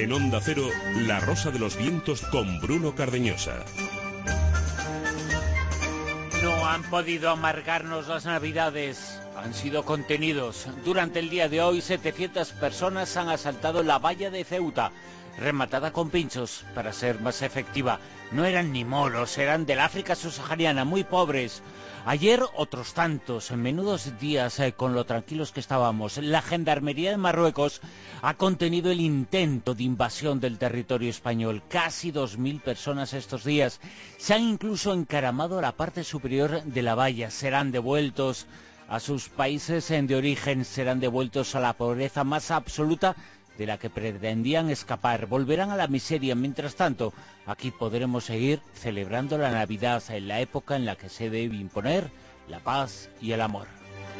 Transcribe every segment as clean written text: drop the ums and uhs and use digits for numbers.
En Onda Cero, La Rosa de los Vientos con Bruno Cardeñosa. No han podido amargarnos las Navidades. Han sido contenidos. Durante el día de hoy, 700 personas han asaltado la valla de Ceuta, rematada con pinchos, para ser más efectiva. No eran ni moros, eran del África subsahariana, muy pobres. Ayer otros tantos, en menudos días, con lo tranquilos que estábamos. La Gendarmería de Marruecos ha contenido el intento de invasión del territorio español. Casi 2.000 personas estos días. Se han incluso encaramado a la parte superior de la valla. Serán devueltos a sus países de origen, serán devueltos a la pobreza más absoluta de la que pretendían escapar. Volverán a la miseria. Mientras tanto, aquí podremos seguir celebrando la Navidad, en la época en la que se debe imponer la paz y el amor.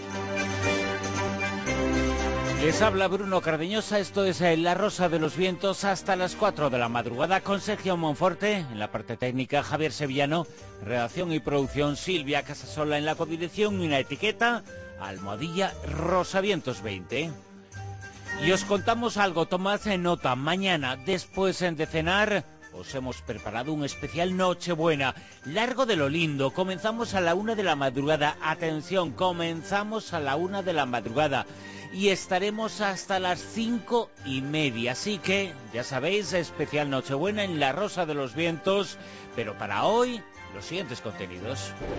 Les habla Bruno Cardeñosa, esto es La Rosa de los Vientos, hasta las 4 de la madrugada, con Sergio Monforte en la parte técnica, Javier Sevillano, redacción y producción, Silvia Casasola en la codirección y una etiqueta, almohadilla Rosavientos 20. Y os contamos algo, tomad nota, mañana, después de cenar, os hemos preparado un especial Nochebuena, largo de lo lindo. Comenzamos a la 1 de la madrugada, atención, comenzamos a la 1 de la madrugada y estaremos hasta las 5:30, así que, ya sabéis, especial Nochebuena en La Rosa de los Vientos, pero para hoy, los siguientes contenidos.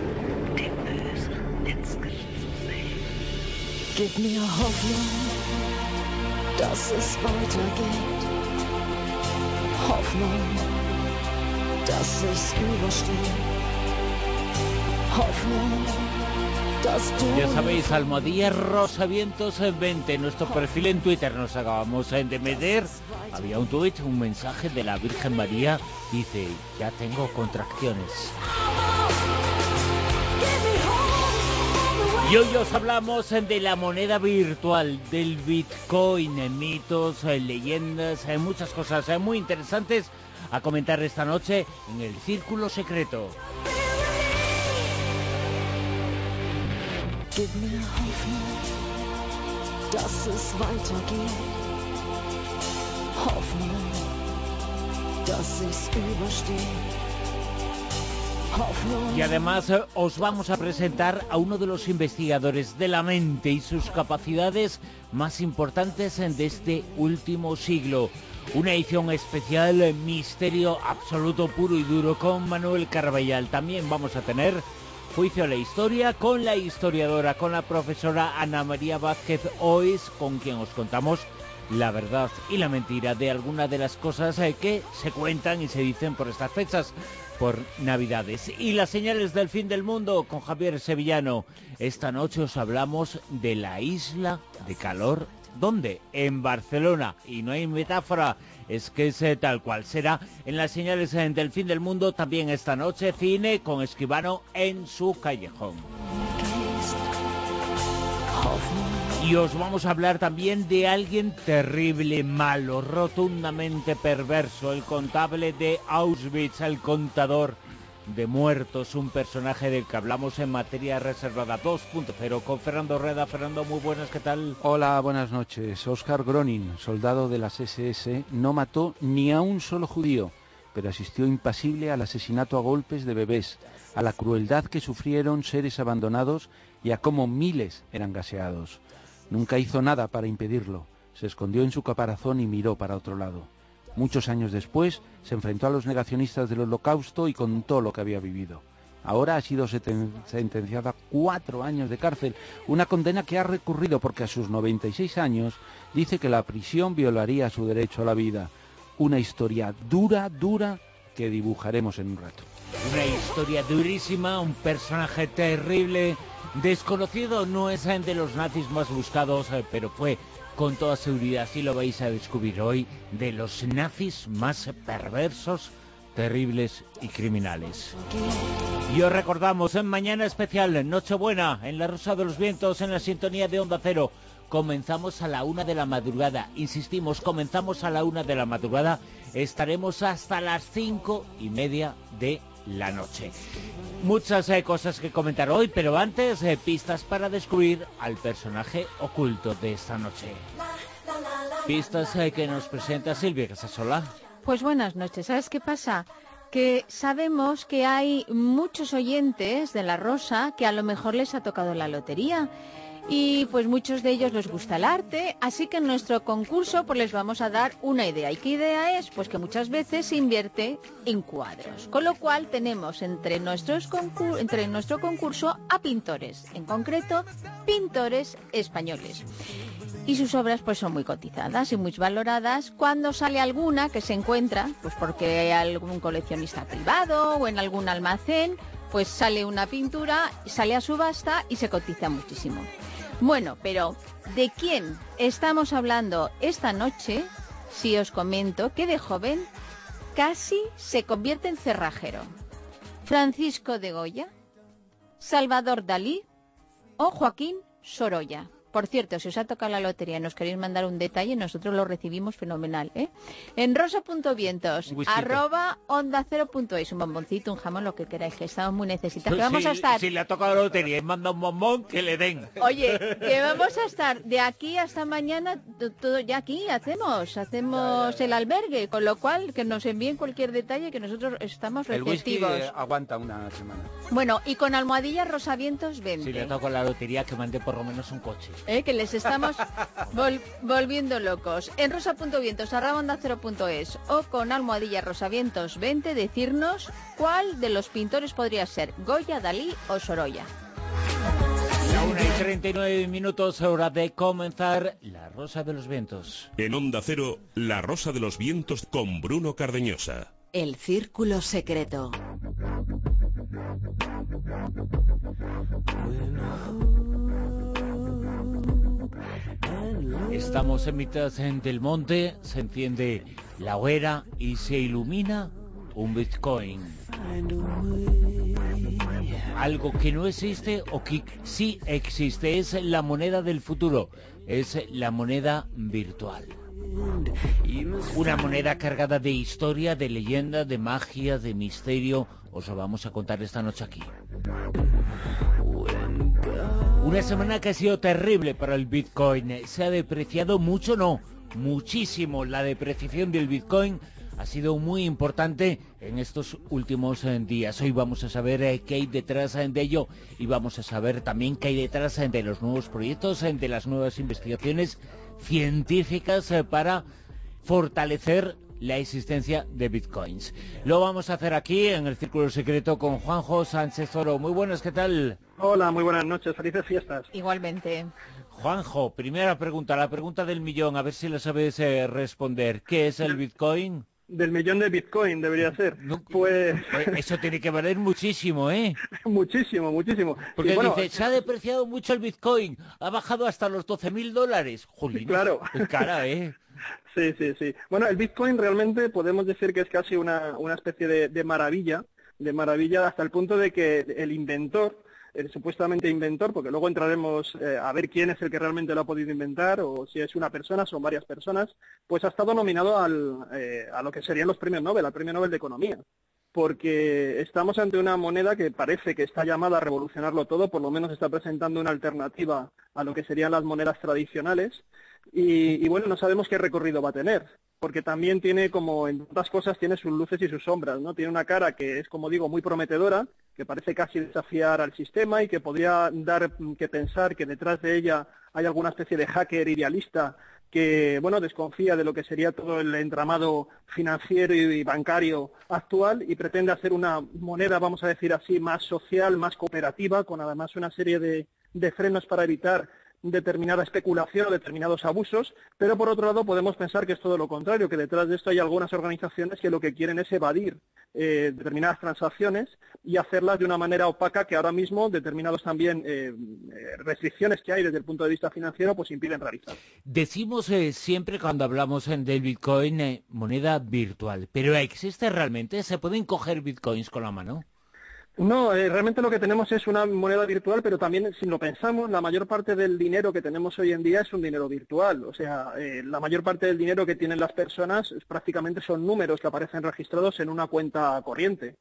Give me a Hoffnung, dass es weitergeht. Hoffnung, dass ich's überstehe. Hoffnung, dass du... Ya sabéis, almohadilla Rosavientos 20, nuestro perfil en Twitter, nos acabamos de meter. Había un tuit, un mensaje de la Virgen María, dice, ya tengo contracciones. Y hoy os hablamos de la moneda virtual, del Bitcoin, mitos, leyendas, muchas cosas muy interesantes a comentar esta noche en el Círculo Secreto. Gib mir Hoffnung, dass es weitergeht. Hoffnung, dass ich's überstehe. Y además os vamos a presentar a uno de los investigadores de la mente y sus capacidades más importantes de este último siglo. Una edición especial, misterio absoluto, puro y duro, con Manuel Carballal. También vamos a tener juicio a la historia con la historiadora, con la profesora Ana María Vázquez Ois, con quien os contamos la verdad y la mentira de algunas de las cosas que se cuentan y se dicen por estas fechas, por Navidades. Y las señales del fin del mundo con Javier Sevillano. Esta noche os hablamos de la isla de calor. ¿Dónde? En Barcelona. Y no hay metáfora, es que es tal cual será. En las señales del fin del mundo también esta noche, cine con Escribano en su callejón. Y os vamos a hablar también de alguien terrible, malo, rotundamente perverso, el contable de Auschwitz, el contador de muertos, un personaje del que hablamos en Materia Reservada 2.0 con Fernando Reda. Fernando, muy buenas, ¿qué tal? Hola, buenas noches. Oskar Gronin, soldado de las SS, no mató ni a un solo judío, pero asistió impasible al asesinato a golpes de bebés, a la crueldad que sufrieron seres abandonados y a cómo miles eran gaseados. Nunca hizo nada para impedirlo, se escondió en su caparazón y miró para otro lado. Muchos años después se enfrentó a los negacionistas del Holocausto y contó lo que había vivido. Ahora ha sido sentenciado a 4 años de cárcel, una condena que ha recurrido porque a sus 96 años dice que la prisión violaría su derecho a la vida. Una historia dura, que dibujaremos en un rato. Una historia durísima, un personaje terrible, desconocido, no es de los nazis más buscados, pero fue con toda seguridad, y lo vais a descubrir hoy, de los nazis más perversos, terribles y criminales. Y os recordamos, en mañana especial, Nochebuena, en La Rosa de los Vientos, en la sintonía de Onda Cero. Comenzamos a la 1 de la madrugada, insistimos, comenzamos a la 1 de la madrugada, estaremos hasta las 5:30 de la noche. Muchas cosas que comentar hoy, pero antes, pistas para descubrir al personaje oculto de esta noche. Pistas que nos presenta Silvia Casasola. Pues buenas noches. ¿Sabes qué pasa? Que sabemos que hay muchos oyentes de La Rosa que a lo mejor les ha tocado la lotería. Y pues muchos de ellos les gusta el arte, así que en nuestro concurso pues les vamos a dar una idea. ¿Y qué idea es? Pues que muchas veces se invierte en cuadros. Con lo cual tenemos entre nuestro concurso a pintores, en concreto pintores españoles. Y sus obras pues son muy cotizadas y muy valoradas. Cuando sale alguna que se encuentra, pues porque hay algún coleccionista privado o en algún almacén, pues sale una pintura, sale a subasta y se cotiza muchísimo. Bueno, pero ¿de quién estamos hablando esta noche? Si os comento que de joven casi se convierte en cerrajero. Francisco de Goya, Salvador Dalí o Joaquín Sorolla. Por cierto, si os ha tocado la lotería y nos queréis mandar un detalle, nosotros lo recibimos fenomenal, ¿eh? En rosa.vientos, @onda0.es, un bomboncito, un jamón, lo que queráis, que estamos muy necesitados. Que vamos a estar... Si le ha tocado la lotería y manda un bombón, que le den. Oye, que vamos a estar de aquí hasta mañana, todo ya aquí, hacemos el albergue, con lo cual que nos envíen cualquier detalle que nosotros estamos receptivos. El whisky aguanta una semana. Bueno, y con almohadilla rosavientos 20. Si le ha tocado la lotería, que mande por lo menos un coche. Que les estamos volviendo locos. En rosa.vientos, @onda0.es o con almohadilla rosavientos 20, decirnos cuál de los pintores podría ser, Goya, Dalí o Sorolla. La 1:39, hora de comenzar La Rosa de los Vientos. En Onda Cero, La Rosa de los Vientos con Bruno Cardeñosa. El Círculo Secreto. Estamos en mitad del monte, se enciende la hoguera y se ilumina un Bitcoin. Algo que no existe o que sí existe, es la moneda del futuro, es la moneda virtual. Una moneda cargada de historia, de leyenda, de magia, de misterio, os lo vamos a contar esta noche aquí. Una semana que ha sido terrible para el Bitcoin. Se ha depreciado mucho, no, muchísimo. La depreciación del Bitcoin ha sido muy importante en estos últimos días. Hoy vamos a saber qué hay detrás de ello y vamos a saber también qué hay detrás de los nuevos proyectos, de las nuevas investigaciones científicas para fortalecer la existencia de Bitcoins. Lo vamos a hacer aquí en el Círculo Secreto con Juanjo Sánchez Oro. Muy buenas, ¿qué tal? Hola, muy buenas noches, felices fiestas. Igualmente. Juanjo, primera pregunta, la pregunta del millón, a ver si la sabes responder. ¿Qué es el Bitcoin? Del millón de Bitcoin debería ser. No, pues eso tiene que valer muchísimo, ¿eh? muchísimo. Porque bueno, dice, se ha depreciado mucho el Bitcoin, ha bajado hasta los $12.000. Jolín, claro. Es cara, ¿eh? Sí. Bueno, el Bitcoin realmente podemos decir que es casi una especie de maravilla hasta el punto de que el inventor, el supuestamente inventor, porque luego entraremos a ver quién es el que realmente lo ha podido inventar, o si es una persona, son varias personas, pues ha estado nominado a lo que serían los premios Nobel, al premio Nobel de Economía, porque estamos ante una moneda que parece que está llamada a revolucionarlo todo, por lo menos está presentando una alternativa a lo que serían las monedas tradicionales, y bueno, no sabemos qué recorrido va a tener, porque también tiene, como en otras cosas, tiene sus luces y sus sombras, ¿no? Tiene una cara que es, como digo, muy prometedora, que parece casi desafiar al sistema y que podría dar que pensar que detrás de ella hay alguna especie de hacker idealista que, bueno, desconfía de lo que sería todo el entramado financiero y bancario actual y pretende hacer una moneda, vamos a decir así, más social, más cooperativa, con además una serie de frenos para evitar determinada especulación o determinados abusos, pero por otro lado podemos pensar que es todo lo contrario, que detrás de esto hay algunas organizaciones que lo que quieren es evadir determinadas transacciones y hacerlas de una manera opaca que ahora mismo determinados también restricciones que hay desde el punto de vista financiero pues impiden realizar. Decimos siempre cuando hablamos del Bitcoin moneda virtual, pero ¿existe realmente? ¿Se pueden coger Bitcoins con la mano? No, realmente lo que tenemos es una moneda virtual, pero también, si lo pensamos, la mayor parte del dinero que tenemos hoy en día es un dinero virtual. O sea, la mayor parte del dinero que tienen las personas prácticamente son números que aparecen registrados en una cuenta corriente.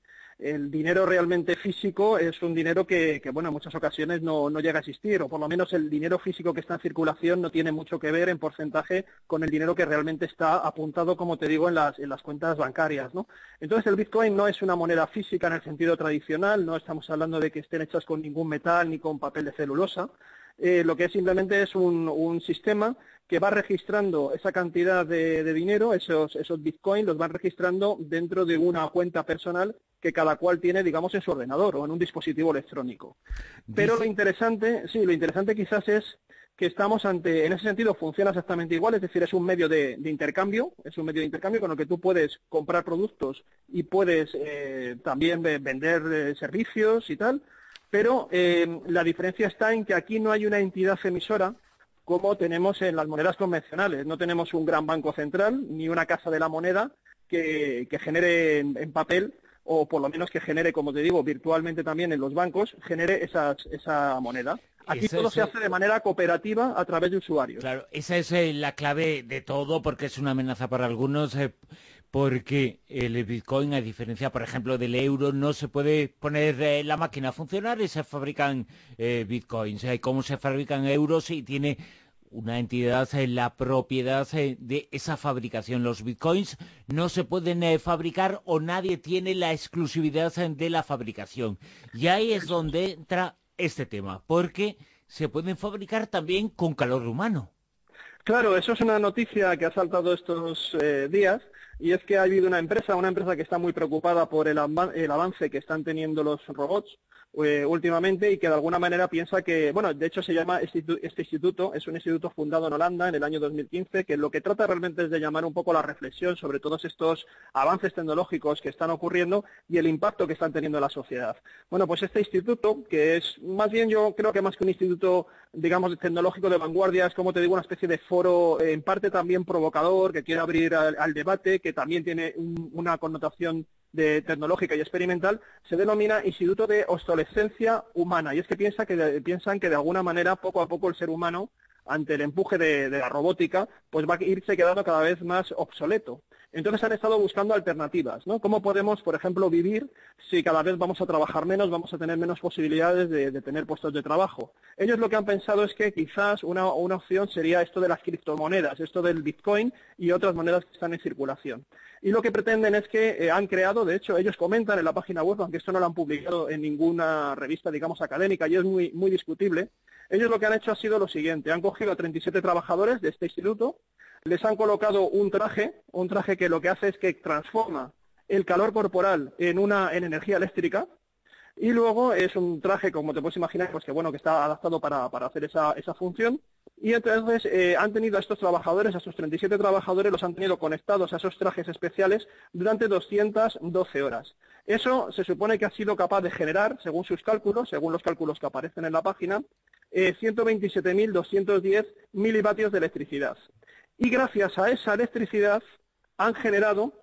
el dinero realmente físico es un dinero que bueno, en muchas ocasiones no llega a existir, o por lo menos el dinero físico que está en circulación no tiene mucho que ver en porcentaje con el dinero que realmente está apuntado, como te digo, en las cuentas bancarias, ¿no? Entonces el Bitcoin no es una moneda física en el sentido tradicional, no estamos hablando de que estén hechas con ningún metal ni con papel de celulosa. Lo que simplemente es un sistema que va registrando esa cantidad de dinero, esos bitcoins los van registrando dentro de una cuenta personal que cada cual tiene, digamos, en su ordenador o en un dispositivo electrónico. Pero lo interesante quizás es que estamos ante, en ese sentido funciona exactamente igual, es decir, es un medio de intercambio, con el que tú puedes comprar productos y puedes también vender servicios y tal. Pero la diferencia está en que aquí no hay una entidad emisora como tenemos en las monedas convencionales. No tenemos un gran banco central ni una casa de la moneda que genere en papel, o por lo menos que genere, como te digo, virtualmente también en los bancos, genere esa moneda. Aquí todo se hace de manera cooperativa a través de usuarios. Claro, esa es la clave de todo, porque es una amenaza para algunos. Porque el Bitcoin, a diferencia, por ejemplo, del euro, no se puede poner la máquina a funcionar y se fabrican Bitcoins. ¿Cómo se fabrican euros? Y tiene una entidad la propiedad de esa fabricación. Los Bitcoins no se pueden fabricar, o nadie tiene la exclusividad de la fabricación. Y ahí es donde entra este tema, porque se pueden fabricar también con calor humano. Claro, eso es una noticia que ha saltado estos días. Y es que ha habido una empresa que está muy preocupada por el avance que están teniendo los robots últimamente, y que de alguna manera piensa que, bueno, de hecho se llama este instituto, es un instituto fundado en Holanda en el año 2015, que lo que trata realmente es de llamar un poco la reflexión sobre todos estos avances tecnológicos que están ocurriendo y el impacto que están teniendo en la sociedad. Bueno, pues este instituto, que es más bien, yo creo que más que un instituto, digamos, tecnológico de vanguardia, es, como te digo, una especie de foro en parte también provocador, que quiere abrir al debate, que también tiene una connotación tecnológica y experimental, se denomina Instituto de Obsolescencia Humana, y es que piensan que de alguna manera poco a poco el ser humano, ante el empuje de la robótica, pues va a irse quedando cada vez más obsoleto. Entonces han estado buscando alternativas, ¿no? ¿Cómo podemos, por ejemplo, vivir si cada vez vamos a trabajar menos, vamos a tener menos posibilidades de tener puestos de trabajo? Ellos lo que han pensado es que quizás una opción sería esto de las criptomonedas, esto del Bitcoin y otras monedas que están en circulación. Y lo que pretenden es que han creado, de hecho, ellos comentan en la página web, aunque esto no lo han publicado en ninguna revista, digamos, académica, y es muy discutible, ellos lo que han hecho ha sido lo siguiente: han cogido a 37 trabajadores de este instituto, les han colocado un traje que lo que hace es que transforma el calor corporal en energía eléctrica, y luego es un traje, como te puedes imaginar, pues que está adaptado para hacer esa función. Y entonces han tenido a estos trabajadores, a estos 37 trabajadores, los han tenido conectados a esos trajes especiales durante 212 horas. Eso se supone que ha sido capaz de generar, según sus cálculos, según los cálculos que aparecen en la página, 127.210 milivatios de electricidad. Y gracias a esa electricidad han generado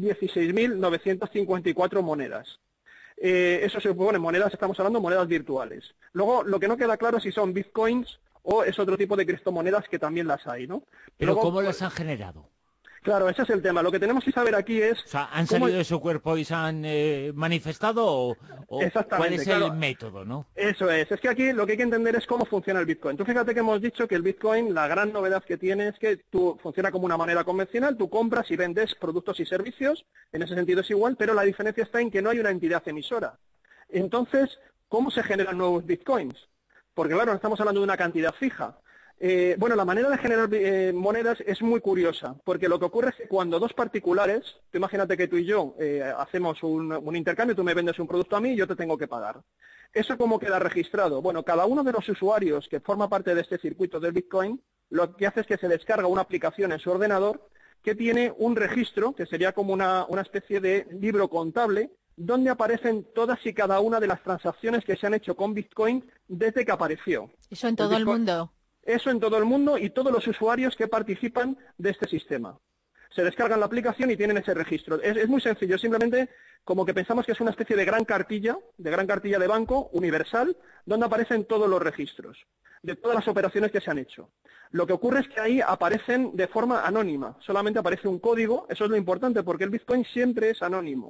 16.954 monedas. Eso se supone monedas, estamos hablando de monedas virtuales. Luego, lo que no queda claro es si son bitcoins o es otro tipo de criptomonedas, que también las hay, ¿no? Pero luego, ¿cómo las han generado? Claro, ese es el tema. Lo que tenemos que saber aquí es... O sea, ¿han salido de su cuerpo y se han manifestado o cuál es el método, no? Eso es. Es que aquí lo que hay que entender es cómo funciona el Bitcoin. Tú fíjate que hemos dicho que el Bitcoin, la gran novedad que tiene es que funciona como una manera convencional, tú compras y vendes productos y servicios, en ese sentido es igual, pero la diferencia está en que no hay una entidad emisora. Entonces, ¿cómo se generan nuevos Bitcoins? Porque claro, no estamos hablando de una cantidad fija. La manera de generar monedas es muy curiosa, porque lo que ocurre es que cuando dos particulares, tú imagínate que tú y yo hacemos un intercambio, tú me vendes un producto a mí y yo te tengo que pagar. ¿Eso cómo queda registrado? Bueno, cada uno de los usuarios que forma parte de este circuito del Bitcoin, lo que hace es que se descarga una aplicación en su ordenador que tiene un registro, que sería como una especie de libro contable, donde aparecen todas y cada una de las transacciones que se han hecho con Bitcoin desde que apareció. Eso en todo el mundo. Eso en todo el mundo y todos los usuarios que participan de este sistema. Se descargan la aplicación y tienen ese registro. Es muy sencillo, simplemente como que pensamos que es una especie de gran cartilla de banco universal, donde aparecen todos los registros de todas las operaciones que se han hecho. Lo que ocurre es que ahí aparecen de forma anónima, solamente aparece un código, eso es lo importante, porque el Bitcoin siempre es anónimo.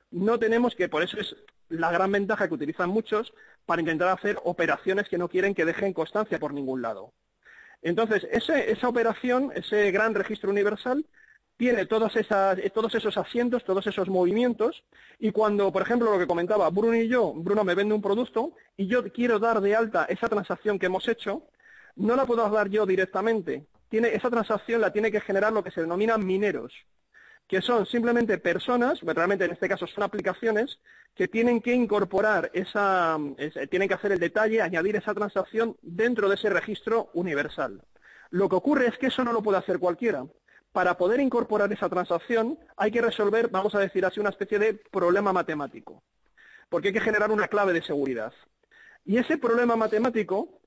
no tenemos que, por eso es la gran ventaja que utilizan muchos para intentar hacer operaciones que no quieren que dejen constancia por ningún lado. Entonces, esa operación, ese gran registro universal, tiene todos esos asientos, todos esos movimientos, y cuando, por ejemplo, lo que comentaba Bruno me vende un producto y yo quiero dar de alta esa transacción que hemos hecho, no la puedo dar yo directamente. Esa transacción la tiene que generar lo que se denominan mineros, que son simplemente personas, realmente en este caso son aplicaciones, que tienen que incorporar tienen que hacer el detalle, añadir esa transacción dentro de ese registro universal. Lo que ocurre es que eso no lo puede hacer cualquiera. Para poder incorporar esa transacción hay que resolver, vamos a decir así, una especie de problema matemático, porque hay que generar una clave de seguridad. Y ese problema matemático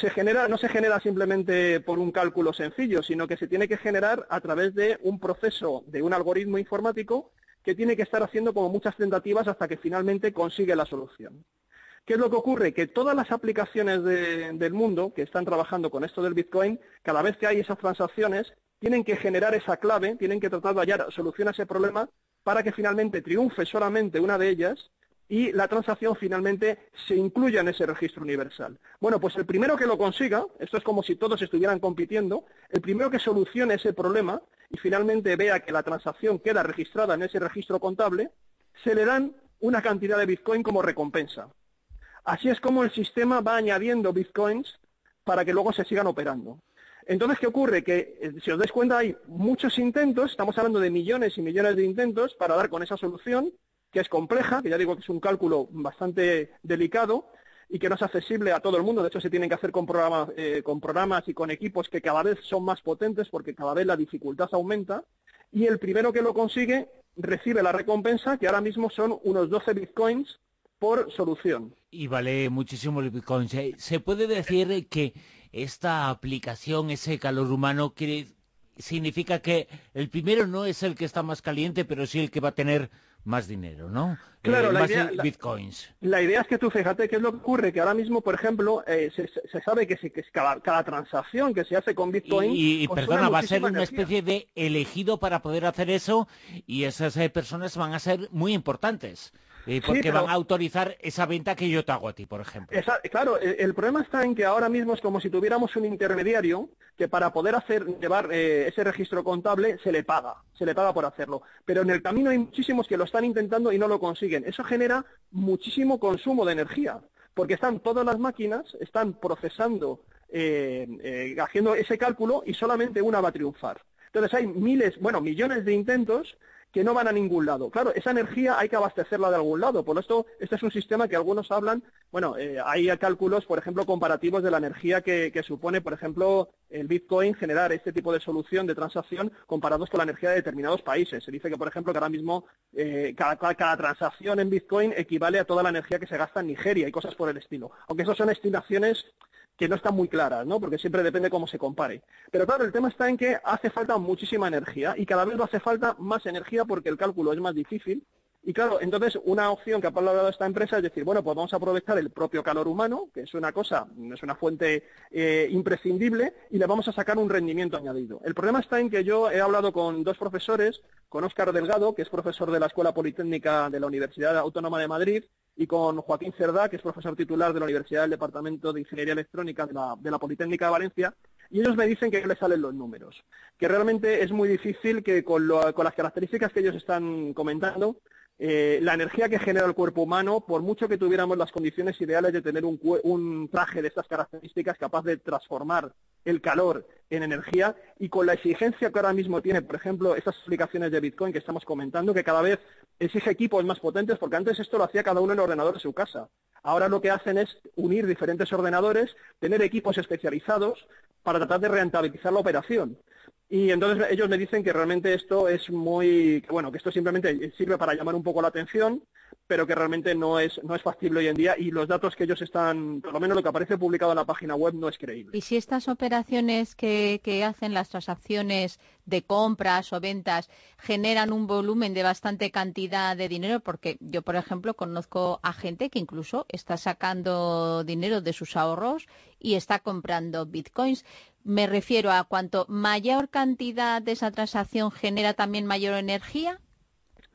no se genera simplemente por un cálculo sencillo, sino que se tiene que generar a través de un proceso, de un algoritmo informático que tiene que estar haciendo como muchas tentativas hasta que finalmente consigue la solución. ¿Qué es lo que ocurre? Que todas las aplicaciones del mundo que están trabajando con esto del Bitcoin, cada vez que hay esas transacciones, tienen que generar esa clave, tienen que tratar de hallar solución a ese problema para que finalmente triunfe solamente una de ellas y la transacción finalmente se incluya en ese registro universal. Bueno, pues el primero que lo consiga, esto es como si todos estuvieran compitiendo, el primero que solucione ese problema y finalmente vea que la transacción queda registrada en ese registro contable, se le dan una cantidad de Bitcoin como recompensa. Así es como el sistema va añadiendo Bitcoins para que luego se sigan operando. Entonces, ¿qué ocurre? Que, si os dais cuenta, hay muchos intentos, estamos hablando de millones y millones de intentos para dar con esa solución, que es compleja, que ya digo que es un cálculo bastante delicado y que no es accesible a todo el mundo. De hecho, se tienen que hacer con programas y con equipos que cada vez son más potentes porque cada vez la dificultad aumenta. Y el primero que lo consigue recibe la recompensa, que ahora mismo son unos 12 bitcoins por solución. Y vale muchísimo el bitcoin. ¿Se puede decir que esta aplicación, ese calor humano, significa que el primero no es el que está más caliente, pero sí el que va a tener más dinero, ¿no? Claro, más bitcoins. La idea es que tú fíjate qué es lo que ocurre, que ahora mismo, por ejemplo, se sabe que cada transacción que se hace con bitcoin... Y perdona, va a ser una energía. especie de elegido para poder hacer eso, y esas personas van a ser muy importantes. Porque van a autorizar esa venta que yo te hago a ti, por ejemplo. Claro, el problema está en que ahora mismo es como si tuviéramos un intermediario que para poder llevar ese registro contable se le paga por hacerlo. Pero en el camino hay muchísimos que lo están intentando y no lo consiguen. Eso genera muchísimo consumo de energía, porque están todas las máquinas, están procesando, haciendo ese cálculo y solamente una va a triunfar. Entonces hay millones de intentos que no van a ningún lado. Claro, esa energía hay que abastecerla de algún lado. Por esto, este es un sistema que algunos hablan, hay cálculos, por ejemplo, comparativos de la energía que supone, por ejemplo, el Bitcoin generar este tipo de solución de transacción comparados con la energía de determinados países. Se dice que, por ejemplo, que ahora mismo cada transacción en Bitcoin equivale a toda la energía que se gasta en Nigeria y cosas por el estilo. Aunque eso son estimaciones que no están muy claras, ¿no? Porque siempre depende cómo se compare. Pero claro, el tema está en que hace falta muchísima energía y cada vez hace falta más energía porque el cálculo es más difícil. Y claro, entonces una opción que ha hablado esta empresa es decir, bueno, pues vamos a aprovechar el propio calor humano, que es una fuente imprescindible, y le vamos a sacar un rendimiento añadido. El problema está en que yo he hablado con dos profesores, con Óscar Delgado, que es profesor de la Escuela Politécnica de la Universidad Autónoma de Madrid, y con Joaquín Cerdá, que es profesor titular de la Universidad del Departamento de Ingeniería Electrónica de la Politécnica de Valencia, y ellos me dicen que no les salen los números, que realmente es muy difícil que con las características que ellos están comentando, la energía que genera el cuerpo humano, por mucho que tuviéramos las condiciones ideales de tener un traje de estas características capaz de transformar el calor en energía, y con la exigencia que ahora mismo tiene, por ejemplo, estas aplicaciones de Bitcoin que estamos comentando, que cada vez exige equipos más potentes, porque antes esto lo hacía cada uno en el ordenador de su casa. Ahora lo que hacen es unir diferentes ordenadores, tener equipos especializados para tratar de rentabilizar la operación. Y entonces ellos me dicen que realmente esto es que esto simplemente sirve para llamar un poco la atención, pero que realmente no es factible hoy en día, y los datos que ellos están, por lo menos lo que aparece publicado en la página web, no es creíble. Y si estas operaciones que hacen las transacciones de compras o ventas generan un volumen de bastante cantidad de dinero, porque yo, por ejemplo, conozco a gente que incluso está sacando dinero de sus ahorros y está comprando bitcoins. Me refiero a cuanto mayor cantidad de esa transacción genera también mayor energía.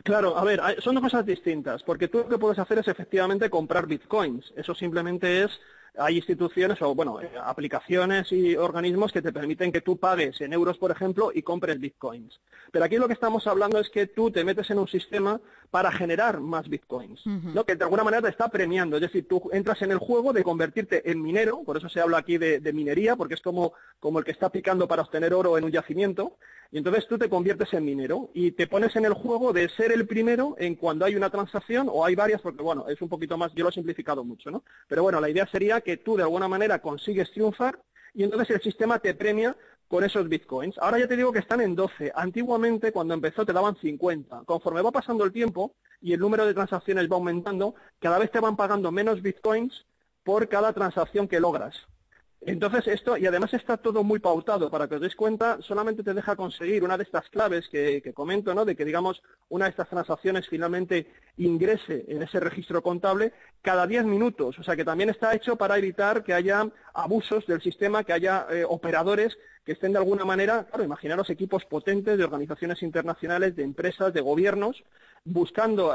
Claro, a ver, son dos cosas distintas, porque tú lo que puedes hacer es efectivamente comprar bitcoins. Eso simplemente es, hay instituciones o, bueno, aplicaciones y organismos que te permiten que tú pagues en euros, por ejemplo, y compres bitcoins. Pero aquí lo que estamos hablando es que tú te metes en un sistema para generar más bitcoins, ¿no? Que de alguna manera te está premiando. Es decir, tú entras en el juego de convertirte en minero, por eso se habla aquí de minería, porque es como el que está picando para obtener oro en un yacimiento. Y entonces tú te conviertes en minero y te pones en el juego de ser el primero en cuando hay una transacción o hay varias, porque bueno, es un poquito más, yo lo he simplificado mucho, ¿no? Pero bueno, la idea sería que tú de alguna manera consigues triunfar y entonces el sistema te premia con esos bitcoins. Ahora ya te digo que están en 12. Antiguamente, cuando empezó, te daban 50. Conforme va pasando el tiempo y el número de transacciones va aumentando, cada vez te van pagando menos bitcoins por cada transacción que logras. Entonces esto, y además está todo muy pautado, para que os deis cuenta, solamente te deja conseguir una de estas claves que comento, ¿no? De que, digamos, una de estas transacciones finalmente ingrese en ese registro contable cada 10 minutos. O sea que también está hecho para evitar que haya abusos del sistema, que haya operadores que estén de alguna manera, claro, imaginaros equipos potentes de organizaciones internacionales, de empresas, de gobiernos, buscando,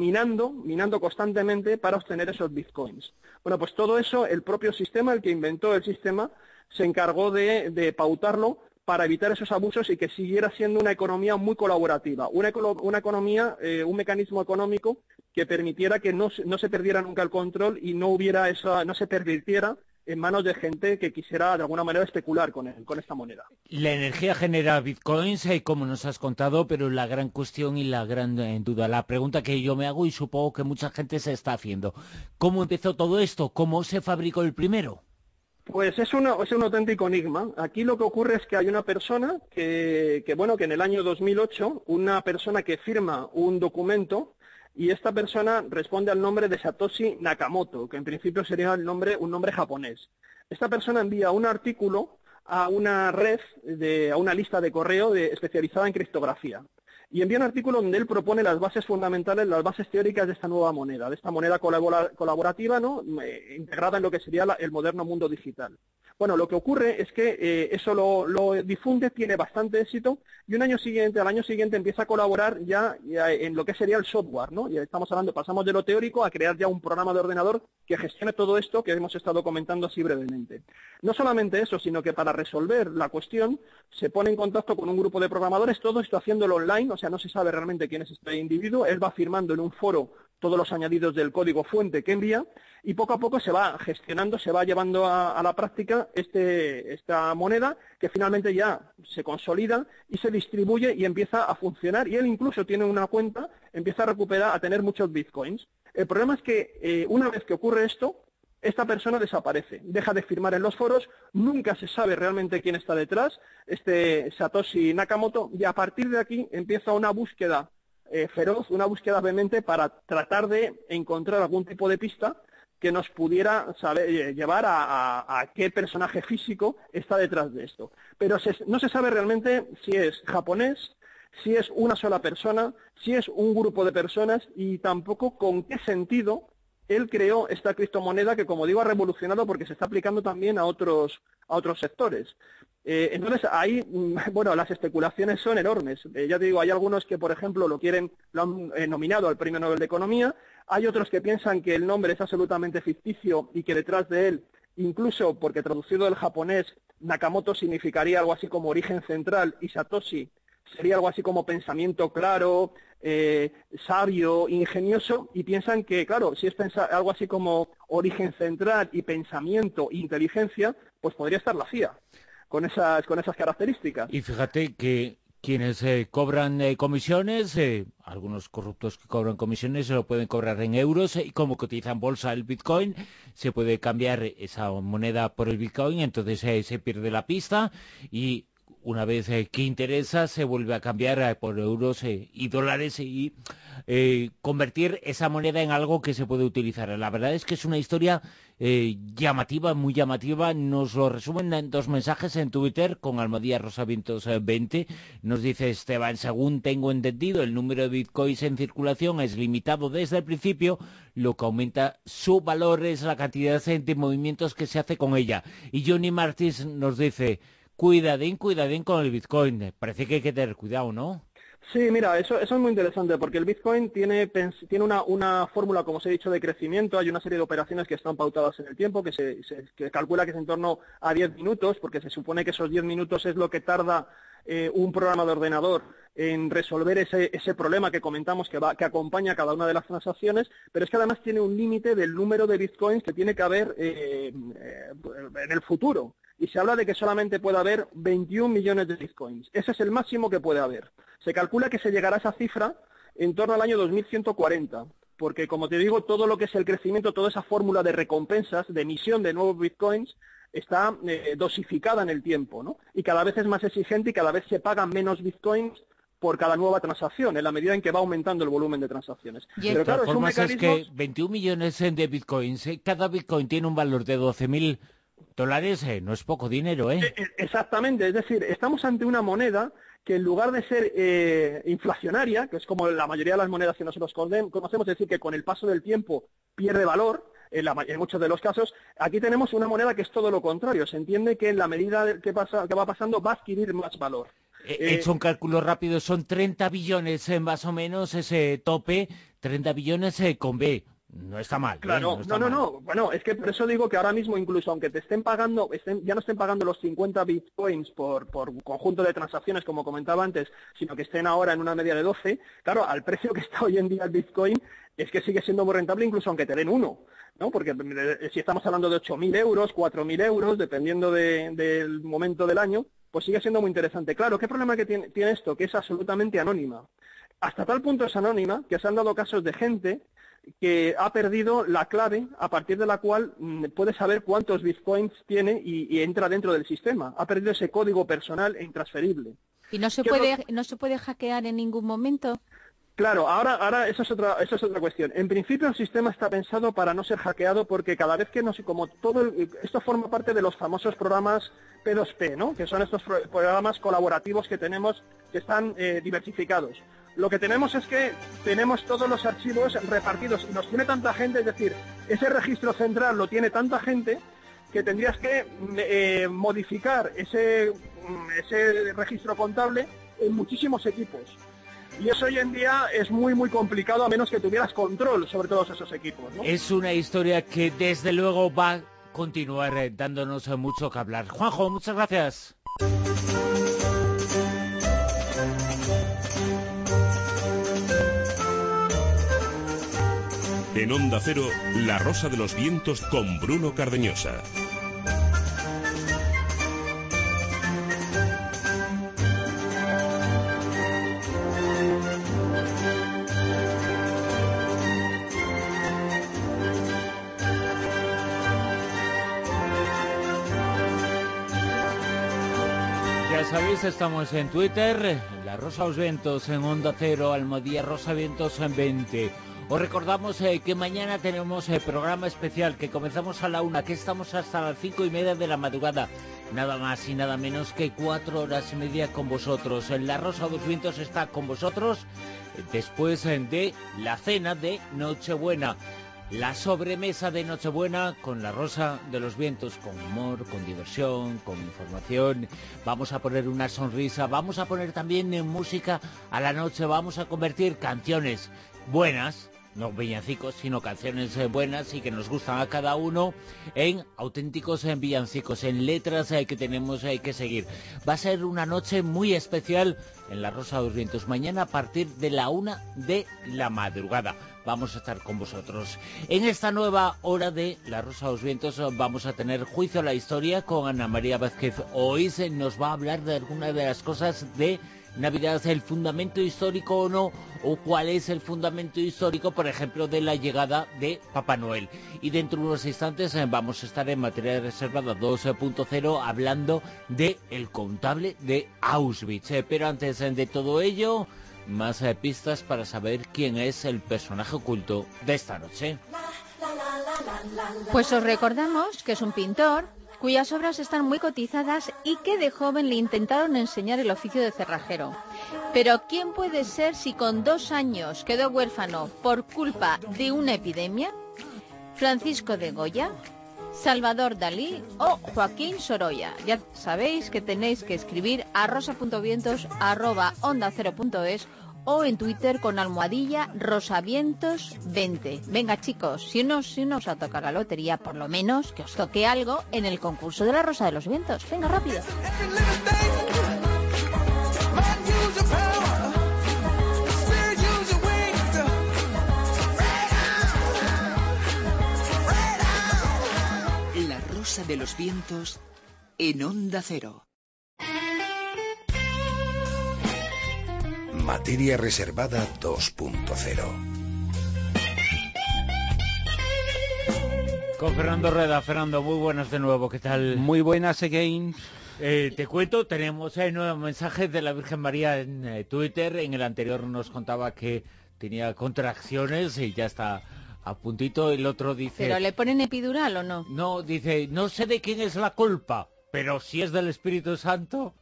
minando constantemente para obtener esos bitcoins. Bueno, pues todo eso, el propio sistema, el que inventó el sistema, se encargó de pautarlo para evitar esos abusos y que siguiera siendo una economía muy colaborativa, una economía, un mecanismo económico que permitiera que no se perdiera nunca el control y no se pervirtiera en manos de gente que quisiera de alguna manera especular con esta moneda. La energía genera bitcoins, como nos has contado, pero la gran cuestión y la gran duda, la pregunta que yo me hago y supongo que mucha gente se está haciendo, ¿cómo empezó todo esto? ¿Cómo se fabricó el primero? Pues es un auténtico enigma. Aquí lo que ocurre es que hay una persona que en el año 2008, una persona que firma un documento. Y esta persona responde al nombre de Satoshi Nakamoto, que en principio sería un nombre japonés. Esta persona envía un artículo a una red, a una lista de correo especializada en criptografía. Y envía un artículo donde él propone las bases fundamentales, las bases teóricas de esta nueva moneda, de esta moneda colaborativa, ¿no? Integrada en lo que sería el moderno mundo digital. Bueno, lo que ocurre es que eso lo difunde, tiene bastante éxito y al año siguiente empieza a colaborar ya en lo que sería el software, ¿no? Y pasamos de lo teórico a crear ya un programa de ordenador que gestione todo esto que hemos estado comentando así brevemente. No solamente eso, sino que para resolver la cuestión se pone en contacto con un grupo de programadores, todo esto haciéndolo online, o sea, no se sabe realmente quién es este individuo, él va firmando en un foro todos los añadidos del código fuente que envía y poco a poco se va gestionando, se va llevando a la práctica esta moneda que finalmente ya se consolida y se distribuye y empieza a funcionar y él incluso tiene una cuenta, empieza a tener muchos bitcoins. El problema es que una vez que ocurre esto, esta persona desaparece, deja de firmar en los foros, nunca se sabe realmente quién está detrás, este Satoshi Nakamoto, y a partir de aquí empieza una búsqueda feroz, una búsqueda vehemente para tratar de encontrar algún tipo de pista que nos pudiera llevar a qué personaje físico está detrás de esto. Pero no se sabe realmente si es japonés, si es una sola persona, si es un grupo de personas y tampoco con qué sentido él creó esta criptomoneda que, como digo, ha revolucionado porque se está aplicando también a otros sectores. Entonces, ahí, bueno, las especulaciones son enormes. Ya te digo, hay algunos que, por ejemplo, lo han nominado al Premio Nobel de Economía, hay otros que piensan que el nombre es absolutamente ficticio y que detrás de él, incluso porque traducido del japonés, Nakamoto significaría algo así como origen central y Satoshi sería algo así como pensamiento claro, sabio, ingenioso, y piensan que, claro, si es algo así como origen central y pensamiento e inteligencia, pues podría estar la CIA con esas características. Y fíjate que quienes cobran comisiones, algunos corruptos que cobran comisiones se lo pueden cobrar en euros y como cotiza en bolsa el Bitcoin, se puede cambiar esa moneda por el Bitcoin, entonces se pierde la pista y una vez que interesa se vuelve a cambiar por euros y dólares y convertir esa moneda en algo que se puede utilizar. La verdad es que es una historia llamativa, muy llamativa. Nos lo resumen en 2 mensajes en Twitter con Almadía Rosavientos 20. Nos dice Esteban, según tengo entendido, el número de bitcoins en circulación es limitado desde el principio. Lo que aumenta su valor es la cantidad de movimientos que se hace con ella. Y Johnny Martins nos dice, cuidadín con el Bitcoin. Parece que hay que tener cuidado, ¿no? Sí, mira, eso es muy interesante porque el Bitcoin tiene una fórmula, como os he dicho, de crecimiento. Hay una serie de operaciones que están pautadas en el tiempo, que que calcula que es en torno a 10 minutos, porque se supone que esos 10 minutos es lo que tarda un programa de ordenador en resolver ese problema que comentamos que acompaña cada una de las transacciones, pero es que además tiene un límite del número de Bitcoins que tiene que haber en el futuro. Y se habla de que solamente puede haber 21 millones de Bitcoins. Ese es el máximo que puede haber. Se calcula que se llegará a esa cifra en torno al año 2140, porque, como te digo, todo lo que es el crecimiento, toda esa fórmula de recompensas, de emisión de nuevos Bitcoins, está dosificada en el tiempo, ¿no? Y cada vez es más exigente y cada vez se pagan menos Bitcoins por cada nueva transacción, en la medida en que va aumentando el volumen de transacciones. Pero claro, es un mecanismo... Es que 21 millones de Bitcoins, cada Bitcoin tiene un valor de $12.000, no es poco dinero, ¿eh? Exactamente, es decir, estamos ante una moneda que en lugar de ser inflacionaria, que es como la mayoría de las monedas que nosotros conocemos, es decir, que con el paso del tiempo pierde valor, en muchos de los casos, aquí tenemos una moneda que es todo lo contrario. Se entiende que en la medida que va pasando va a adquirir más valor. He hecho un cálculo rápido, son 30 billones más o menos ese tope, 30 billones con B. No está mal. Claro, no. Bueno, es que por eso digo que ahora mismo, incluso aunque te estén pagando, ya no estén pagando los 50 bitcoins por conjunto de transacciones, como comentaba antes, sino que estén ahora en una media de 12, claro, al precio que está hoy en día el bitcoin, es que sigue siendo muy rentable incluso aunque te den uno, ¿no? Porque si estamos hablando de 8.000 euros, 4.000 euros, dependiendo del momento del año, pues sigue siendo muy interesante. Claro, ¿qué problema que tiene esto? Que es absolutamente anónima. Hasta tal punto es anónima que se han dado casos de gente que ha perdido la clave a partir de la cual puede saber cuántos bitcoins tiene y entra dentro del sistema. Ha perdido ese código personal e intransferible. ¿Y no se puede hackear en ningún momento? Claro, ahora eso es otra cuestión. En principio el sistema está pensado para no ser hackeado porque cada vez que esto forma parte de los famosos programas P2P, ¿no? Que son estos programas colaborativos que tenemos que están diversificados. Lo que tenemos es que tenemos todos los archivos repartidos y los tiene tanta gente, es decir, ese registro central lo tiene tanta gente que tendrías que modificar ese registro contable en muchísimos equipos. Y eso hoy en día es muy, muy complicado a menos que tuvieras control sobre todos esos equipos, ¿no? Es una historia que desde luego va a continuar dándonos mucho que hablar. Juanjo, muchas gracias. En Onda Cero, La Rosa de los Vientos con Bruno Cardeñosa. Ya sabéis, estamos en Twitter, La Rosa de los Vientos, en Onda Cero, Almodía Rosa Vientos en 20. Os recordamos que mañana tenemos el programa especial, que comenzamos a la 1, que estamos hasta las 5:30 de la madrugada. Nada más y nada menos que 4 horas y media con vosotros. La Rosa de los Vientos está con vosotros después de la cena de Nochebuena. La sobremesa de Nochebuena con La Rosa de los Vientos, con humor, con diversión, con información. Vamos a poner una sonrisa, vamos a poner también música a la noche, vamos a convertir canciones buenas, no villancicos, sino canciones buenas y que nos gustan a cada uno, en auténticos villancicos, en letras que tenemos que seguir. Va a ser una noche muy especial en La Rosa de los Vientos. Mañana a partir de la 1 de la madrugada vamos a estar con vosotros. En esta nueva hora de La Rosa de los Vientos vamos a tener Juicio a la Historia con Ana María Vázquez. Hoy nos va a hablar de algunas de las cosas de Navidad, el fundamento histórico o no, o cuál es el fundamento histórico, por ejemplo, de la llegada de Papá Noel. Y dentro de unos instantes vamos a estar en Materia Reservada 2.0 hablando de el contable de Auschwitz. Pero antes de todo ello, más pistas para saber quién es el personaje oculto de esta noche. Pues os recordamos que es un pintor cuyas obras están muy cotizadas y que de joven le intentaron enseñar el oficio de cerrajero. Pero ¿quién puede ser si con 2 años quedó huérfano por culpa de una epidemia? ¿Francisco de Goya? Salvador Dalí o Joaquín Sorolla. Ya sabéis que tenéis que escribir a rosa.vientos@onda0.es o en Twitter con almohadilla rosavientos20. Venga, chicos, si no os ha tocado la lotería, por lo menos que os toque algo en el concurso de la Rosa de los Vientos. Venga, rápido. La Rosa de los Vientos en Onda Cero. Materia reservada 2.0. Con Fernando Rueda. Fernando, muy buenas de nuevo, ¿qué tal? Muy buenas again. Te cuento, tenemos nuevos mensajes de la Virgen María en Twitter. En el anterior nos contaba que tenía contracciones y ya está a puntito. El otro dice... ¿Pero le ponen epidural o no? No, dice, no sé de quién es la culpa, pero si es del Espíritu Santo...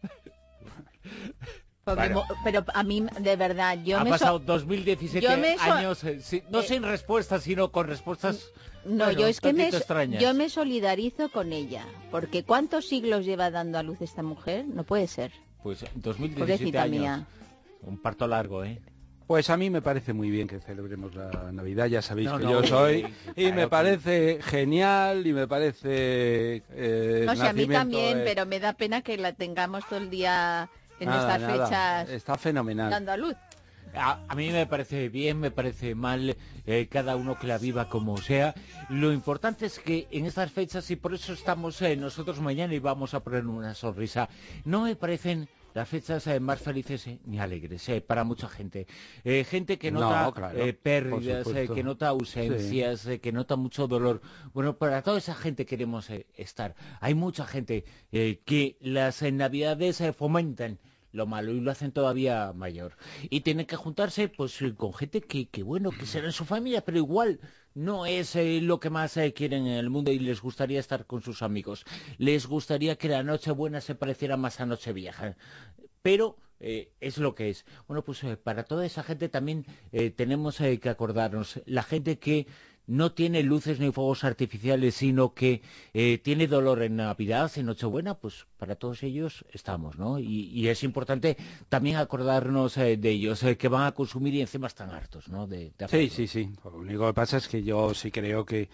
Bueno. Pero a mí, de verdad, ha pasado 2017 años, no sin respuestas, sino con respuestas... No, bueno, yo es que yo me solidarizo con ella, porque ¿cuántos siglos lleva dando a luz esta mujer? No puede ser. Pues 2017 Pobrecita años, mía. Un parto largo, Pues a mí me parece muy bien que celebremos la Navidad, ya sabéis que no, yo soy, y claro me parece genial, y me parece... no sé, a mí nacimiento, también, pero me da pena que la tengamos todo el día en estas fechas está fenomenal. dando a luz. A mí me parece bien, me parece mal, cada uno que la viva como sea. Lo importante es que en estas fechas, y por eso estamos nosotros mañana y vamos a poner una sonrisa, no me parecen las fechas más felices ni alegres para mucha gente. Gente que nota pérdidas, que nota ausencias, que nota mucho dolor. Bueno, para toda esa gente queremos estar. Hay mucha gente que las navidades fomentan lo malo y lo hacen todavía mayor. Y tienen que juntarse pues con gente que bueno, que será en su familia, pero igual no es lo que más quieren en el mundo y les gustaría estar con sus amigos. Les gustaría que la Nochebuena se pareciera más a Nochevieja. Pero es lo que es. Bueno, pues para toda esa gente también tenemos que acordarnos. La gente que no tiene luces ni fuegos artificiales, sino que tiene dolor en Navidad, en Nochebuena, pues para todos ellos estamos, ¿no? Y es importante también acordarnos de ellos, que van a consumir y encima están hartos, ¿no? Sí. Lo único que pasa es que yo sí creo que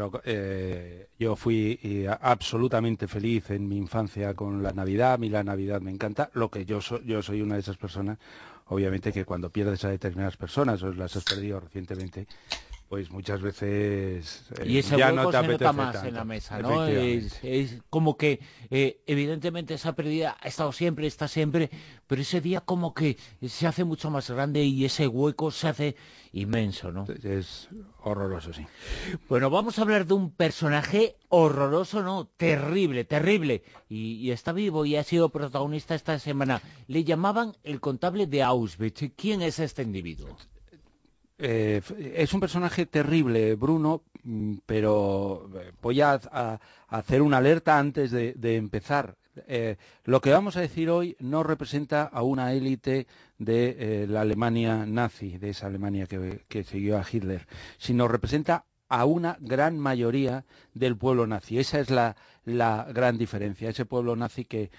yo fui absolutamente feliz en mi infancia con la Navidad. A mí la Navidad me encanta. Lo que yo soy una de esas personas, obviamente, que cuando pierdes a determinadas personas, o las has perdido recientemente, pues muchas veces y ese ya hueco no te se nota apetece más tanto, en la mesa, ¿no? Es como que evidentemente esa pérdida ha estado siempre, está siempre, pero ese día como que se hace mucho más grande y ese hueco se hace inmenso, ¿no? Es horroroso, sí. Bueno, vamos a hablar de un personaje horroroso, ¿no? Terrible, terrible. Y está vivo y ha sido protagonista esta semana. Le llamaban el contable de Auschwitz. ¿Quién es este individuo? Es un personaje terrible, Bruno, pero voy a hacer una alerta antes de empezar. Lo que vamos a decir hoy no representa a una élite de la Alemania nazi, de esa Alemania que siguió a Hitler, sino representa a una gran mayoría del pueblo nazi. Esa es la gran diferencia. Ese pueblo nazi que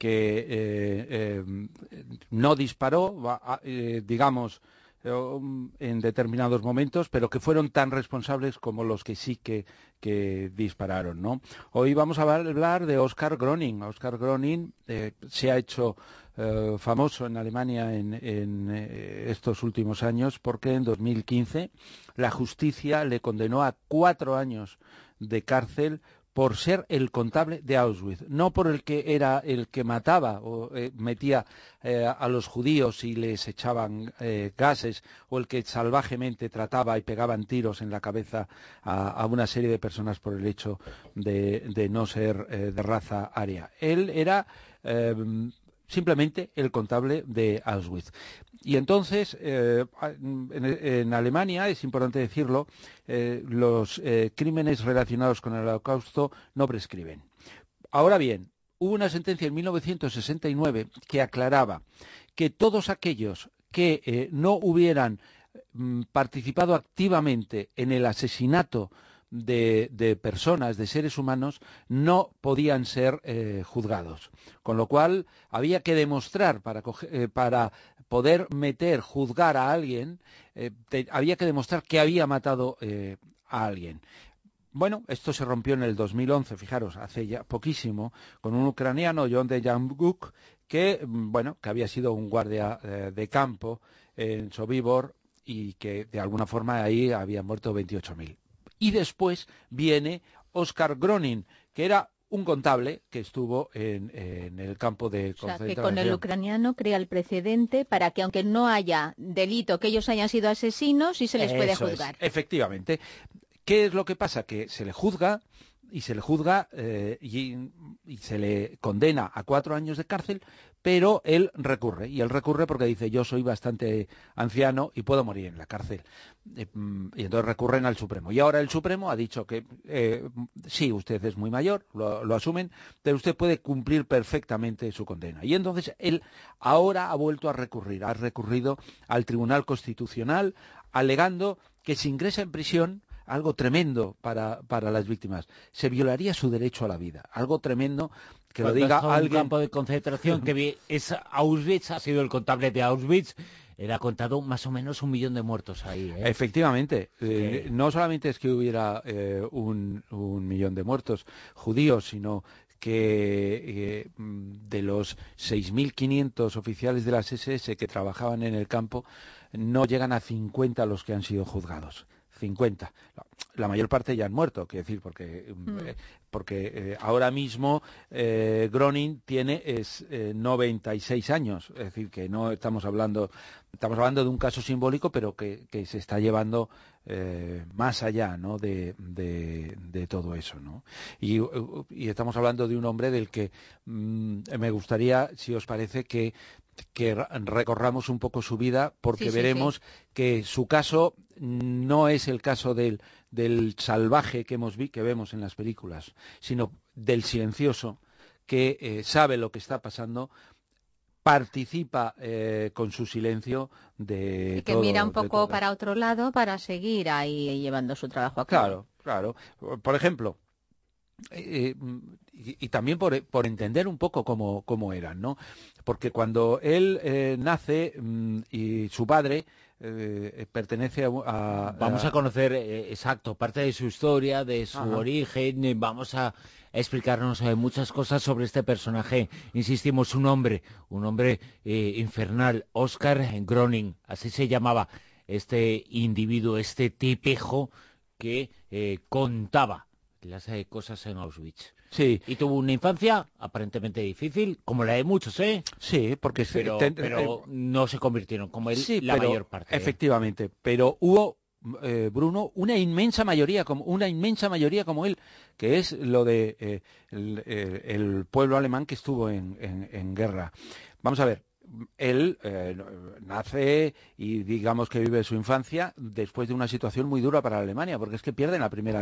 no disparó, digamos, en determinados momentos, pero que fueron tan responsables como los que sí que dispararon, ¿no? Hoy vamos a hablar de Oskar Gröning. Oskar Gröning se ha hecho famoso en Alemania en estos últimos años porque en 2015 la justicia le condenó a 4 años de cárcel por ser el contable de Auschwitz, no por el que era el que mataba o metía a los judíos y les echaban gases, o el que salvajemente trataba y pegaban tiros en la cabeza a una serie de personas por el hecho de no ser de raza aria. Él era simplemente el contable de Auschwitz. Y entonces, en Alemania, es importante decirlo, los crímenes relacionados con el Holocausto no prescriben. Ahora bien, hubo una sentencia en 1969 que aclaraba que todos aquellos que no hubieran participado activamente en el asesinato de personas, de seres humanos, no podían ser juzgados. Con lo cual había que demostrar, para poder juzgar a alguien, había que demostrar que había matado a alguien. Bueno, esto se rompió en el 2011, fijaros, hace ya poquísimo, con un ucraniano, John de Jambuk, que había sido un guardia de campo en Sobibor y que de alguna forma ahí habían muerto 28.000. Y después viene Oskar Gronin, que era un contable que estuvo en el campo de concentración. O sea, que con el ucraniano crea el precedente para que, aunque no haya delito, que ellos hayan sido asesinos, sí se les puede juzgar. Efectivamente. ¿Qué es lo que pasa? Que se le juzga y se le condena a 4 años de cárcel, pero él recurre, y él recurre porque dice: yo soy bastante anciano y puedo morir en la cárcel. Y entonces recurren al Supremo. Y ahora el Supremo ha dicho que sí, usted es muy mayor, lo asumen, pero usted puede cumplir perfectamente su condena. Y entonces él ahora ha vuelto a recurrir, ha recurrido al Tribunal Constitucional, alegando que si ingresa en prisión, algo tremendo para las víctimas, se violaría su derecho a la vida, algo tremendo, que lo diga alguien. Un campo de concentración que es Auschwitz, ha sido el contable de Auschwitz, él ha contado más o menos 1 millón de muertos ahí. Efectivamente, no solamente es que hubiera un millón de muertos judíos, sino que de los 6.500 oficiales de las SS que trabajaban en el campo, no llegan a 50 los que han sido juzgados. 50. La mayor parte ya han muerto, quiero decir, porque ahora mismo Gronin tiene 96 años, es decir, que no estamos hablando de un caso simbólico, pero que se está llevando más allá, ¿no?, de todo eso, ¿no? Y estamos hablando de un hombre del que me gustaría, si os parece, que recorramos un poco su vida, porque veremos que su caso no es el caso del salvaje que vemos en las películas, sino del silencioso que sabe lo que está pasando, participa con su silencio de y que todo, mira un poco para otro lado para seguir ahí llevando su trabajo a cabo. Claro. Por ejemplo, y también por entender un poco cómo eran, ¿no? Porque cuando él nace y su padre pertenece a... Vamos a conocer parte de su historia, de su origen, vamos a explicarnos muchas cosas sobre este personaje. Insistimos, un hombre infernal, Oskar Gronin, así se llamaba este individuo, este tipejo que contaba las cosas en Auschwitz. Sí. Y tuvo una infancia aparentemente difícil, como la de muchos, ¿eh? Sí, porque... Pero no se convirtieron como él, mayor parte. Efectivamente, pero hubo, Bruno, una inmensa mayoría como él, que es lo de el pueblo alemán que estuvo en guerra. Vamos a ver. Él nace y digamos que vive su infancia después de una situación muy dura para Alemania, porque es que pierden la Primera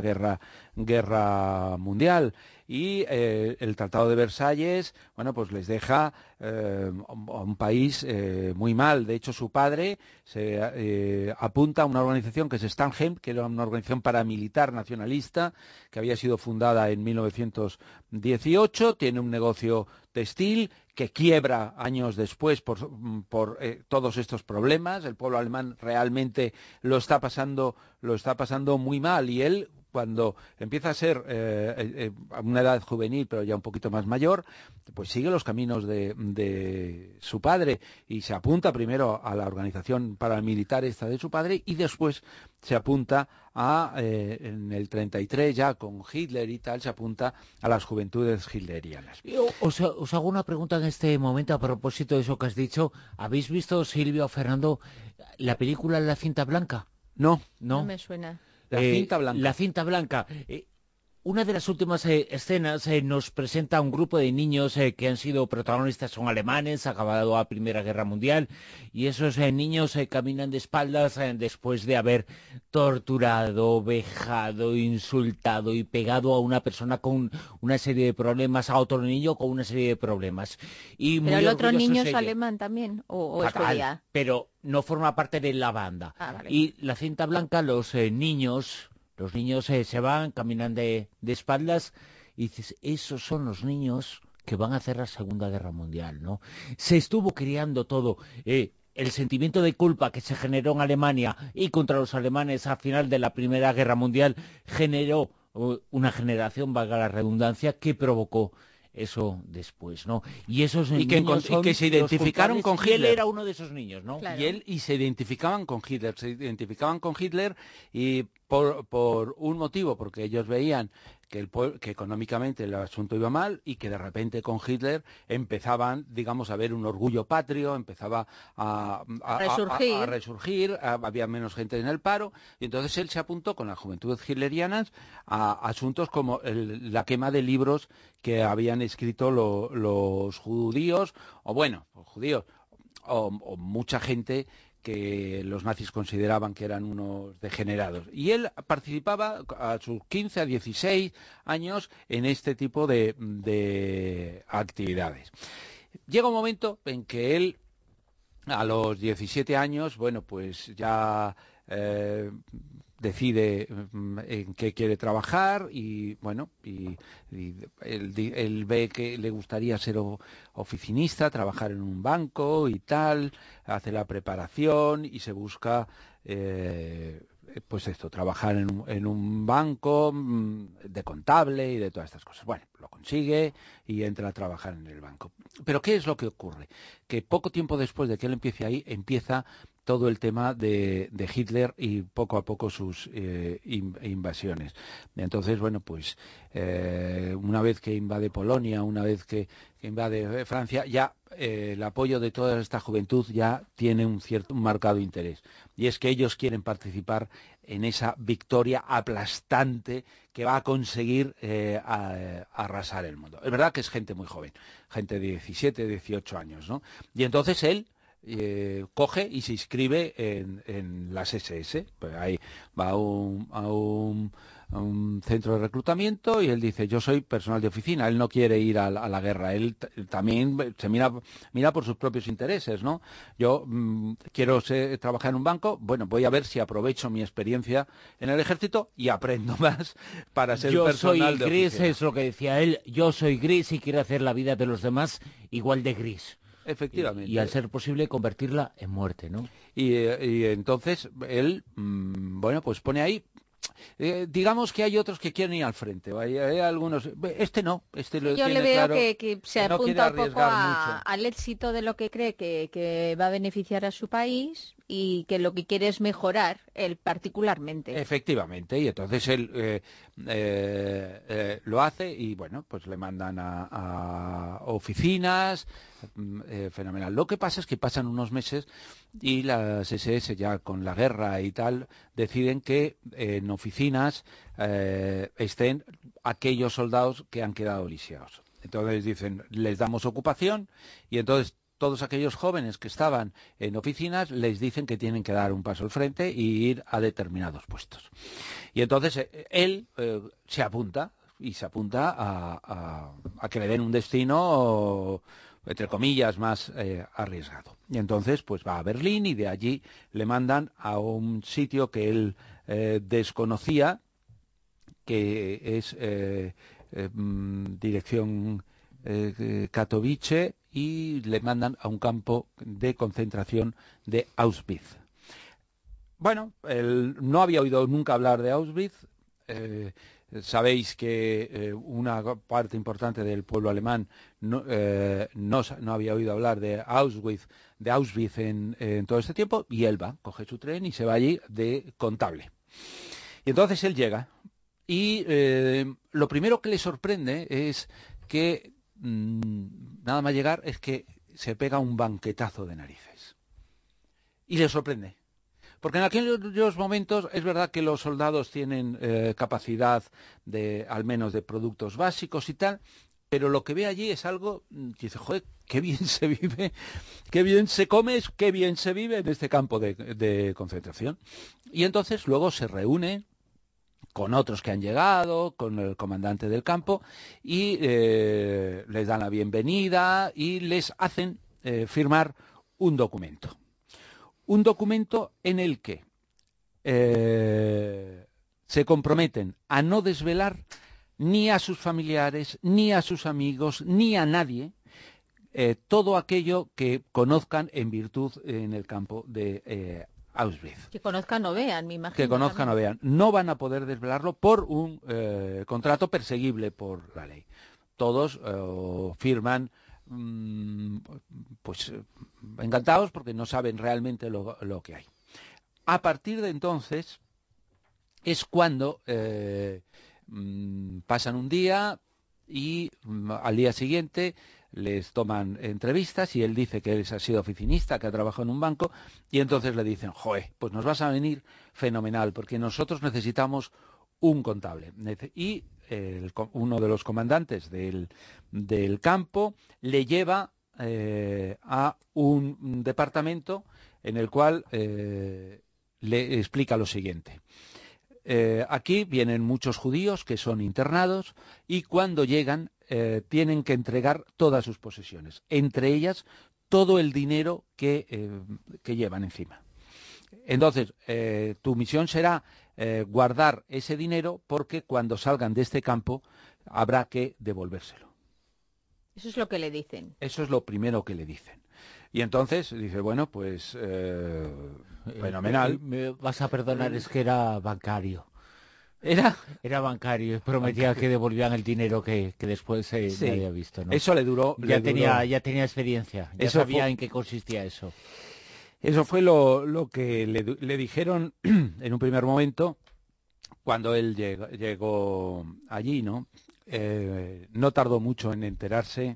Guerra Mundial y el Tratado de Versalles, pues les deja a un país muy mal. De hecho, su padre se apunta a una organización que es Stahlhelm, que era una organización paramilitar nacionalista que había sido fundada en 1918, tiene un negocio textil que quiebra años después por todos estos problemas. El pueblo alemán realmente lo está pasando muy mal, y él, cuando empieza a ser a una edad juvenil, pero ya un poquito más mayor, pues sigue los caminos de su padre y se apunta primero a la organización paramilitar esta de su padre, y después se apunta en el 33, ya con Hitler y tal, se apunta a las juventudes hitlerianas. Os hago una pregunta en este momento a propósito de eso que has dicho. ¿Habéis visto, Silvia o Fernando, la película La cinta blanca? No. No me suena. La cinta blanca. La cinta blanca. Una de las últimas escenas nos presenta a un grupo de niños que han sido protagonistas, son alemanes, ha acabado la Primera Guerra Mundial, y esos niños caminan de espaldas después de haber torturado, vejado, insultado y pegado a una persona con una serie de problemas, a otro niño con una serie de problemas. Y pero el otro niño es alemán también, o es judía. Pero no forma parte de la banda. Vale. Y la cinta blanca, los niños Los niños se van, caminan de espaldas y dices, esos son los niños que van a hacer la Segunda Guerra Mundial, ¿no? Se estuvo criando todo. El sentimiento de culpa que se generó en Alemania y contra los alemanes al final de la Primera Guerra Mundial generó una generación, valga la redundancia, que provocó eso después, ¿no? Y esos niños y que se identificaron con Hitler. Y él era uno de esos niños, ¿no? Claro. Y se identificaban con Hitler, y por un motivo, porque ellos veían que económicamente el asunto iba mal y que de repente con Hitler empezaban, digamos, a ver un orgullo patrio, empezaba a resurgir, había menos gente en el paro, y entonces él se apuntó con las juventudes hitlerianas a asuntos como la quema de libros que habían escrito los judíos, o mucha gente que los nazis consideraban que eran unos degenerados. Y él participaba a sus 15 a 16 años en este tipo de actividades. Llega un momento en que él, a los 17 años, pues ya decide en qué quiere trabajar y él ve que le gustaría ser oficinista, trabajar en un banco y tal, hace la preparación y se busca trabajar en un banco de contable y de todas estas cosas. Bueno, lo consigue y entra a trabajar en el banco. Pero ¿qué es lo que ocurre? Que poco tiempo después de que él empiece ahí, empieza todo el tema de Hitler y poco a poco sus invasiones. Entonces, una vez que invade Polonia, una vez que invade Francia, ya el apoyo de toda esta juventud ya tiene un marcado interés. Y es que ellos quieren participar en esa victoria aplastante que va a conseguir arrasar el mundo. Es verdad que es gente muy joven, gente de 17, 18 años, ¿no? Y entonces él coge y se inscribe en las SS. Pues ahí va a un centro de reclutamiento y él dice, yo soy personal de oficina. Él no quiere ir a la guerra, él también se mira por sus propios intereses, ¿no? Yo quiero trabajar en un banco, voy a ver si aprovecho mi experiencia en el ejército y aprendo más para ser personal de gris, oficina. es lo que decía él, yo soy gris y quiero hacer la vida de los demás igual de gris. Efectivamente. Y al ser posible convertirla en muerte, ¿no? Y entonces él, pone ahí, digamos que hay otros que quieren ir al frente, hay algunos, yo le veo claro, que se apunta un poco al éxito de lo que cree que va a beneficiar a su país y que lo que quiere es mejorar él particularmente. Efectivamente, y entonces él lo hace y le mandan a oficinas, fenomenal. Lo que pasa es que pasan unos meses y las SS ya con la guerra y tal deciden que en oficinas estén aquellos soldados que han quedado lisiados. Entonces dicen, les damos ocupación y entonces todos aquellos jóvenes que estaban en oficinas les dicen que tienen que dar un paso al frente y ir a determinados puestos. Y entonces él se apunta a que le den un destino, entre comillas, más arriesgado. Y entonces va a Berlín y de allí le mandan a un sitio que él desconocía, que es dirección Katowice, y le mandan a un campo de concentración de Auschwitz. Él no había oído nunca hablar de Auschwitz. Sabéis que una parte importante del pueblo alemán no había oído hablar de Auschwitz en todo este tiempo, y él coge su tren y se va allí de contable. Y entonces él llega y lo primero que le sorprende es que nada más llegar es que se pega un banquetazo de narices. Y le sorprende. Porque en aquellos momentos es verdad que los soldados tienen capacidad al menos de productos básicos y tal, pero lo que ve allí es algo que dice, joder, qué bien se vive, qué bien se come, qué bien se vive en este campo de concentración. Y entonces luego se reúne con otros que han llegado, con el comandante del campo, y les dan la bienvenida y les hacen firmar un documento. Un documento en el que se comprometen a no desvelar ni a sus familiares, ni a sus amigos, ni a nadie todo aquello que conozcan en virtud en el campo de Auschwitz. Que conozcan o vean, me imagino. Que conozcan o vean. No van a poder desvelarlo por un contrato perseguible por la ley. Todos firman pues encantados porque no saben realmente lo que hay. A partir de entonces es cuando pasan un día y al día siguiente les toman entrevistas y él dice que él ha sido oficinista, que ha trabajado en un banco, y entonces le dicen, joder, pues nos vas a venir fenomenal, porque nosotros necesitamos un contable. Y uno de los comandantes del campo le lleva a un departamento en el cual le explica lo siguiente. Aquí vienen muchos judíos que son internados y cuando llegan tienen que entregar todas sus posesiones, entre ellas todo el dinero que llevan encima. Entonces, tu misión será guardar ese dinero porque cuando salgan de este campo habrá que devolvérselo. Eso es lo que le dicen. Eso es lo primero que le dicen. Y entonces dice, bueno, pues fenomenal. Me vas a perdonar, es que era bancario. Era bancario, prometía que devolvían el dinero que después sí, se había visto, ¿no? Eso le duró. Ya tenía experiencia, ya sabía en qué consistía eso. Eso fue lo que le dijeron en un primer momento cuando él llegó allí, ¿no? No tardó mucho en enterarse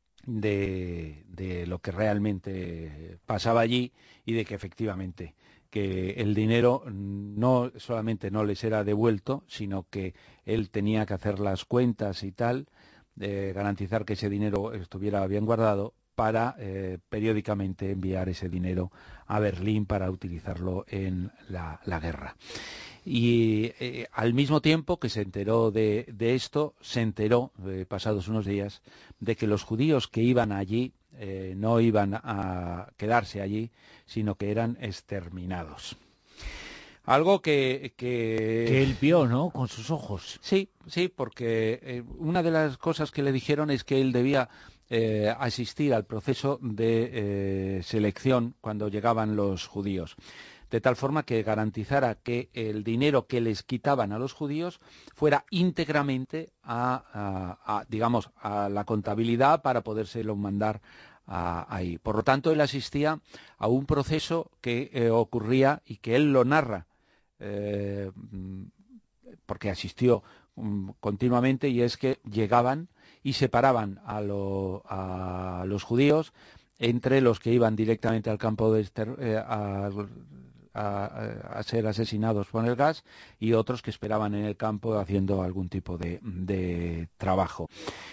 de lo que realmente pasaba allí y de que efectivamente que el dinero no solamente no les era devuelto, sino que él tenía que hacer las cuentas y tal, garantizar que ese dinero estuviera bien guardado para periódicamente enviar ese dinero a Berlín para utilizarlo en la guerra. Y al mismo tiempo que se enteró de esto, se enteró, pasados unos días, de que los judíos que iban allí no iban a quedarse allí, sino que eran exterminados. Algo que él vio, ¿no?, con sus ojos. Sí, porque una de las cosas que le dijeron es que él debía asistir al proceso de selección cuando llegaban los judíos, de tal forma que garantizara que el dinero que les quitaban a los judíos fuera íntegramente digamos, a la contabilidad para podérselo mandar ahí. Por lo tanto, él asistía a un proceso que ocurría y que él lo narra, porque asistió continuamente, y es que llegaban y separaban a los judíos entre los que iban directamente al campo a ser asesinados por el gas y otros que esperaban en el campo haciendo algún tipo de trabajo.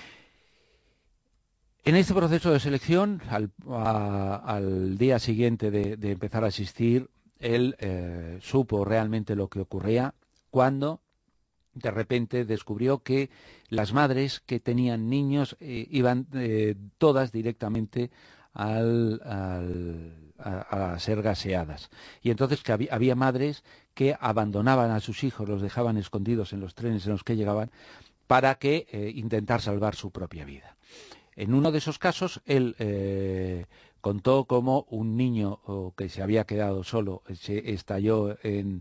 En este proceso de selección, al día siguiente de empezar a asistir, él supo realmente lo que ocurría cuando de repente descubrió que las madres que tenían niños iban todas directamente a ser gaseadas. Y entonces que había madres que abandonaban a sus hijos, los dejaban escondidos en los trenes en los que llegaban para que intentar salvar su propia vida. En uno de esos casos, él contó cómo un niño que se había quedado solo se estalló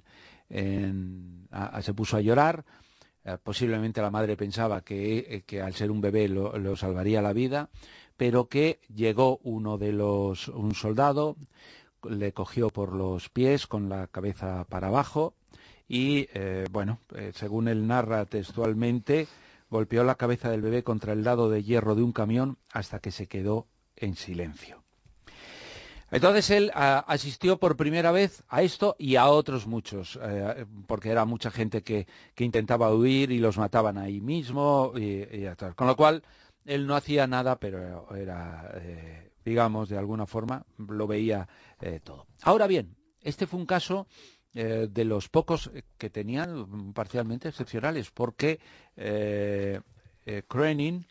se puso a llorar. Posiblemente la madre pensaba que al ser un bebé lo salvaría la vida, pero que llegó un soldado, le cogió por los pies con la cabeza para abajo y, según él narra textualmente, golpeó la cabeza del bebé contra el lado de hierro de un camión hasta que se quedó en silencio. Entonces él asistió por primera vez a esto y a otros muchos, porque era mucha gente que intentaba huir y los mataban ahí mismo, con lo cual él no hacía nada, pero era, digamos, de alguna forma, lo veía todo. Ahora bien, este fue un caso de los pocos que tenían parcialmente excepcionales, porque Groening,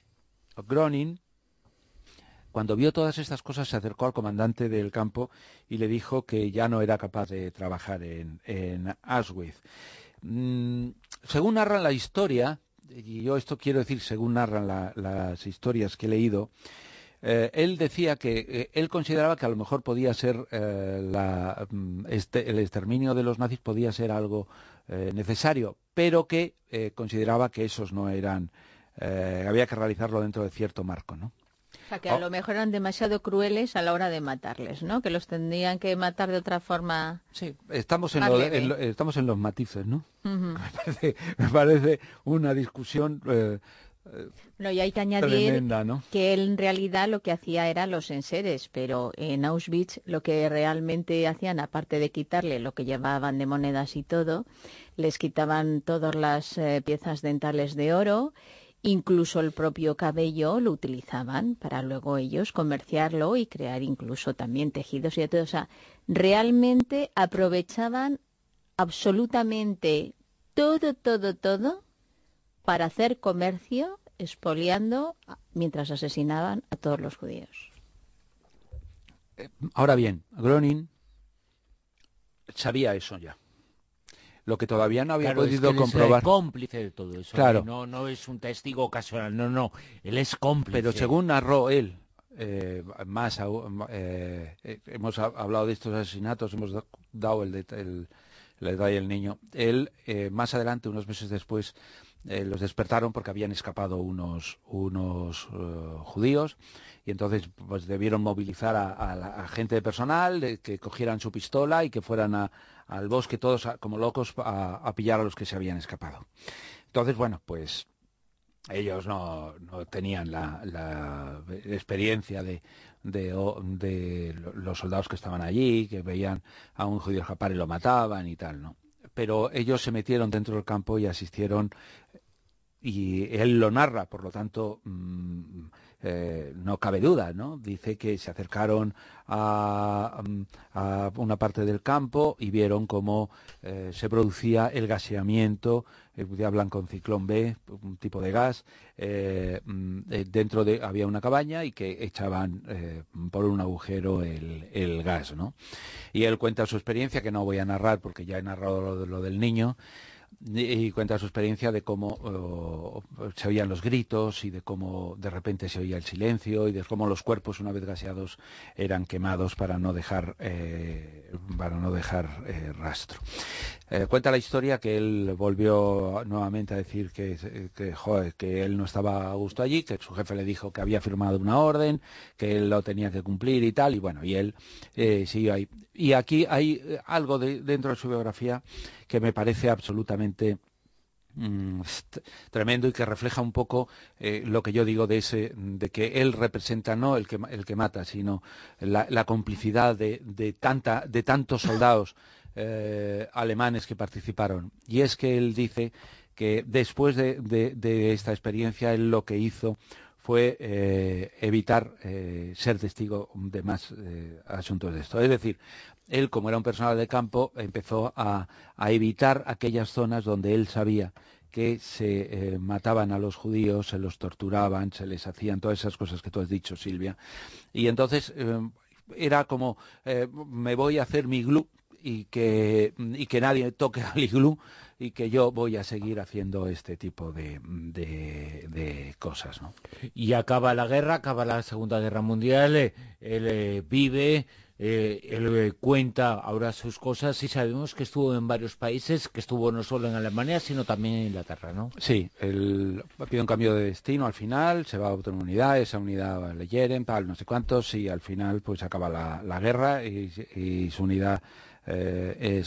cuando vio todas estas cosas, se acercó al comandante del campo y le dijo que ya no era capaz de trabajar en Auschwitz. Según narran la historia, y yo esto quiero decir según narran las historias que he leído, él decía que él consideraba que a lo mejor podía ser el exterminio de los nazis podía ser algo necesario, pero que consideraba que esos no eran, había que realizarlo dentro de cierto marco, ¿no? O sea, que a lo mejor eran demasiado crueles a la hora de matarles, ¿no? Que los tendrían que matar de otra forma. Sí, estamos más leve. estamos en los matices, ¿no? Ujú. Me parece una discusión No, y hay que añadir tremenda, ¿no? que él en realidad lo que hacía era los enseres, pero en Auschwitz lo que realmente hacían, aparte de quitarle lo que llevaban de monedas y todo, les quitaban todas las piezas dentales de oro, incluso el propio cabello lo utilizaban para luego ellos comerciarlo y crear incluso también tejidos y de todo. O sea, realmente aprovechaban absolutamente todo para hacer comercio, expoliando mientras asesinaban a todos los judíos. Ahora bien, Groening sabía eso ya. Lo que todavía no había podido él comprobar. Es cómplice de todo eso. Claro. No es un testigo ocasional. No. Él es cómplice. Pero según narró él, hemos hablado de estos asesinatos, hemos dado el detalle del niño. Él, más adelante, unos meses después, los despertaron porque habían escapado unos judíos, y entonces pues debieron movilizar a la gente de personal, que cogieran su pistola y que fueran al bosque todos como locos a pillar a los que se habían escapado. Entonces, bueno, pues ellos no tenían la experiencia de los soldados que estaban allí, que veían a un judío escapar y lo mataban y tal, ¿no? Pero ellos se metieron dentro del campo y asistieron, y él lo narra, por lo tanto no cabe duda, ¿no? Dice que se acercaron a una parte del campo y vieron cómo se producía el gaseamiento, hablan con ciclón B, un tipo de gas, había una cabaña y que echaban por un agujero el gas, ¿no? Y él cuenta su experiencia, que no voy a narrar porque ya he narrado lo del niño, y cuenta su experiencia de cómo se oían los gritos y de cómo de repente se oía el silencio y de cómo los cuerpos, una vez gaseados, eran quemados para no dejar rastro. Cuenta la historia que él volvió nuevamente a decir que él no estaba a gusto allí, que su jefe le dijo que había firmado una orden, que él lo tenía que cumplir y tal, y bueno, y él siguió ahí. Y aquí hay algo dentro de su biografía que me parece absolutamente tremendo y que refleja un poco lo que yo digo de que él representa no el que mata, sino la complicidad de tantos soldados alemanes que participaron. Y es que él dice que después de esta experiencia él lo que hizo fue evitar ser testigo de más asuntos de esto. Es decir, él, como era un personal de campo, empezó a evitar aquellas zonas donde él sabía que se mataban a los judíos, se los torturaban, se les hacían todas esas cosas que tú has dicho, Silvia. Y entonces era como, me voy a hacer mi iglú y que nadie toque al iglú, y que yo voy a seguir haciendo este tipo de cosas, ¿no? Y acaba la guerra, acaba la Segunda Guerra Mundial, él vive, él cuenta ahora sus cosas, y sabemos que estuvo en varios países, que estuvo no solo en Alemania, sino también en Inglaterra, ¿no? Sí, él pide un cambio de destino al final, se va a otra unidad, esa unidad le hieren, tal, no sé cuántos, y al final pues acaba la guerra y su unidad es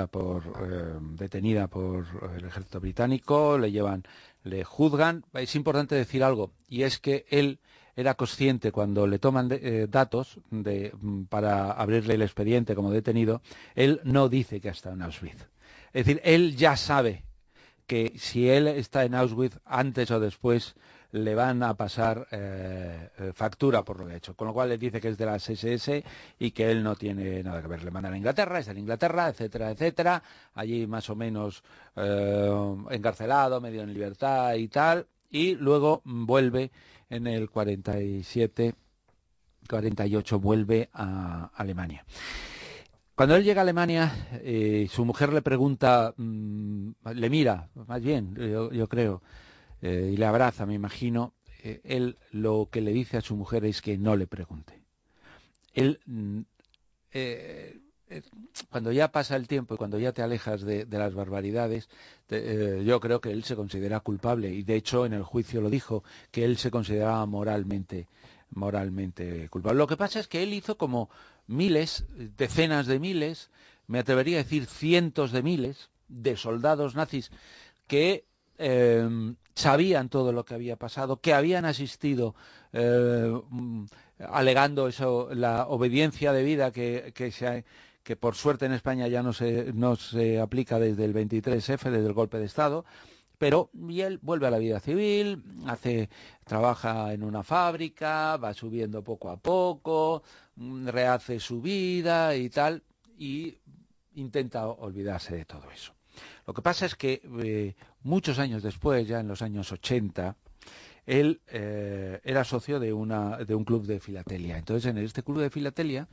detenida por el ejército británico, le juzgan. Es importante decir algo, y es que él era consciente, cuando le toman datos para abrirle el expediente como detenido, él no dice que está en Auschwitz. Es decir, él ya sabe que si él está en Auschwitz, antes o después le van a pasar factura por lo que ha hecho, con lo cual le dice que es de las SS y que él no tiene nada que ver. Le mandan a Inglaterra, está en Inglaterra, etcétera, etcétera, allí más o menos encarcelado, medio en libertad y tal, y luego vuelve en el 47, 48, vuelve a Alemania. Cuando él llega a Alemania, su mujer le pregunta, le mira, más bien, yo creo, y le abraza, me imagino. Él lo que le dice a su mujer es que no le pregunte. Él, cuando ya pasa el tiempo y cuando ya te alejas de las barbaridades, yo creo que él se considera culpable, y de hecho en el juicio lo dijo, que él se consideraba moralmente culpable. Lo que pasa es que él hizo como miles, decenas de miles, me atrevería a decir cientos de miles de soldados nazis que sabían todo lo que había pasado, que habían asistido alegando eso, la obediencia debida que por suerte en España ya no se aplica desde el 23F, desde el golpe de Estado. Pero y él vuelve a la vida civil, trabaja en una fábrica, va subiendo poco a poco, rehace su vida y tal, y intenta olvidarse de todo eso. Lo que pasa es que muchos años después, ya en los años 80, él era socio de un club de filatelia. Entonces, en este club de filatelia,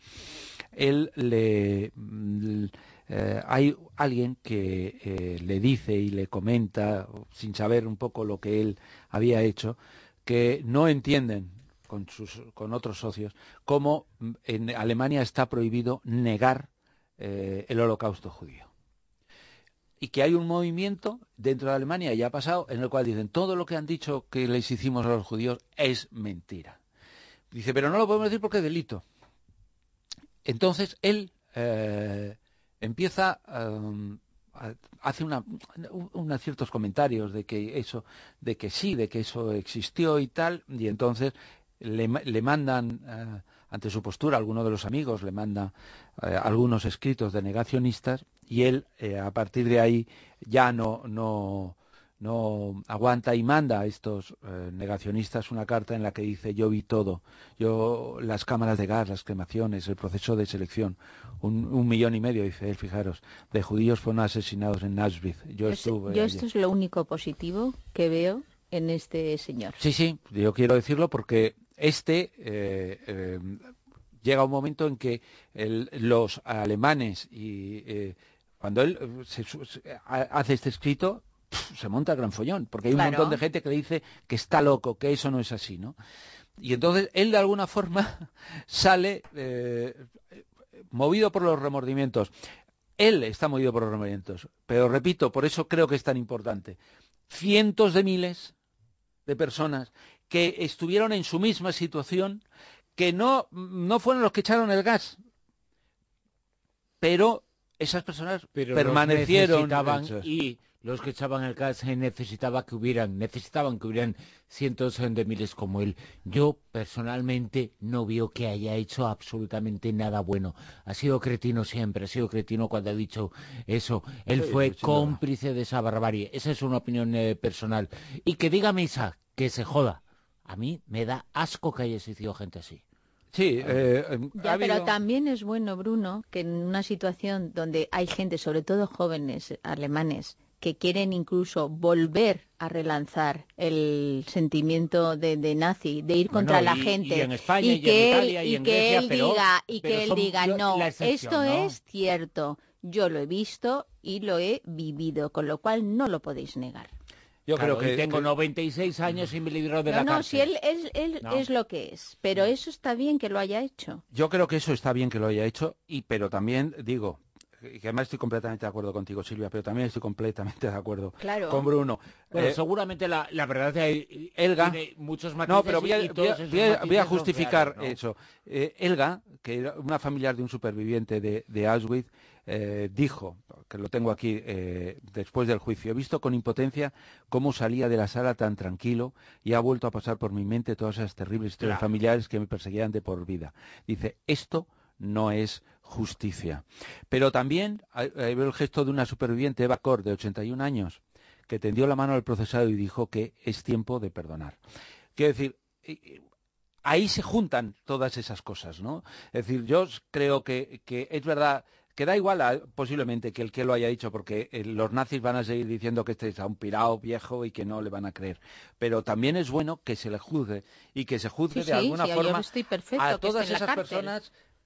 hay alguien que le dice y le comenta, sin saber un poco lo que él había hecho, que no entienden con otros socios cómo en Alemania está prohibido negar el holocausto judío. Y que hay un movimiento dentro de Alemania, ya ha pasado, en el cual dicen todo lo que han dicho que les hicimos a los judíos es mentira. Dice, pero no lo podemos decir porque es delito. Entonces él empieza, hace unos ciertos comentarios de que eso existió y tal, y entonces le mandan, ante su postura, alguno de los amigos le manda algunos escritos de negacionistas, y él a partir de ahí ya no aguanta y manda a estos negacionistas una carta en la que dice: yo vi todo, las cámaras de gas, las cremaciones, el proceso de selección, 1,5 millones, dice él, fijaros, de judíos fueron asesinados en Auschwitz. Yo esto es lo único positivo que veo en este señor. Sí, yo quiero decirlo porque llega un momento en que los alemanes cuando él hace este escrito, se monta el gran follón, porque hay un montón de gente que le dice que está loco, que eso no es así, ¿no? Y entonces él de alguna forma sale movido por los remordimientos. Él está movido por los remordimientos, pero repito, por eso creo que es tan importante. Cientos de miles de personas que estuvieron en su misma situación, que no fueron los que echaron el gas, pero esas personas permanecieron, y los que echaban el gas necesitaban que hubieran cientos de miles como él. Yo personalmente no veo que haya hecho absolutamente nada bueno. Ha sido cretino siempre, ha sido cretino cuando ha dicho eso. Él fue cómplice de esa barbarie. Esa es una opinión personal. Y que diga misa, que se joda. A mí me da asco que haya existido gente así. Sí, pero también es bueno, Bruno, que en una situación donde hay gente, sobre todo jóvenes alemanes, que quieren incluso volver a relanzar el sentimiento de nazi, de ir contra la gente, y en España, y en Italia, y en Grecia, que él diga, no, esto es cierto, yo lo he visto y lo he vivido, con lo cual no lo podéis negar. Yo creo que tengo 96 años y me libro de la cárcel. No, si él es lo que es, pero eso está bien que lo haya hecho. Yo creo que eso está bien que lo haya hecho, pero también digo, que además estoy completamente de acuerdo contigo, Silvia, pero también estoy completamente de acuerdo con Bruno. Bueno, seguramente la verdad es que Elga tiene muchos matices. No, pero voy a justificar eso. Elga, que era una familiar de un superviviente de Auschwitz, dijo, que lo tengo aquí después del juicio: he visto con impotencia cómo salía de la sala tan tranquilo y ha vuelto a pasar por mi mente todas esas terribles historias familiares que me perseguían de por vida. Dice, esto no es justicia. Pero también veo el gesto de una superviviente, Eva Kor, de 81 años, que tendió la mano al procesado y dijo que es tiempo de perdonar. Quiero decir, ahí se juntan todas esas cosas, ¿no? Es decir, yo creo que es verdad que da igual posiblemente que el que lo haya dicho, porque los nazis van a seguir diciendo que este es un pirao viejo y que no le van a creer. Pero también es bueno que se le juzgue y que se juzgue de alguna forma a todas esas personas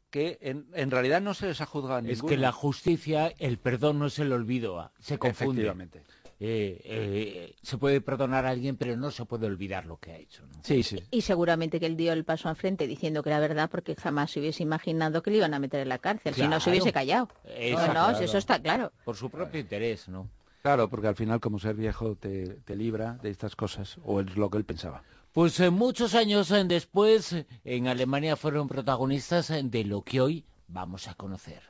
que en realidad no se les ha juzgado a ninguno. Es que la justicia, el perdón no es el olvido, se confunde. Efectivamente. Se puede perdonar a alguien, pero no se puede olvidar lo que ha hecho, ¿no? Sí, sí. Y seguramente que él dio el paso al frente diciendo que era verdad, porque jamás se hubiese imaginado que le iban a meter en la cárcel, Claro. si no se hubiese callado. Claro. Eso está claro. Por su propio interés, ¿no? Claro, porque al final, como ser viejo te libra de estas cosas, o es lo que él pensaba. Pues muchos años después, en Alemania fueron protagonistas de lo que hoy vamos a conocer.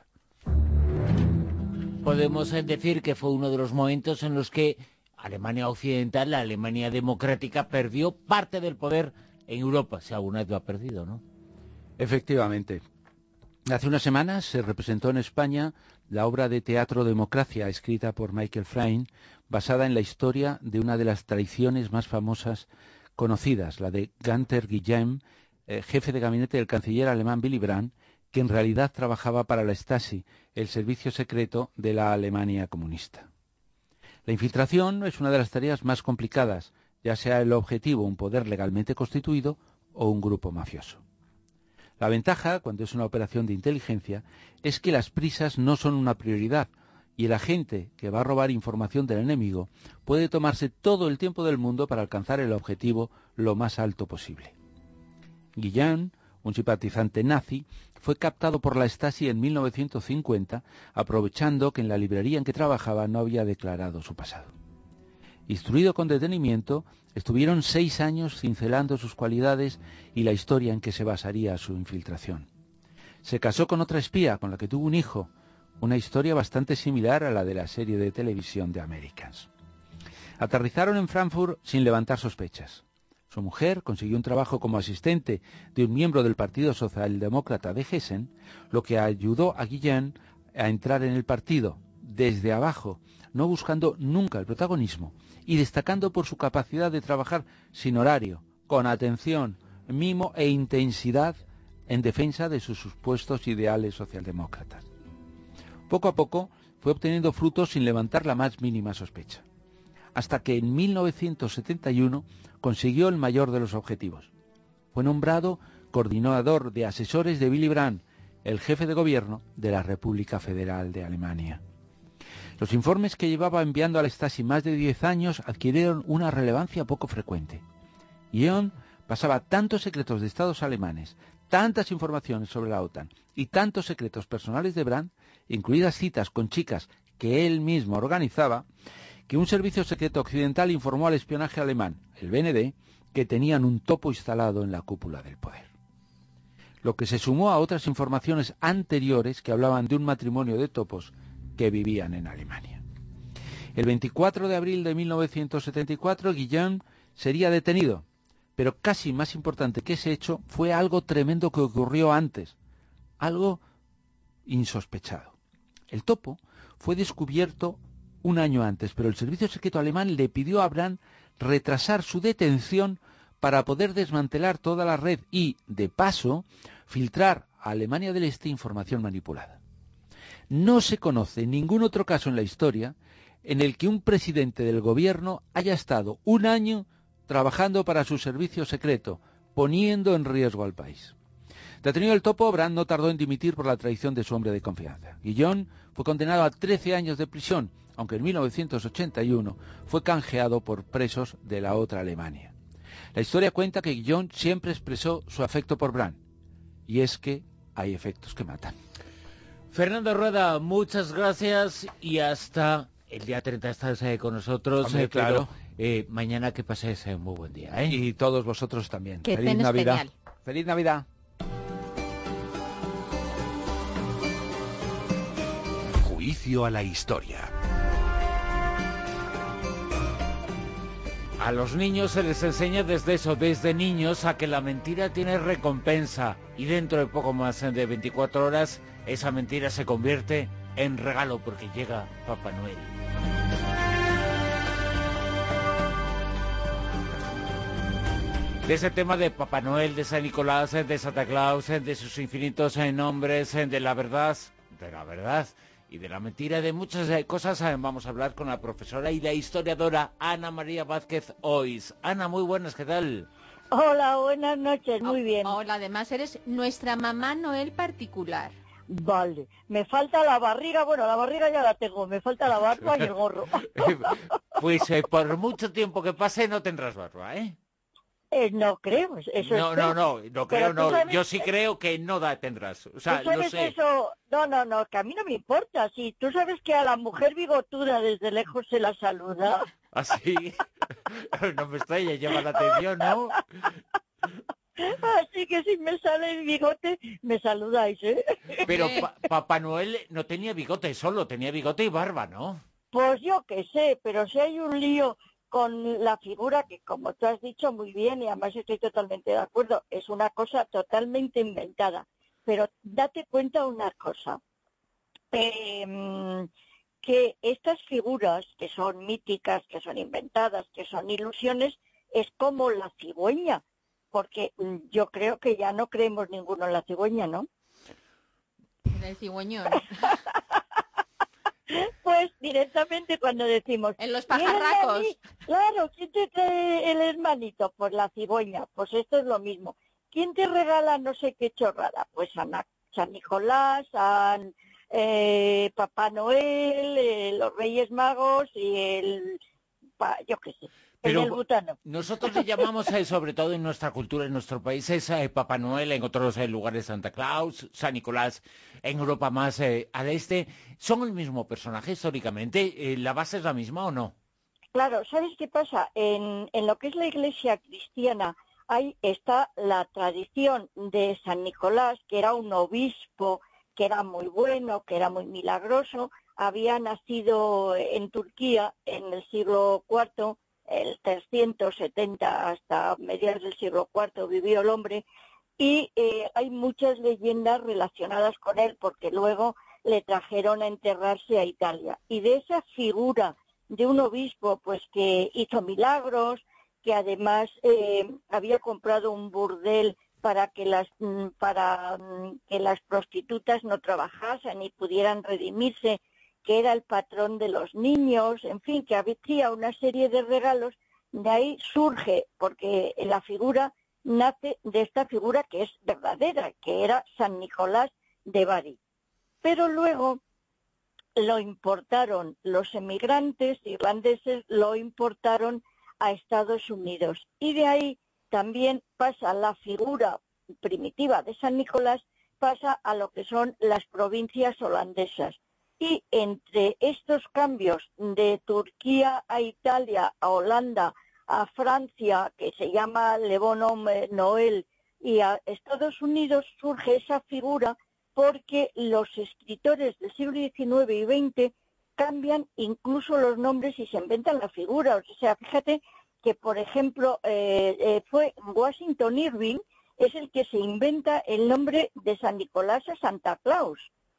Podemos decir que fue uno de los momentos en los que Alemania Occidental, la Alemania democrática, perdió parte del poder en Europa, si alguna vez lo ha perdido, ¿no? Efectivamente. Hace unas semanas se representó en España la obra de teatro Democracia, escrita por Michael Frayn, basada en la historia de una de las traiciones más famosas conocidas, la de Günther Guillaume, jefe de gabinete del canciller alemán Willy Brandt, que en realidad trabajaba para la Stasi, el servicio secreto de la Alemania comunista. La infiltración es una de las tareas más complicadas, ya sea el objetivo un poder legalmente constituido o un grupo mafioso. La ventaja, cuando es una operación de inteligencia, es que las prisas no son una prioridad y el agente que va a robar información del enemigo puede tomarse todo el tiempo del mundo para alcanzar el objetivo lo más alto posible. Guillaume, un simpatizante nazi, fue captado por la Stasi en 1950, aprovechando que en la librería en que trabajaba no había declarado su pasado. Instruido con detenimiento, estuvieron 6 años cincelando sus cualidades y la historia en que se basaría su infiltración. Se casó con otra espía, con la que tuvo un hijo, una historia bastante similar a la de la serie de televisión de Americans. Aterrizaron en Frankfurt sin levantar sospechas. Su mujer consiguió un trabajo como asistente de un miembro del Partido Socialdemócrata de Hessen, lo que ayudó a Guillaume a entrar en el partido desde abajo, no buscando nunca el protagonismo y destacando por su capacidad de trabajar sin horario, con atención, mimo e intensidad en defensa de sus supuestos ideales socialdemócratas. Poco a poco fue obteniendo frutos sin levantar la más mínima sospecha, hasta que en 1971 consiguió el mayor de los objetivos. Fue nombrado coordinador de asesores de Willy Brandt, el jefe de gobierno de la República Federal de Alemania. Los informes que llevaba enviando a la Stasi más de 10 años adquirieron una relevancia poco frecuente. Guillaume pasaba tantos secretos de estados alemanes, tantas informaciones sobre la OTAN y tantos secretos personales de Brandt, incluidas citas con chicas que él mismo organizaba, que un servicio secreto occidental informó al espionaje alemán, el BND, que tenían un topo instalado en la cúpula del poder. Lo que se sumó a otras informaciones anteriores que hablaban de un matrimonio de topos que vivían en Alemania. El 24 de abril de 1974, Guillaume sería detenido, pero casi más importante que ese hecho fue algo tremendo que ocurrió antes, algo insospechado. El topo fue descubierto un año antes, pero el servicio secreto alemán le pidió a Brandt retrasar su detención para poder desmantelar toda la red y, de paso, filtrar a Alemania del Este información manipulada. No se conoce ningún otro caso en la historia en el que un presidente del gobierno haya estado un año trabajando para su servicio secreto, poniendo en riesgo al país. Detenido el topo, Brandt no tardó en dimitir por la traición de su hombre de confianza. Guillaume fue condenado a 13 años de prisión, aunque en 1981 fue canjeado por presos de la otra Alemania. La historia cuenta que Guillaume siempre expresó su afecto por Brandt, y es que hay efectos que matan. Fernando Rueda, muchas gracias y hasta el día 30 estás con nosotros. Hombre, claro. Mañana que pases muy buen día. Y todos vosotros también. Que Feliz Navidad. genial. Feliz Navidad. Juicio a la historia. A los niños se les enseña desde niños, a que la mentira tiene recompensa. Y dentro de poco más de 24 horas, esa mentira se convierte en regalo porque llega Papá Noel. De ese tema de Papá Noel, de San Nicolás, de Santa Claus, de sus infinitos nombres, de la verdad y de la mentira, de muchas cosas, vamos a hablar con la profesora y la historiadora Ana María Vázquez Ois. Ana, muy buenas, ¿qué tal? Hola, buenas noches, muy bien. Hola, además eres nuestra mamá Noel particular. Vale, me falta la barriga, bueno, la barriga ya la tengo, me falta la barba y el gorro. Pues por mucho tiempo que pase no tendrás barba, ¿eh? No creo, eso No, espero. no creo, Pero tú no. sabes, Yo sí creo que no la tendrás. O tú sea, lo sabes sé. eso, no, que a mí no me importa, sí, tú sabes que a la mujer bigotuda desde lejos se la saluda. Así. No me extraña, llama la atención, ¿no? Así que si me sale el bigote, me saludáis, ¿eh? Pero Papá Noel no tenía bigote solo, tenía bigote y barba, ¿no? Pues yo qué sé, pero si hay un lío con la figura que, como tú has dicho muy bien, y además estoy totalmente de acuerdo, es una cosa totalmente inventada. Pero date cuenta una cosa, que estas figuras que son míticas, que son inventadas, que son ilusiones, es como la cigüeña, porque yo creo que ya no creemos ninguno en la cigüeña, ¿no? En el cigüeñón. Pues directamente cuando decimos... En los pajarracos. Claro, ¿quién te trae el hermanito? Pues la cigüeña, pues esto es lo mismo. ¿Quién te regala no sé qué chorrada? Pues San Nicolás, Papá Noel, los Reyes Magos y yo qué sé, Pero el del butano. nosotros le llamamos, sobre todo en nuestra cultura, en nuestro país, es Papá Noel, en otros lugares Santa Claus, San Nicolás, en Europa más al este. ¿Son el mismo personaje históricamente? ¿La base es la misma o no? Claro, ¿sabes qué pasa? En lo que es la iglesia cristiana, ahí está la tradición de San Nicolás, que era un obispo, que era muy bueno, que era muy milagroso, había nacido en Turquía en el siglo IV, el 370 hasta mediados del siglo IV vivió el hombre, y hay muchas leyendas relacionadas con él, porque luego le trajeron a enterrarse a Italia. Y de esa figura de un obispo pues que hizo milagros, que además había comprado un burdel para que las prostitutas no trabajasen y pudieran redimirse, que era el patrón de los niños, en fin, que había una serie de regalos. De ahí surge, porque la figura nace de esta figura que es verdadera, que era San Nicolás de Bari. Pero luego lo importaron los emigrantes irlandeses, lo importaron a Estados Unidos. Y de ahí también pasa la figura primitiva de San Nicolás, pasa a lo que son las provincias holandesas. Y entre estos cambios de Turquía a Italia, a Holanda, a Francia, que se llama Le Bon Homme Noel, y a Estados Unidos surge esa figura porque los escritores del siglo XIX y XX cambian incluso los nombres y se inventan la figura. O sea, fíjate que, por ejemplo, fue Washington Irving, es el que se inventa el nombre de San Nicolás a Santa Claus.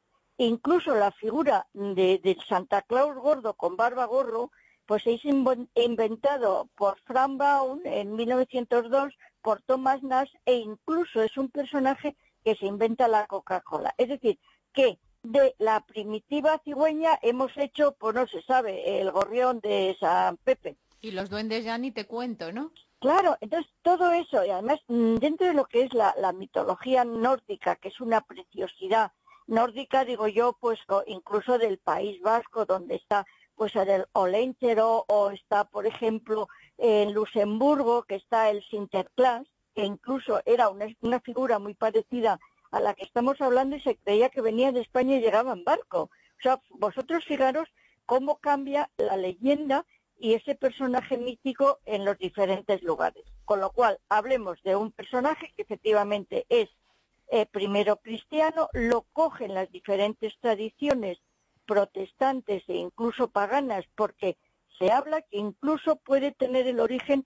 Incluso la figura de Santa Claus gordo con barba gorro, pues es inventado por Frank Baum en 1902, por Thomas Nash, e incluso es un personaje que se inventa la Coca-Cola. Es decir, que de la primitiva cigüeña hemos hecho, pues no se sabe, el gorrión de San Pepe. Y los duendes ya ni te cuento, ¿no? Claro, entonces todo eso, y además dentro de lo que es la mitología nórdica, que es una preciosidad nórdica, digo yo, pues incluso del País Vasco, donde está pues el Olenchero, o está, por ejemplo, en Luxemburgo, que está el Sinterklaas, que incluso era una figura muy parecida a la que estamos hablando y se creía que venía de España y llegaba en barco. O sea, vosotros fijaros cómo cambia la leyenda y ese personaje mítico en los diferentes lugares. Con lo cual, hablemos de un personaje que efectivamente es primero cristiano, lo cogen las diferentes tradiciones protestantes e incluso paganas, porque se habla que incluso puede tener el origen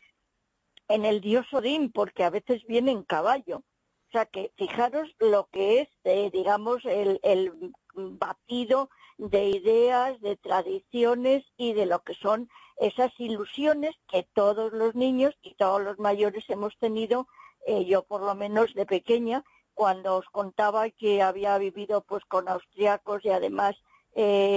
en el dios Odín, porque a veces viene en caballo. O sea que fijaros lo que es, digamos, el batido de ideas, de tradiciones y de lo que son esas ilusiones que todos los niños y todos los mayores hemos tenido, yo por lo menos de pequeña, cuando os contaba que había vivido pues con austriacos y además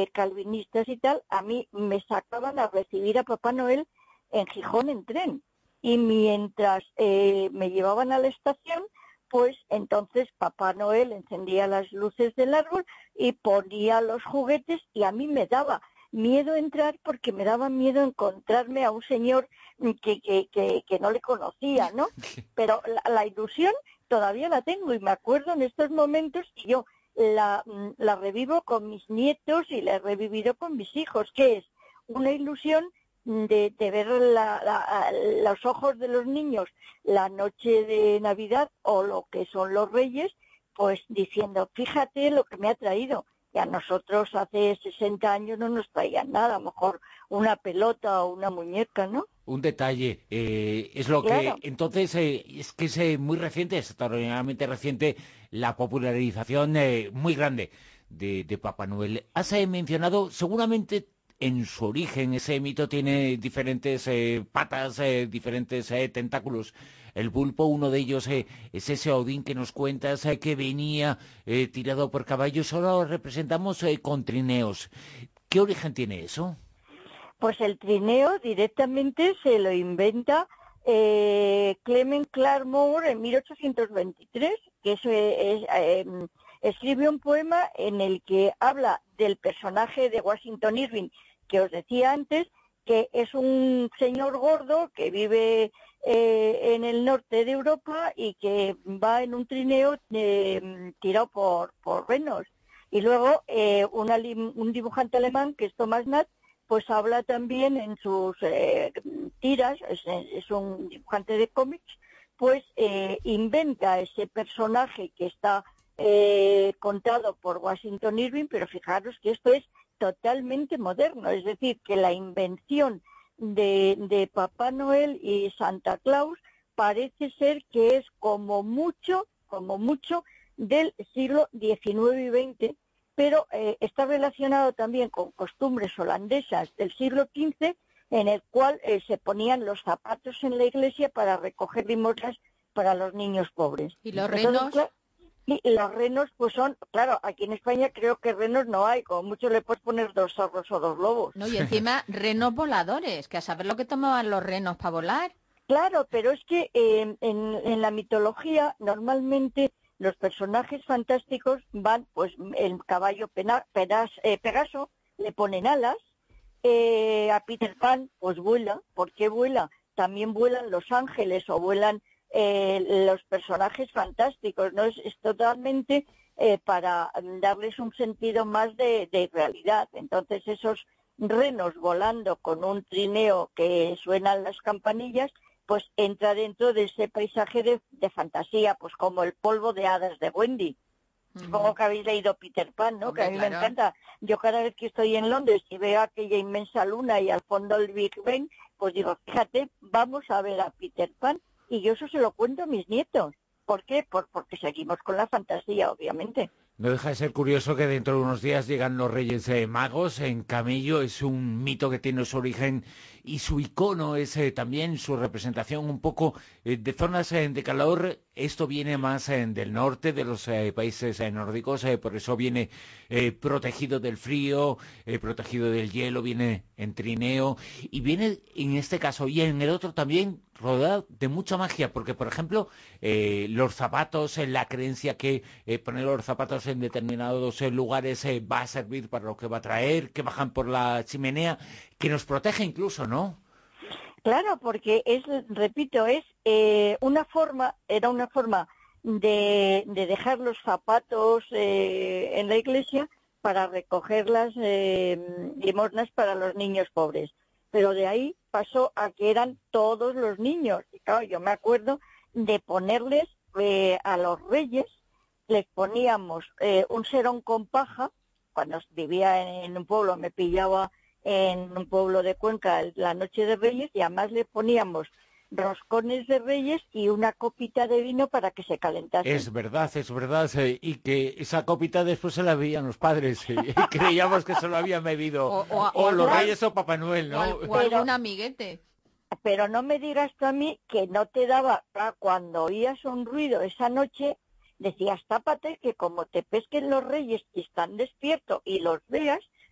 calvinistas y tal, a mí me sacaban a recibir a Papá Noel en Gijón en tren. y mientras me llevaban a la estación, pues entonces Papá Noel encendía las luces del árbol y ponía los juguetes, y a mí me daba miedo entrar porque me daba miedo encontrarme a un señor que no le conocía, ¿no? Pero la ilusión todavía la tengo, y me acuerdo en estos momentos, y yo la revivo con mis nietos y la he revivido con mis hijos, que es una ilusión de ver los ojos de los niños la noche de Navidad, o lo que son los Reyes, pues diciendo, fíjate lo que me ha traído. Y a nosotros hace 60 años no nos traían nada, a lo mejor una pelota o una muñeca, ¿no? Un detalle, es lo Claro. que entonces es que es muy reciente, es extraordinariamente reciente la popularización muy grande de Papá Noel. Has mencionado, seguramente en su origen ese mito tiene diferentes patas, diferentes tentáculos. El pulpo, uno de ellos es ese Odín que nos cuentas que venía tirado por caballos. Ahora lo representamos con trineos. ¿Qué origen tiene eso? Pues el trineo directamente se lo inventa Clement Clark Moore en 1823, que escribe un poema en el que habla del personaje de Washington Irving, que os decía antes, que es un señor gordo que vive en el norte de Europa y que va en un trineo tirado por renos. Y luego un dibujante alemán, que es Thomas Nast, pues habla también en sus tiras, es un dibujante de cómics, pues inventa ese personaje que está contado por Washington Irving, pero fijaros que esto es totalmente moderno, es decir, que la invención de Papá Noel y Santa Claus parece ser que es como mucho del siglo XIX y XX, pero está relacionado también con costumbres holandesas del siglo XV, en el cual se ponían los zapatos en la iglesia para recoger limosnas para los niños pobres. ¿Y los Entonces, renos? claro, y los renos, pues son, claro, aquí en España creo que renos no hay, como mucho le puedes poner 2 zorros o 2 lobos. No, y encima renos voladores, que a saber lo que tomaban los renos para volar. Claro, pero es que en la mitología normalmente los personajes fantásticos van, pues el caballo Pegaso le ponen alas, a Peter Pan pues vuela. ¿Por qué vuela? También vuelan los ángeles o vuelan los personajes fantásticos, ¿no? Es totalmente para darles un sentido más de realidad. Entonces esos renos volando con un trineo que suenan las campanillas, pues entra dentro de ese paisaje de fantasía, pues como el polvo de hadas de Wendy. Supongo que habéis leído Peter Pan, ¿no? Hombre, Que a mí claro. me encanta. Yo cada vez que estoy en Londres y veo aquella inmensa luna y al fondo el Big Ben, pues digo, fíjate, vamos a ver a Peter Pan. Y yo eso se lo cuento a mis nietos. ¿Por qué? Porque seguimos con la fantasía, obviamente. No deja de ser curioso que dentro de unos días llegan los Reyes Magos en camello. Es un mito que tiene su origen y su icono es también su representación un poco de zonas de calor. Esto viene más del norte de los países nórdicos, por eso viene protegido del frío, protegido del hielo, viene en trineo y viene en este caso y en el otro también rodeado de mucha magia, porque por ejemplo los zapatos, la creencia que poner los zapatos en determinados lugares va a servir para lo que va a traer, que bajan por la chimenea, que nos protege incluso, ¿no? Claro, porque repito, era una forma de dejar los zapatos en la iglesia para recoger las limosnas para los niños pobres. Pero de ahí pasó a que eran todos los niños. Y claro, yo me acuerdo de ponerles a los reyes, les poníamos un serón con paja. Cuando vivía en un pueblo, me pillaba en un pueblo de Cuenca la noche de Reyes, y además le poníamos roscones de Reyes y una copita de vino para que se calentase. Es verdad, y que esa copita después se la veían los padres y creíamos que se lo habían bebido o los Reyes o Papá Noel, ¿no? O algún amiguete. Pero no me digas tú a mí que no te daba, cuando oías un ruido esa noche, decías, tápate, que como te pesquen los Reyes y están despiertos y los veas,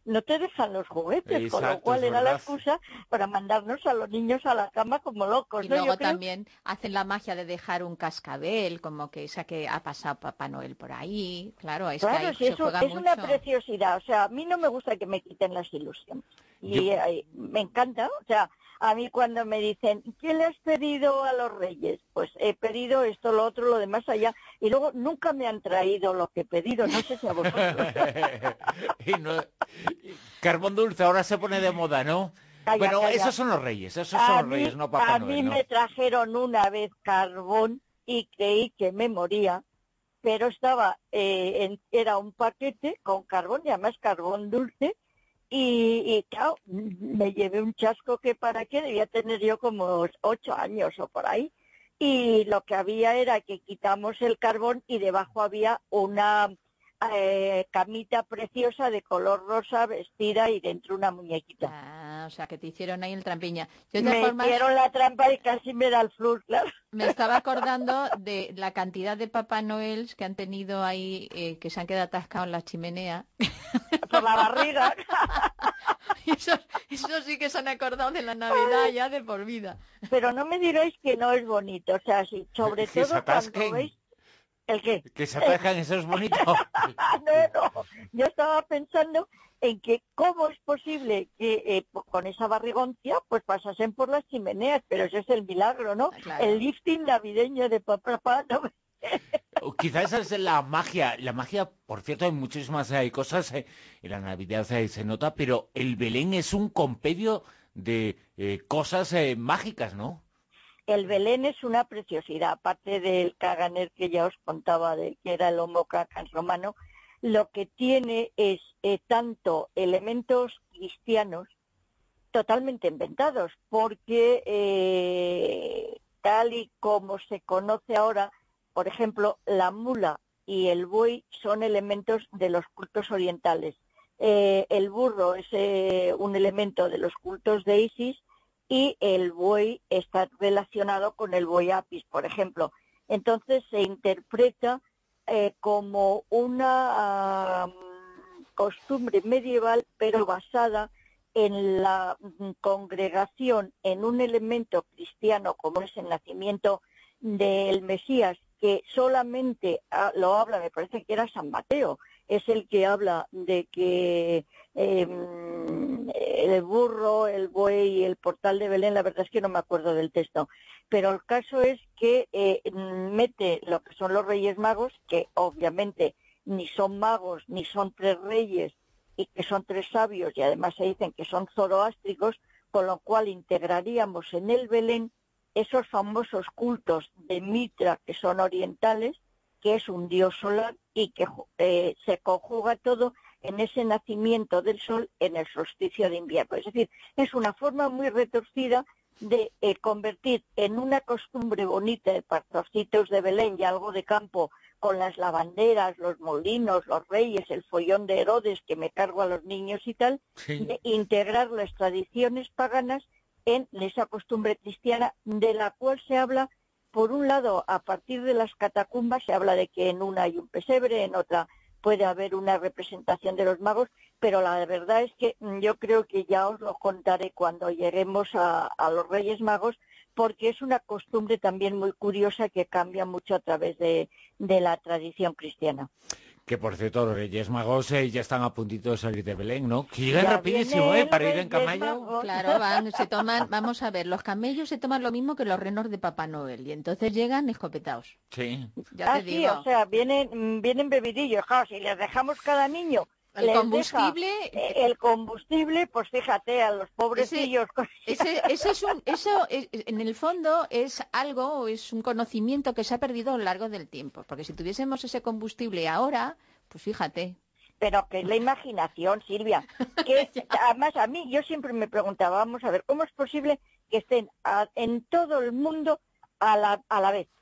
no te dejan los juguetes, Exacto, con lo cual es era la verdad. excusa para mandarnos a los niños a la cama como locos. Y ¿no? luego Yo creo también hacen la magia de dejar un cascabel, como que esa que ha pasado Papá Noel por ahí. Claro, es que Claro, ahí sí, se eso juega es mucho. una preciosidad. O sea, a mí no me gusta que me quiten las ilusiones. Y me encanta. O sea, a mí cuando me dicen, ¿qué le has pedido a los reyes? Pues he pedido esto, lo otro, lo demás allá. Y luego nunca me han traído lo que he pedido. No sé si a vosotros. Y no- Carbón dulce ahora se pone de moda, ¿no? Calla, Bueno, calla. esos son los reyes, no Papá A Noel, mí ¿no? me trajeron una vez carbón y creí que me moría, pero estaba, era un paquete con carbón y además carbón dulce y claro, me llevé un chasco que para qué, debía tener yo como 8 años o por ahí. Y lo que había era que quitamos el carbón y debajo había una camita preciosa de color rosa vestida y dentro una muñequita. Ah, o sea, que te hicieron ahí el trampiña. Yo, de Me todas formas, hicieron la trampa y casi me da el flur, claro. me estaba acordando de la cantidad de Papá Noel que han tenido ahí, que se han quedado atascados en la chimenea. Por la barriga. Eso sí que se han acordado de la Navidad ya de por vida. Pero no me diréis que no es bonito. O sea, sí, sobre Que se todo cuando atasquen. veis... ¿El qué? Que se atajan, eso es bonito. No. Yo estaba pensando en que cómo es posible que con esa barrigoncia pues pasasen por las chimeneas, pero ese es el milagro, ¿no? Claro. El lifting navideño de papá, ¿no? Quizás esa es la magia. La magia, por cierto, hay muchísimas cosas. En la Navidad se nota, pero el Belén es un compendio de cosas mágicas, ¿no? El Belén es una preciosidad, aparte del caganer que ya os contaba, de que era el Homo cacans romano, lo que tiene es tanto elementos cristianos totalmente inventados, porque tal y como se conoce ahora, por ejemplo, la mula y el buey son elementos de los cultos orientales. El burro es un elemento de los cultos de Isis, y el buey está relacionado con el buey apis, por ejemplo. Entonces se interpreta como una costumbre medieval, pero basada en la congregación en un elemento cristiano como es el nacimiento del Mesías, que solamente lo habla, me parece que era San Mateo, es el que habla de que el burro, el buey y el portal de Belén, la verdad es que no me acuerdo del texto, pero el caso es que mete lo que son los Reyes Magos, que obviamente ni son magos ni son 3 reyes y que son 3 sabios y además se dicen que son zoroástricos, con lo cual integraríamos en el Belén esos famosos cultos de Mitra que son orientales, que es un dios solar y que se conjuga todo en ese nacimiento del sol en el solsticio de invierno. Es decir, es una forma muy retorcida de convertir en una costumbre bonita de pastorcitos de Belén y algo de campo con las lavanderas, los molinos, los reyes, el follón de Herodes que me cargo a los niños y tal, Sí. de integrar las tradiciones paganas en esa costumbre cristiana de la cual se habla, por un lado, a partir de las catacumbas, se habla de que en una hay un pesebre, en otra puede haber una representación de los magos, pero la verdad es que yo creo que ya os lo contaré cuando lleguemos a los Reyes Magos, porque es una costumbre también muy curiosa que cambia mucho a través de la tradición cristiana. Que por cierto, los Reyes Magos ya están a puntito de salir de Belén, ¿no? Que llegan Ya rapidísimo, viene el para ir en Reyes camello. Magos. Claro, vamos a ver, los camellos se toman lo mismo que los renos de Papá Noel y entonces llegan escopetados. Sí. Ya te Sí, digo. o sea, vienen bebidillos. Claro, si les dejamos cada niño El les combustible, deja, el combustible, pues fíjate, a los pobrecillos. eso en el fondo es algo, es un conocimiento que se ha perdido a lo largo del tiempo, porque si tuviésemos ese combustible ahora, pues fíjate. Pero que es la imaginación, Silvia. Que además a mí, yo siempre me preguntaba, vamos a ver, ¿cómo es posible que estén en todo el mundo a la vez?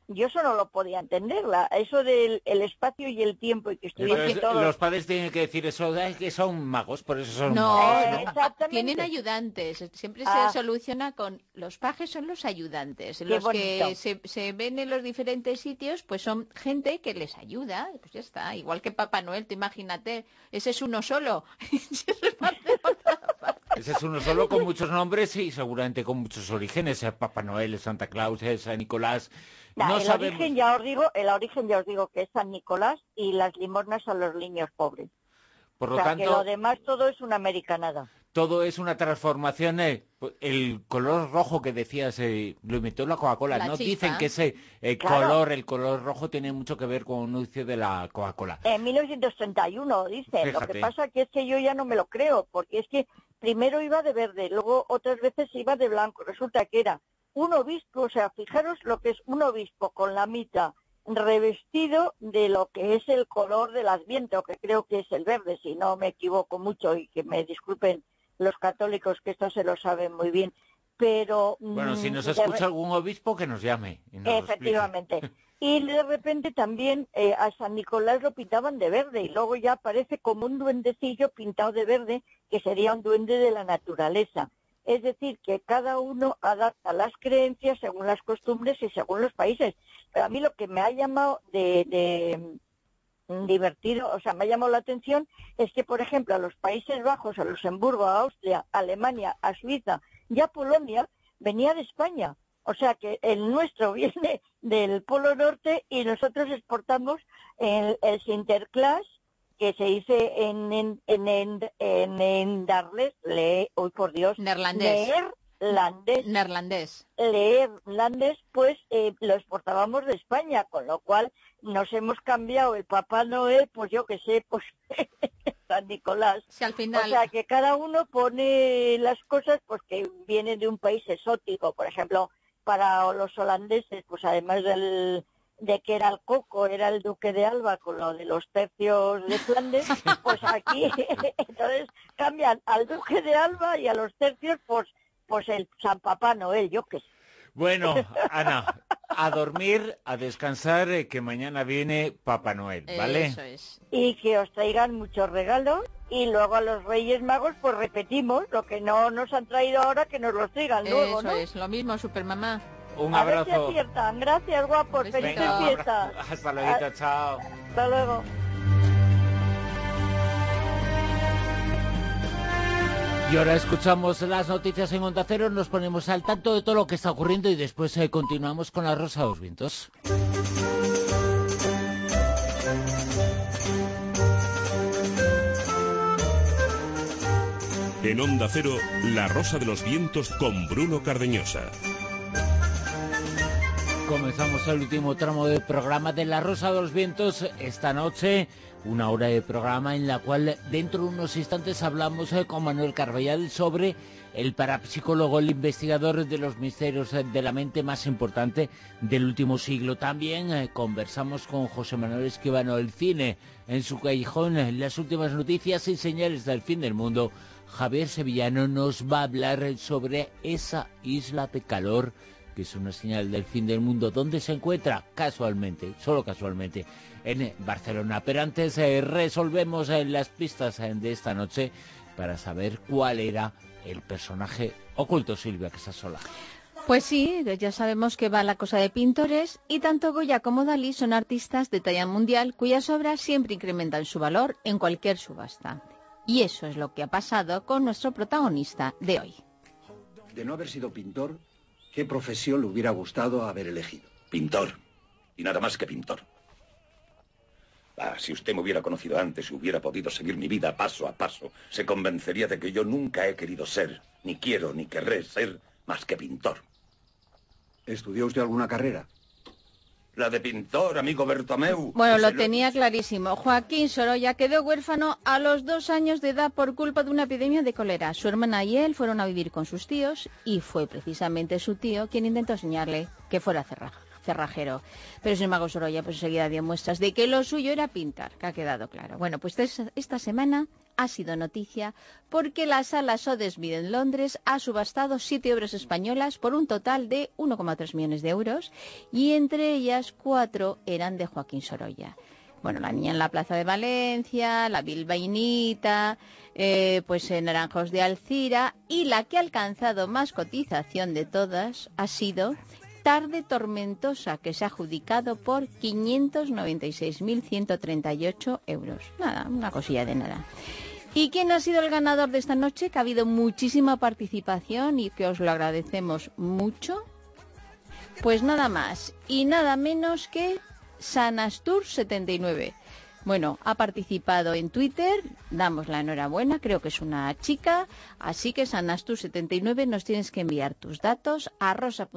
Yo eso no lo podía entender, eso del el espacio y el tiempo y que estuviesen todos... Los padres tienen que decir eso, que son magos, por eso son No, magos, ¿no? Exactamente. Tienen ayudantes, siempre Ah. se soluciona con... Los pajes son los ayudantes, Qué los bonito. que se ven en los diferentes sitios, pues son gente que les ayuda, pues ya está, igual que Papá Noel, tú imagínate, ese es uno solo, se reparte por toda parte. Ese es uno solo con muchos nombres y seguramente con muchos orígenes. Papá Noel, Santa Claus, San Nicolás. No el sabemos. origen ya os digo que es San Nicolás y las limosnas a los niños pobres. Por lo O sea, tanto, que lo demás todo es una americanada. todo es una transformación. El color rojo que decías lo inventó la Coca-Cola. La No chispa. dicen que ese Claro. el color rojo tiene mucho que ver con un anuncio de la Coca-Cola. En 1931, dicen. Lo Fíjate. que pasa que es que yo ya no me lo creo, porque es que primero iba de verde, luego otras veces iba de blanco. Resulta que era un obispo, o sea, fijaros lo que es un obispo con la mitad revestido de lo que es el color del Adviento, que creo que es el verde, si no me equivoco mucho, y que me disculpen los católicos que esto se lo saben muy bien. Pero Bueno, si nos de escucha algún obispo, que nos llame. Y nos lo explique. efectivamente. Y de repente también a San Nicolás lo pintaban de verde y luego ya aparece como un duendecillo pintado de verde, que sería un duende de la naturaleza. Es decir, que cada uno adapta las creencias según las costumbres y según los países. Pero a mí lo que me ha llamado de divertido, o sea, me ha llamado la atención, es que, por ejemplo, a los Países Bajos, a Luxemburgo, a Austria, a Alemania, a Suiza y a Polonia, venía de España. O sea que el nuestro viene del Polo Norte y nosotros exportamos el Sinterklaas, que se dice en darles, hoy por Dios, Neerlandés. neerlandés, pues lo exportábamos de España, con lo cual nos hemos cambiado el Papá Noel, pues yo que sé, pues San Nicolás. Si al final... O sea, que cada uno pone las cosas pues que vienen de un país exótico. Por ejemplo, para los holandeses, pues además de que era el coco, era el duque de Alba con lo de los tercios de Flandes, pues aquí entonces cambian al duque de Alba y a los tercios pues el San Papá Noel, yo qué sé. Bueno, Ana, a dormir, a descansar, que mañana viene Papá Noel, ¿vale? Eso es. Y que os traigan muchos regalos y luego a los Reyes Magos pues repetimos lo que no nos han traído ahora, que nos los traigan luego, Eso ¿no? es, lo mismo, Supermamá. Un A ver si abrazo. aciertan. Gracias, guapos. Un besito. Felices Venga, un fiestas. abrazo. Hasta luego, chao. Hasta luego. Y ahora escuchamos las noticias en Onda Cero, nos ponemos al tanto de todo lo que está ocurriendo y después continuamos con la Rosa de los Vientos. En Onda Cero, La Rosa de los Vientos con Bruno Cardeñosa. Comenzamos el último tramo del programa de La Rosa de los Vientos esta noche, una hora de programa en la cual dentro de unos instantes hablamos con Manuel Carballal sobre el parapsicólogo, el investigador de los misterios de la mente más importante del último siglo. También conversamos con José Manuel Esquivano, el cine en su callejón, las últimas noticias y señales del fin del mundo. Javier Sevillano nos va a hablar sobre esa isla de calor que es una señal del fin del mundo, donde se encuentra casualmente, solo casualmente, en Barcelona. Pero antes resolvemos las pistas de esta noche para saber cuál era el personaje oculto, Silvia Casasola. Pues sí, ya sabemos que va la cosa de pintores y tanto Goya como Dalí son artistas de talla mundial cuyas obras siempre incrementan su valor en cualquier subasta. Y eso es lo que ha pasado con nuestro protagonista de hoy. De no haber sido pintor, ¿qué profesión le hubiera gustado haber elegido? Pintor. Y nada más que pintor. Si usted me hubiera conocido antes y hubiera podido seguir mi vida paso a paso, se convencería de que yo nunca he querido ser, ni quiero, ni querré ser más que pintor. ¿Estudió usted alguna carrera? La de pintor, amigo Bertomeu. Bueno, lo tenía clarísimo. Joaquín Sorolla quedó huérfano a los 2 años de edad por culpa de una epidemia de cólera. Su hermana y él fueron a vivir con sus tíos y fue precisamente su tío quien intentó enseñarle que fuera cerrajo. cerrajero. Pero sin embargo Sorolla pues enseguida dio muestras de que lo suyo era pintar, que ha quedado claro. Bueno, pues esta semana ha sido noticia porque la sala Sotheby's en Londres ha subastado 7 obras españolas por un total de 1,3 millones de euros y entre ellas 4 eran de Joaquín Sorolla. Bueno, La niña en la plaza de Valencia, La bilbainita, pues Naranjos de Alcira, y la que ha alcanzado más cotización de todas ha sido Tarde tormentosa, que se ha adjudicado por 596.138 euros. Nada, una cosilla de nada. ¿Y quién ha sido el ganador de esta noche? Que ha habido muchísima participación y que os lo agradecemos mucho. Pues nada más y nada menos que Sanastur79. Bueno, ha participado en Twitter, damos la enhorabuena, creo que es una chica, así que Sanastur79 nos tienes que enviar tus datos a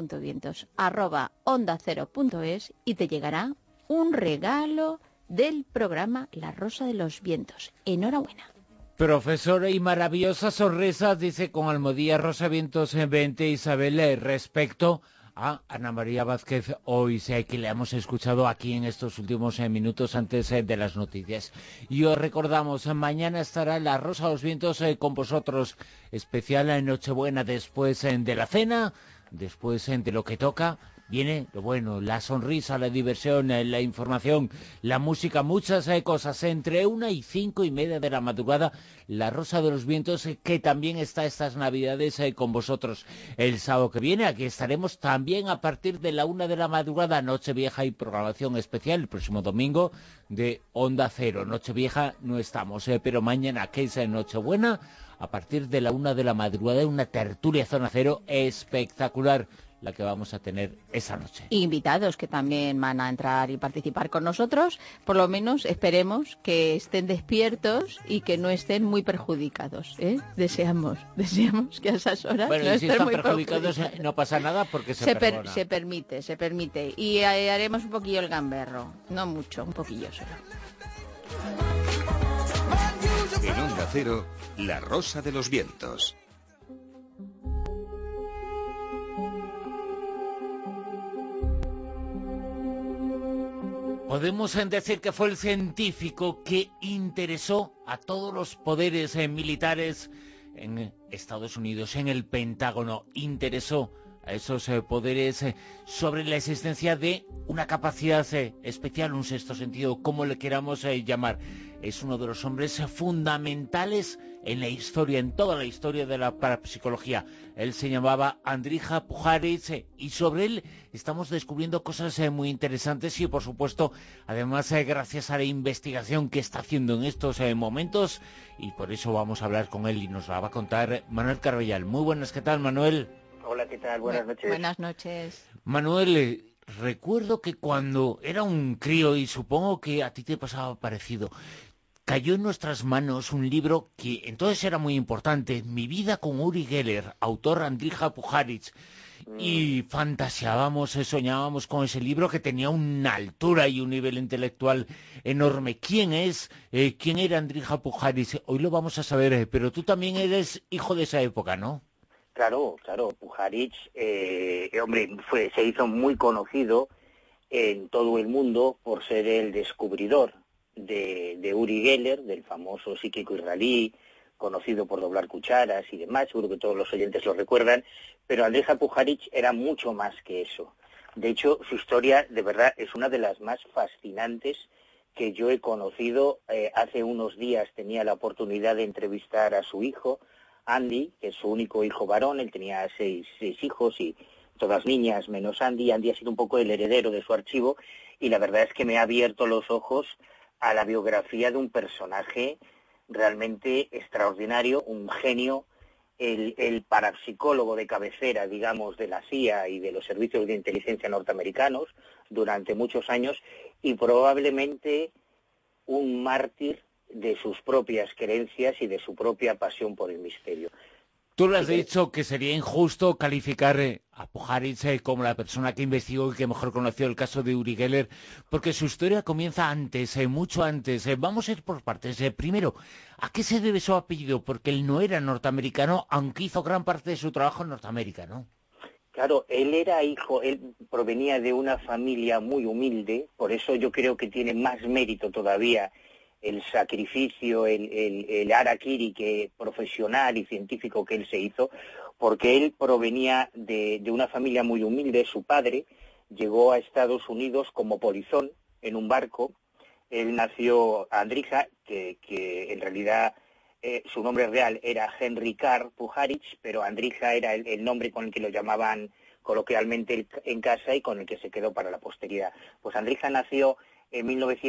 rosa.vientos@ondacero.es y te llegará un regalo del programa La Rosa de los Vientos. Enhorabuena. Profesora y maravillosa sonrisa, dice con Almodía Rosa Vientos 20 Isabel, respecto a Ana María Vázquez hoy, que le hemos escuchado aquí en estos últimos minutos antes de las noticias. Y os recordamos, mañana estará La Rosa de los Vientos con vosotros, especial en Nochebuena, después de la cena, después de lo que toca. Viene lo bueno, la sonrisa, la diversión, la información, la música, muchas cosas. Entre 1 y 5 y media de la madrugada, La Rosa de los Vientos, que también está estas Navidades con vosotros. El sábado que viene, aquí estaremos también a partir de la 1 de la madrugada, Nochevieja y programación especial, el próximo domingo de Onda Cero. Nochevieja no estamos, pero mañana, que es Nochebuena, a partir de la 1 de la madrugada, una tertulia Zona Cero espectacular, la que vamos a tener esa noche. Invitados que también van a entrar y participar con nosotros, por lo menos esperemos que estén despiertos y que no estén muy perjudicados, ¿eh? Deseamos que a esas horas bueno, no y si estén están muy perjudicados no pasa nada porque se perdona. Se permite y haremos un poquillo el gamberro, no mucho, un poquillo solo. En Onda Cero, La Rosa de los Vientos. Podemos decir que fue el científico que interesó a todos los poderes militares en Estados Unidos, en el Pentágono. Interesó a esos poderes sobre la existencia de una capacidad especial, un sexto sentido, como le queramos llamar. Es uno de los hombres fundamentales en la historia, en toda la historia de la parapsicología. Él se llamaba Andrija Pujaritz y sobre él estamos descubriendo cosas muy interesantes y, por supuesto, además gracias a la investigación que está haciendo en estos momentos, y por eso vamos a hablar con él y nos la va a contar Manuel Carbellal. Muy buenas, ¿qué tal, Manuel? Hola, ¿qué tal? Buenas noches. Buenas noches. Manuel, recuerdo que cuando era un crío, y supongo que a ti te pasaba parecido, cayó en nuestras manos un libro que entonces era muy importante, Mi vida con Uri Geller, autor Andrija Pujaritz, y fantaseábamos, soñábamos con ese libro que tenía una altura y un nivel intelectual enorme. ¿Quién era Andrija Pujaritz? Hoy lo vamos a saber, pero tú también eres hijo de esa época, ¿no? Claro, Pujaritz, se hizo muy conocido en todo el mundo por ser el descubridor de Uri Geller, del famoso psíquico israelí, conocido por doblar cucharas y demás, seguro que todos los oyentes lo recuerdan, pero Andrija Pujaritz era mucho más que eso. De hecho, su historia, de verdad, es una de las más fascinantes que yo he conocido. Hace unos días tenía la oportunidad de entrevistar a su hijo, Andy, que es su único hijo varón. Él tenía seis hijos y todas niñas menos Andy. Andy ha sido un poco el heredero de su archivo y la verdad es que me ha abierto los ojos a la biografía de un personaje realmente extraordinario, un genio, el parapsicólogo de cabecera, digamos, de la CIA y de los servicios de inteligencia norteamericanos durante muchos años y probablemente un mártir de sus propias creencias y de su propia pasión por el misterio. Tú le has dicho que sería injusto calificar a Pujaritz como la persona que investigó y que mejor conoció el caso de Uri Geller, porque su historia comienza antes, mucho antes. Vamos a ir por partes. Primero, ¿a qué se debe su apellido? Porque él no era norteamericano, aunque hizo gran parte de su trabajo en Norteamérica, ¿no? Claro, él provenía de una familia muy humilde, por eso yo creo que tiene más mérito todavía el sacrificio, el harakiri profesional y científico que él se hizo, porque él provenía de una familia muy humilde. Su padre llegó a Estados Unidos como polizón en un barco. Él nació Andrija, que en realidad su nombre real era Henry Carr Pujarich, pero Andrija era el nombre con el que lo llamaban coloquialmente en casa y con el que se quedó para la posteridad. Pues Andrija nació en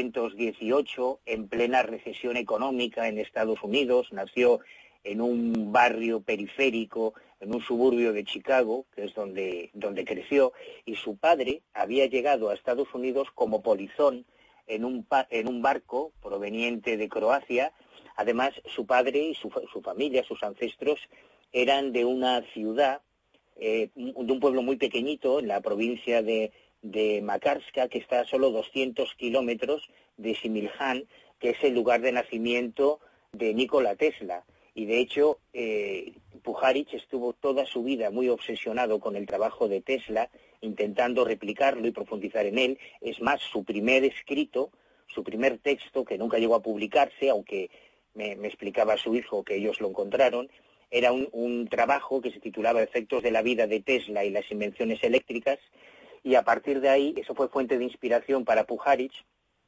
1918, en plena recesión económica en Estados Unidos. Nació en un barrio periférico, en un suburbio de Chicago, que es donde creció, y su padre había llegado a Estados Unidos como polizón en un barco proveniente de Croacia. Además, su padre y su familia, sus ancestros, eran de una ciudad, de un pueblo muy pequeñito en la provincia de Makarska, que está a solo 200 kilómetros de Similjan, que es el lugar de nacimiento de Nikola Tesla. Y de hecho, Pujarich estuvo toda su vida muy obsesionado con el trabajo de Tesla, intentando replicarlo y profundizar en él. Es más, su primer escrito, su primer texto, que nunca llegó a publicarse, aunque me explicaba su hijo que ellos lo encontraron, era un trabajo que se titulaba Efectos de la vida de Tesla y las invenciones eléctricas, y a partir de ahí eso fue fuente de inspiración para Pujarich,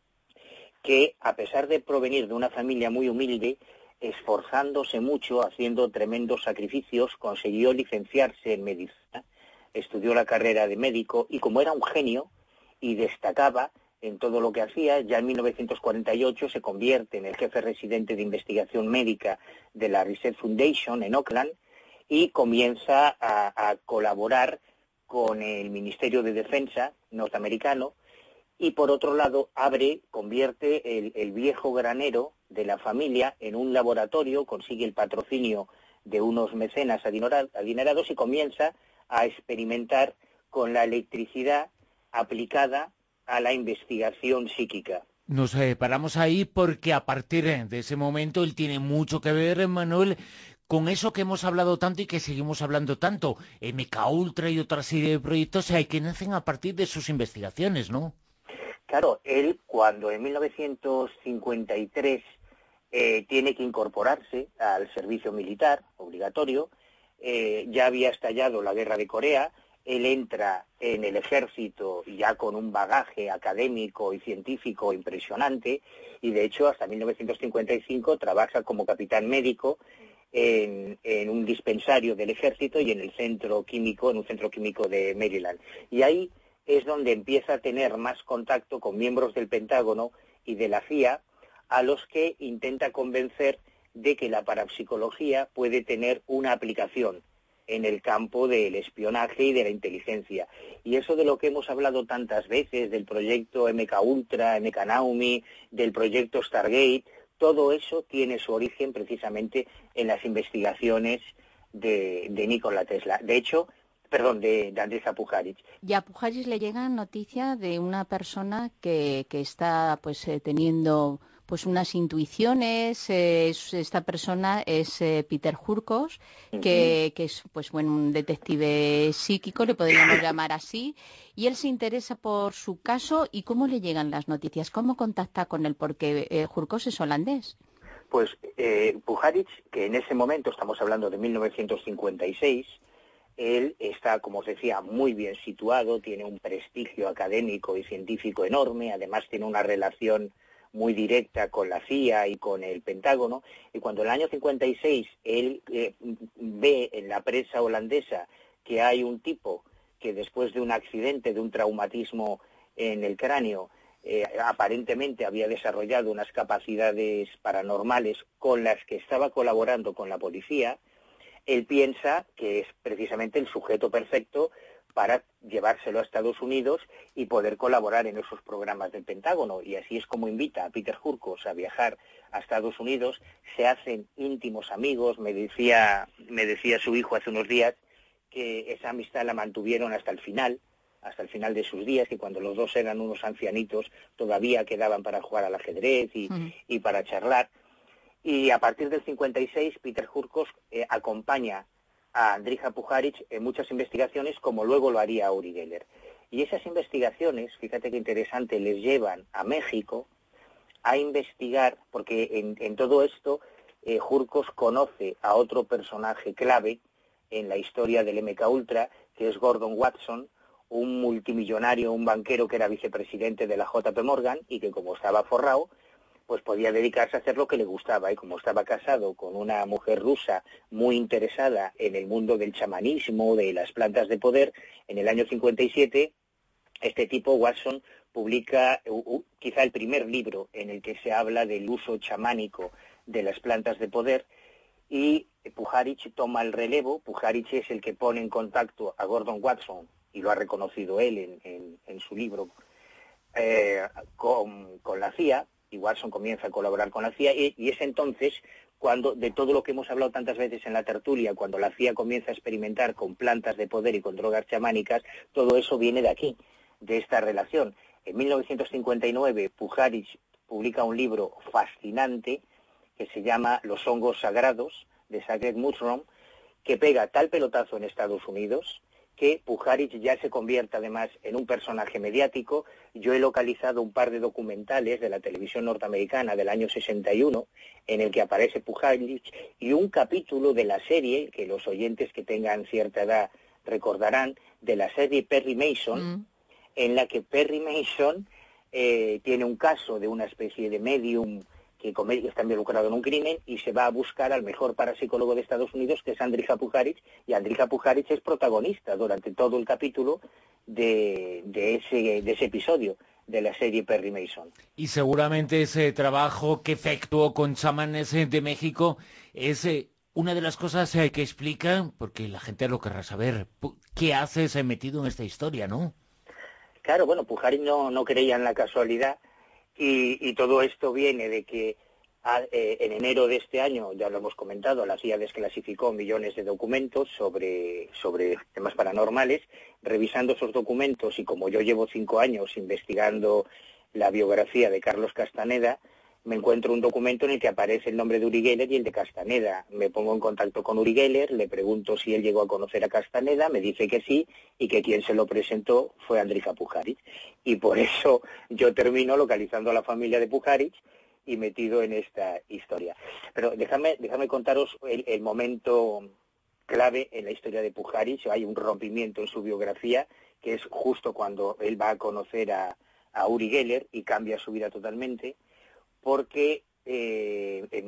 que a pesar de provenir de una familia muy humilde, esforzándose mucho, haciendo tremendos sacrificios, consiguió licenciarse en medicina, estudió la carrera de médico, y como era un genio y destacaba en todo lo que hacía, ya en 1948 se convierte en el jefe residente de investigación médica de la Research Foundation en Oakland y comienza a colaborar con el Ministerio de Defensa norteamericano, y por otro lado convierte el viejo granero de la familia en un laboratorio, consigue el patrocinio de unos mecenas adinerados y comienza a experimentar con la electricidad aplicada a la investigación psíquica. Nos paramos ahí porque a partir de ese momento él tiene mucho que ver, Manuel, con eso que hemos hablado tanto y que seguimos hablando tanto, MKUltra y otra serie de proyectos que nacen a partir de sus investigaciones, ¿no? Claro, él cuando en 1953 tiene que incorporarse al servicio militar obligatorio, ya había estallado la guerra de Corea. Él entra en el ejército ya con un bagaje académico y científico impresionante, y de hecho hasta 1955 trabaja como capitán médico en un dispensario del ejército y en un centro químico de Maryland. Y ahí es donde empieza a tener más contacto con miembros del Pentágono y de la CIA, a los que intenta convencer de que la parapsicología puede tener una aplicación en el campo del espionaje y de la inteligencia. Y eso de lo que hemos hablado tantas veces, del proyecto MKUltra, MKNaomi, del proyecto Stargate, todo eso tiene su origen precisamente en las investigaciones de Nikola Tesla. De hecho, de Andrija Pujarich. Y a Pujarich le llega noticia de una persona que está teniendo unas intuiciones. Esta persona es Peter Hurkos, que es un detective psíquico, le podríamos llamar así, y él se interesa por su caso. ¿Y cómo le llegan las noticias? ¿Cómo contacta con él? Porque Hurkos es holandés. Pues Pujarich, que en ese momento estamos hablando de 1956, él está, como os decía, muy bien situado, tiene un prestigio académico y científico enorme, además tiene una relación muy directa con la CIA y con el Pentágono, y cuando en el año 56 él ve en la prensa holandesa que hay un tipo que después de un accidente, de un traumatismo en el cráneo, aparentemente había desarrollado unas capacidades paranormales con las que estaba colaborando con la policía, él piensa que es precisamente el sujeto perfecto para llevárselo a Estados Unidos y poder colaborar en esos programas del Pentágono. Y así es como invita a Peter Hurkos a viajar a Estados Unidos. Se hacen íntimos amigos. Me decía su hijo hace unos días que esa amistad la mantuvieron hasta el final de sus días, que cuando los dos eran unos ancianitos todavía quedaban para jugar al ajedrez y para charlar. Y a partir del 56, Peter Hurkos acompaña a Andrija Puharich en muchas investigaciones, como luego lo haría Uri Geller. Y esas investigaciones, fíjate qué interesante, les llevan a México a investigar, porque en todo esto Jurkos conoce a otro personaje clave en la historia del MK Ultra, que es Gordon Watson, un multimillonario, un banquero que era vicepresidente de la JP Morgan y que, como estaba forrado, pues podía dedicarse a hacer lo que le gustaba, y como estaba casado con una mujer rusa muy interesada en el mundo del chamanismo, de las plantas de poder, en el año 57, este tipo, Watson, publica quizá el primer libro en el que se habla del uso chamánico de las plantas de poder, y Puharich toma el relevo. Puharich es el que pone en contacto a Gordon Watson, y lo ha reconocido él en su libro, con la CIA, y Watson comienza a colaborar con la CIA, y es entonces cuando, de todo lo que hemos hablado tantas veces en la tertulia, cuando la CIA comienza a experimentar con plantas de poder y con drogas chamánicas, todo eso viene de aquí, de esta relación. En 1959, Puharich publica un libro fascinante que se llama Los hongos sagrados, de Sacred Mushroom, que pega tal pelotazo en Estados Unidos que Puharich ya se convierte además en un personaje mediático. Yo he localizado un par de documentales de la televisión norteamericana del año 61 en el que aparece Puharich, y un capítulo de la serie, que los oyentes que tengan cierta edad recordarán, de la serie Perry Mason, en la que Perry Mason tiene un caso de una especie de medium que está involucrado en un crimen, y se va a buscar al mejor parapsicólogo de Estados Unidos, que es Andrija Puharich, y Andrija Puharich es protagonista durante todo el capítulo de ese episodio de la serie Perry Mason. Y seguramente ese trabajo que efectuó con chamanes de México es una de las cosas que explica, porque la gente lo querrá saber, ¿qué haces metido en esta historia, no? Claro, bueno, Puharich no creía en la casualidad, y todo esto viene de que en enero de este año, ya lo hemos comentado, la CIA desclasificó millones de documentos sobre temas paranormales. Revisando esos documentos, y como yo llevo 5 años investigando la biografía de Carlos Castaneda, me encuentro un documento en el que aparece el nombre de Uri Geller y el de Castaneda. Me pongo en contacto con Uri Geller, le pregunto si él llegó a conocer a Castaneda, me dice que sí, y que quien se lo presentó fue Andrija Puharich. Y por eso yo termino localizando a la familia de Puharich y metido en esta historia. Pero dejadme contaros el momento clave en la historia de Puharich. Hay un rompimiento en su biografía, que es justo cuando él va a conocer a Uri Geller y cambia su vida totalmente, porque en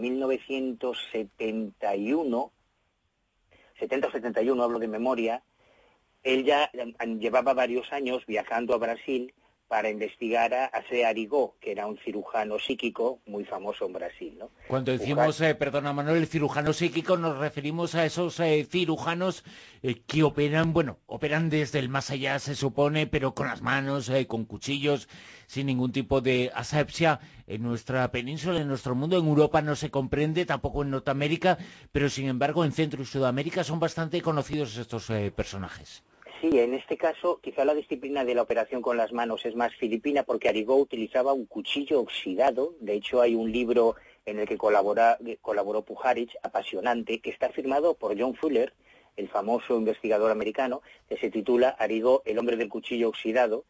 1971, 70 o 71, hablo de memoria, él ya llevaba varios años viajando a Brasil para investigar a C. Arigó, que era un cirujano psíquico muy famoso en Brasil, ¿no? Cuando decimos, perdona Manuel, el cirujano psíquico, nos referimos a esos cirujanos que operan desde el más allá, se supone, pero con las manos, con cuchillos, sin ningún tipo de asepsia. En nuestra península, en nuestro mundo, en Europa no se comprende, tampoco en Norteamérica, pero sin embargo en Centro y Sudamérica son bastante conocidos estos personajes. Sí, en este caso quizá la disciplina de la operación con las manos es más filipina, porque Arigó utilizaba un cuchillo oxidado. De hecho, hay un libro en el que colaboró Puharich, apasionante, que está firmado por John Fuller, el famoso investigador americano, que se titula Arigó, el hombre del cuchillo oxidado.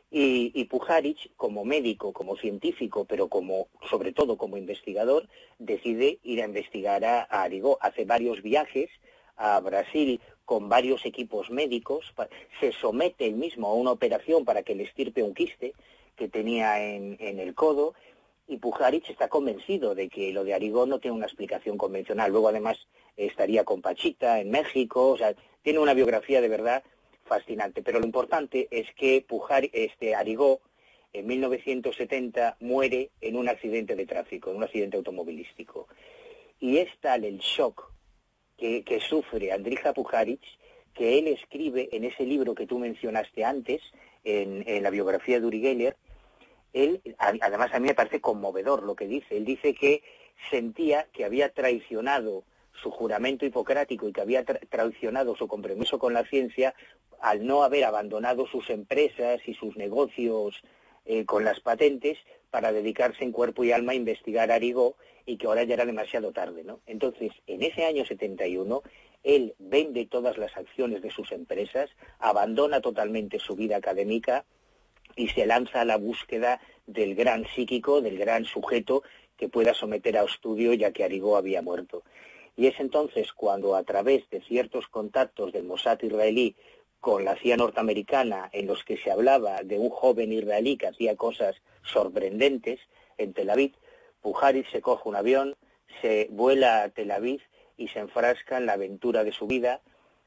Y Puharich, como médico, como científico, pero sobre todo como investigador, decide ir a investigar a Arigó. Hace varios viajes a Brasil con varios equipos médicos, se somete él mismo a una operación para que le extirpe un quiste que tenía en el codo, y Puharich está convencido de que lo de Arigó no tiene una explicación convencional. Luego además estaría con Pachita en México, o sea, tiene una biografía de verdad fascinante. Pero lo importante es que Arigó en 1970 muere en un accidente de tráfico, en un accidente automovilístico. Y es tal el shock que sufre Andrija Puharich, que él escribe en ese libro que tú mencionaste antes, en la biografía de Uri Geller. Además, a mí me parece conmovedor lo que dice. Él dice que sentía que había traicionado su juramento hipocrático y que había traicionado su compromiso con la ciencia al no haber abandonado sus empresas y sus negocios con las patentes para dedicarse en cuerpo y alma a investigar a Arigó, y que ahora ya era demasiado tarde, ¿no? Entonces, en ese año 71, él vende todas las acciones de sus empresas, abandona totalmente su vida académica y se lanza a la búsqueda del gran psíquico, del gran sujeto que pueda someter a estudio, ya que Arigó había muerto. Y es entonces cuando, a través de ciertos contactos del Mossad israelí con la CIA norteamericana, en los que se hablaba de un joven israelí que hacía cosas sorprendentes en Tel Aviv, Pujarich se coge un avión, se vuela a Tel Aviv y se enfrasca en la aventura de su vida,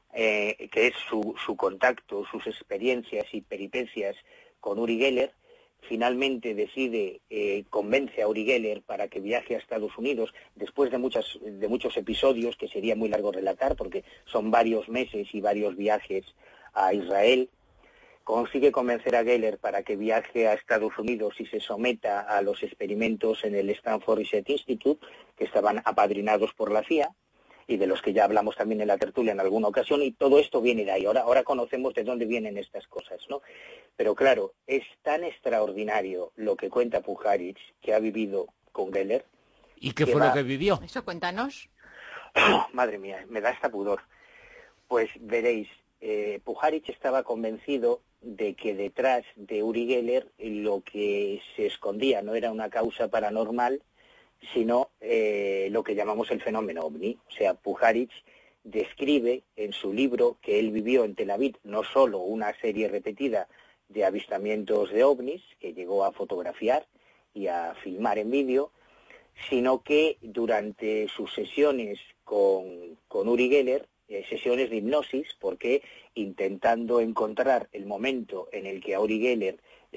que es su contacto, sus experiencias y peripecias con Uri Geller. Finalmente convence a Uri Geller para que viaje a Estados Unidos, después de muchos episodios que sería muy largo relatar, porque son varios meses y varios viajes a Israel. Consigue convencer a Geller para que viaje a Estados Unidos y se someta a los experimentos en el Stanford Research Institute, que estaban apadrinados por la CIA, y de los que ya hablamos también en la tertulia en alguna ocasión, y todo esto viene de ahí. Ahora conocemos de dónde vienen estas cosas, ¿no? Pero claro, es tan extraordinario lo que cuenta Pujarich, que ha vivido con Geller. ¿Y qué fue lo que vivió? Eso, cuéntanos. Madre mía, me da hasta pudor. Pues veréis, Pujarich estaba convencido de que detrás de Uri Geller lo que se escondía no era una causa paranormal, sino lo que llamamos el fenómeno ovni. O sea, Pujarich describe en su libro que él vivió en Tel Aviv no solo una serie repetida de avistamientos de ovnis, que llegó a fotografiar y a filmar en vídeo, sino que durante sus sesiones con Uri Geller, sesiones de hipnosis, porque intentando encontrar el momento en el que a Uri Geller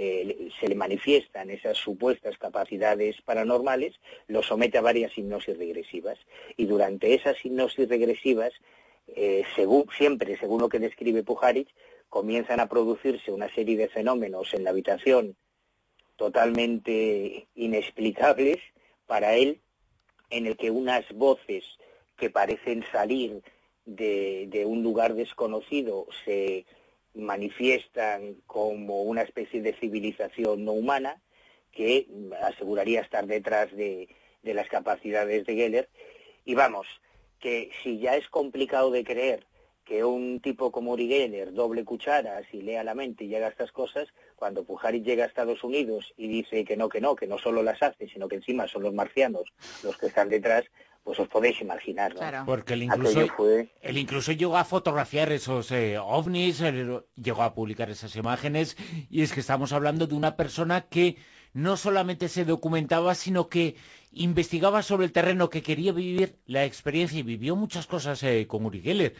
se le manifiestan esas supuestas capacidades paranormales, lo somete a varias hipnosis regresivas. Y durante esas hipnosis regresivas, según lo que describe Pujarich, comienzan a producirse una serie de fenómenos en la habitación totalmente inexplicables para él, en el que unas voces que parecen salir de un lugar desconocido se manifiestan como una especie de civilización no humana que aseguraría estar detrás de las capacidades de Geller. Y vamos, que si ya es complicado de creer que un tipo como Uri Geller doble cucharas y lea la mente y llega a estas cosas, cuando Pujarich llega a Estados Unidos y dice que no solo las hace, sino que encima son los marcianos los que están detrás, pues os podéis imaginar, ¿no? Claro. Porque él incluso llegó a fotografiar esos ovnis, llegó a publicar esas imágenes, y es que estamos hablando de una persona que no solamente se documentaba, sino que investigaba sobre el terreno, que quería vivir la experiencia, y vivió muchas cosas con Uri Geller,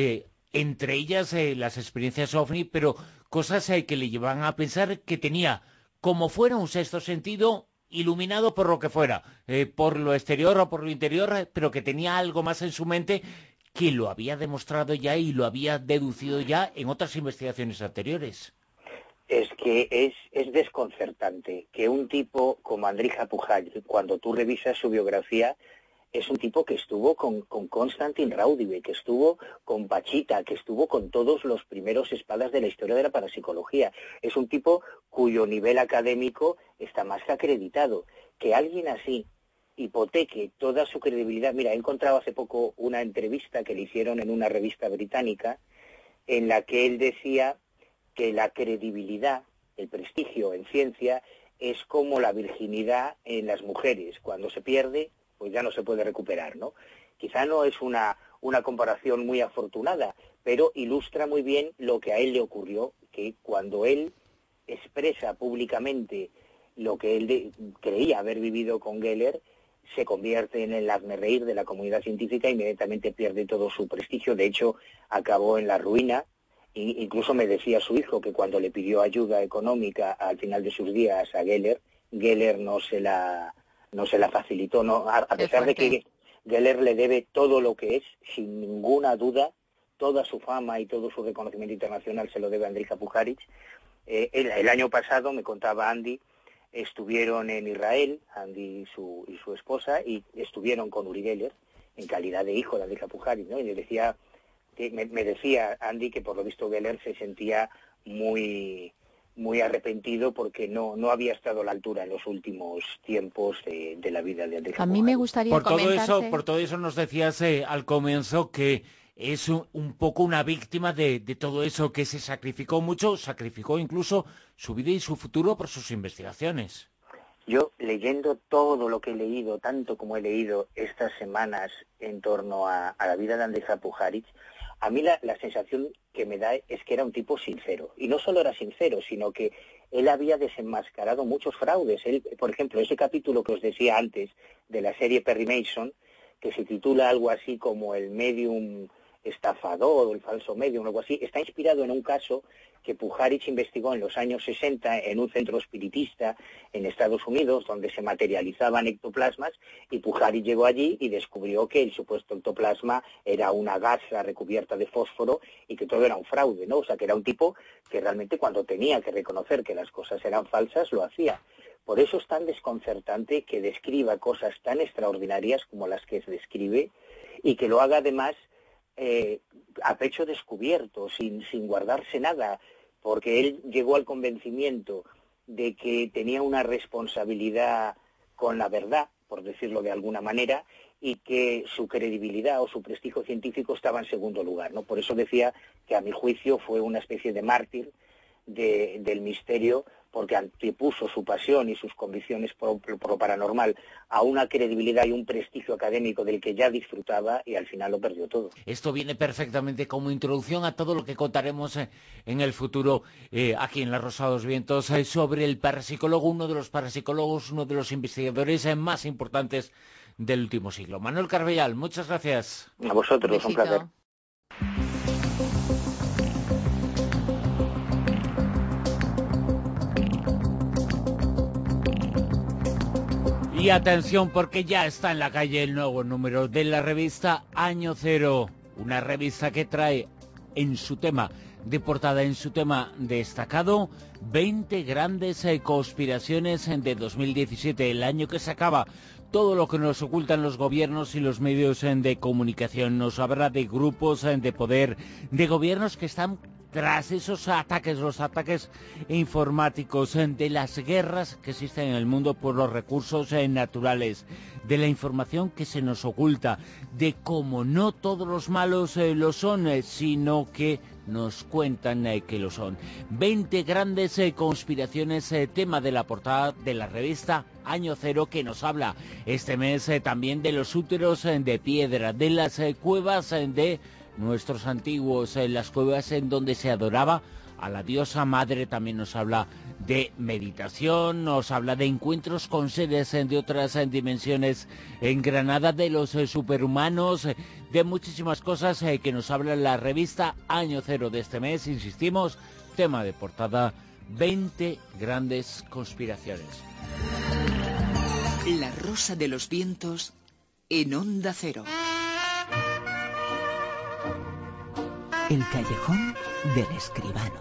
entre ellas las experiencias ovni, pero cosas que le llevan a pensar que tenía, como fuera, un sexto sentido, iluminado por lo que fuera, por lo exterior o por lo interior, pero que tenía algo más en su mente, que lo había demostrado ya y lo había deducido ya en otras investigaciones anteriores. Es que es desconcertante que un tipo como Andrija Pujarich, cuando tú revisas su biografía, es un tipo que estuvo con Konstantin Raudive, que estuvo con Pachita, que estuvo con todos los primeros espadas de la historia de la parapsicología. Es un tipo cuyo nivel académico está más que acreditado. Que alguien así hipoteque toda su credibilidad. Mira, he encontrado hace poco una entrevista que le hicieron en una revista británica, en la que él decía que la credibilidad, el prestigio en ciencia, es como la virginidad en las mujeres. Cuando se pierde, pues ya no se puede recuperar, ¿no? Quizá no es una comparación muy afortunada, pero ilustra muy bien lo que a él le ocurrió, que cuando él expresa públicamente lo que él creía haber vivido con Geller, se convierte en el hazmerreír de la comunidad científica, inmediatamente pierde todo su prestigio. De hecho, acabó en la ruina. Incluso me decía su hijo que cuando le pidió ayuda económica al final de sus días a Geller, Geller no se la facilitó, ¿no? A pesar de que Geller le debe todo lo que es, sin ninguna duda, toda su fama y todo su reconocimiento internacional se lo debe a Andrija Pujarich. El año pasado, me contaba Andy, estuvieron en Israel, Andy y su esposa, y estuvieron con Uri Geller en calidad de hijo de Andrija Pujarich, ¿no? Y le decía, me decía Andy que por lo visto Geller se sentía muy arrepentido porque no había estado a la altura en los últimos tiempos de la vida de Andrija Pujarich. A mí me gustaría Por todo eso nos decías al comienzo que es un poco una víctima de todo eso, que se sacrificó mucho, sacrificó incluso su vida y su futuro por sus investigaciones. Yo, leyendo todo lo que he leído, tanto como he leído estas semanas en torno a la vida de Andrija Puharich, a mí la sensación que me da es que era un tipo sincero. Y no solo era sincero, sino que él había desenmascarado muchos fraudes. Él, por ejemplo, ese capítulo que os decía antes de la serie Perry Mason, que se titula algo así como el medium estafador o el falso medium, algo así, está inspirado en un caso que Puharich investigó en los años 60 en un centro espiritista en Estados Unidos, donde se materializaban ectoplasmas, y Puharich llegó allí y descubrió que el supuesto ectoplasma era una gasa recubierta de fósforo y que todo era un fraude, ¿no? O sea, que era un tipo que realmente cuando tenía que reconocer que las cosas eran falsas, lo hacía. Por eso es tan desconcertante que describa cosas tan extraordinarias como las que describe y que lo haga además a pecho descubierto, sin guardarse nada, porque él llegó al convencimiento de que tenía una responsabilidad con la verdad, por decirlo de alguna manera, y que su credibilidad o su prestigio científico estaba en segundo lugar, ¿no? Por eso decía que a mi juicio fue una especie de mártir del misterio, porque antepuso su pasión y sus convicciones por lo paranormal a una credibilidad y un prestigio académico del que ya disfrutaba, y al final lo perdió todo. Esto viene perfectamente como introducción a todo lo que contaremos en el futuro aquí en La Rosa de los Vientos sobre el parapsicólogo, uno de los parapsicólogos, uno de los investigadores más importantes del último siglo. Manuel Carbellal, muchas gracias. A vosotros, un placer. Y atención, porque ya está en la calle el nuevo número de la revista Año Cero, una revista que trae en su tema de portada, en su tema destacado, 20 grandes conspiraciones de 2017, el año que se acaba. Todo lo que nos ocultan los gobiernos y los medios de comunicación. Nos habla de grupos de poder, de gobiernos que están tras esos ataques, los ataques informáticos, de las guerras que existen en el mundo por los recursos naturales, de la información que se nos oculta, de cómo no todos los malos lo son, sino que nos cuentan que lo son. 20 grandes conspiraciones, tema de la portada de la revista Año Cero, que nos habla este mes también de los úteros de piedra, de las cuevas de nuestros antiguos, las cuevas en donde se adoraba a la diosa madre. También nos habla de meditación, nos habla de encuentros con seres de otras dimensiones en Granada, de los superhumanos, de muchísimas cosas que nos habla la revista Año Cero de este mes. Insistimos, tema de portada, 20 grandes conspiraciones. La Rosa de los Vientos en Onda Cero. El callejón del escribano.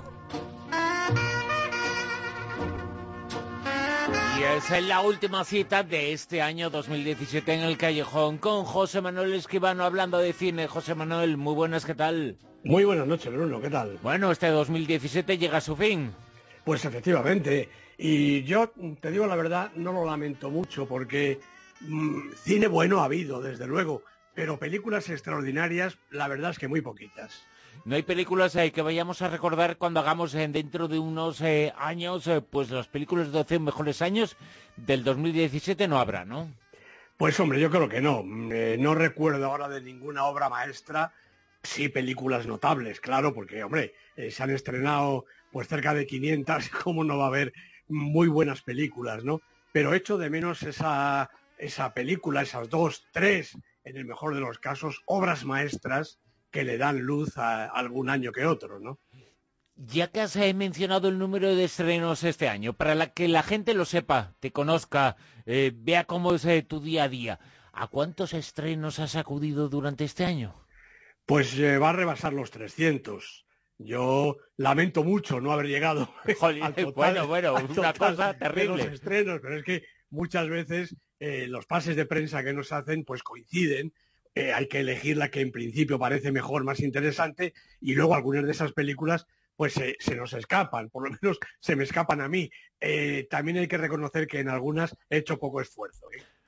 Y esa es la última cita de este año 2017 en el callejón, con José Manuel Escribano hablando de cine. José Manuel, muy buenas, ¿qué tal? Muy buenas noches, Bruno, ¿qué tal? Bueno, este 2017 llega a su fin. Pues efectivamente, y yo te digo la verdad, no lo lamento mucho, porque cine bueno ha habido, desde luego, pero películas extraordinarias, la verdad es que muy poquitas. No hay películas que vayamos a recordar cuando hagamos dentro de unos años, pues las películas de 12 mejores años del 2017 no habrá, ¿no? Pues hombre, yo creo que no. No recuerdo ahora de ninguna obra maestra. Sí, películas notables, claro, porque, hombre, se han estrenado pues cerca de 500, ¿cómo no va a haber muy buenas películas, no? Pero echo de menos esa película, esas 2, 3, en el mejor de los casos, obras maestras que le dan luz a algún año que otro, ¿no? Ya que has mencionado el número de estrenos este año, para que la gente lo sepa, te conozca, vea cómo es tu día a día, ¿a cuántos estrenos has acudido durante este año? Pues va a rebasar los 300. Yo lamento mucho no haber llegado al total, bueno, una cosa terrible. De los estrenos, pero es que muchas veces los pases de prensa que nos hacen pues coinciden. Hay que elegir la que en principio parece mejor, más interesante, y luego algunas de esas películas pues se nos escapan, por lo menos se me escapan a mí. También hay que reconocer que en algunas he hecho poco esfuerzo.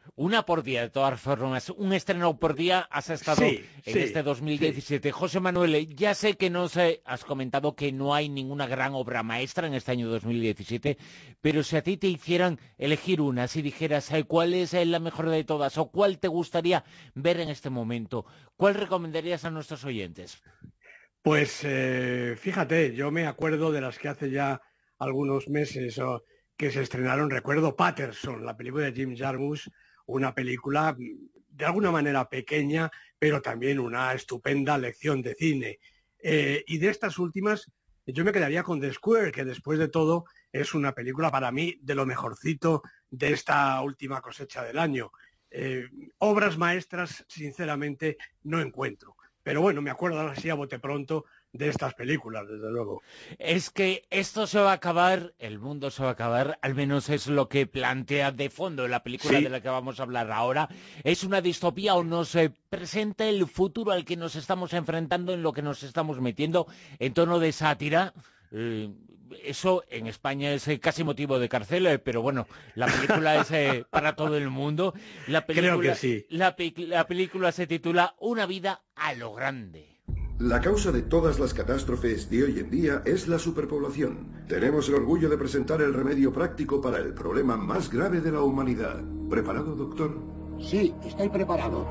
Una por día, de todas formas. Un estreno por día has estado en este 2017. Sí. José Manuel, ya sé que has comentado que no hay ninguna gran obra maestra en este año 2017, pero si a ti te hicieran elegir una, si dijeras cuál es la mejor de todas o cuál te gustaría ver en este momento, ¿cuál recomendarías a nuestros oyentes? Pues fíjate, yo me acuerdo de las que hace ya algunos meses que se estrenaron. Recuerdo Patterson, la película de Jim Jarmusch, una película de alguna manera pequeña, pero también una estupenda lección de cine. Y de estas últimas, yo me quedaría con The Square, que después de todo es una película para mí de lo mejorcito de esta última cosecha del año. Obras maestras, sinceramente, no encuentro. Pero bueno, me acuerdo ahora sí a bote pronto de estas películas, desde luego. Es que esto se va a acabar, el mundo se va a acabar, al menos es lo que plantea de fondo la película de la que vamos a hablar ahora. Es una distopía o nos presenta el futuro al que nos estamos enfrentando, en lo que nos estamos metiendo, en tono de sátira. Eso en España es casi motivo de cárcel, pero bueno, la película es para todo el mundo. Creo que sí. La película se titula Una vida a lo grande. La causa de todas las catástrofes de hoy en día es la superpoblación. Tenemos el orgullo de presentar el remedio práctico para el problema más grave de la humanidad. ¿Preparado, doctor? Sí, estoy preparado.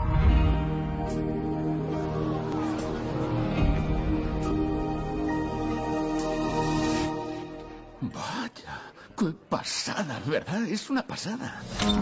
Vaya, qué pasada, ¿verdad? Es una pasada.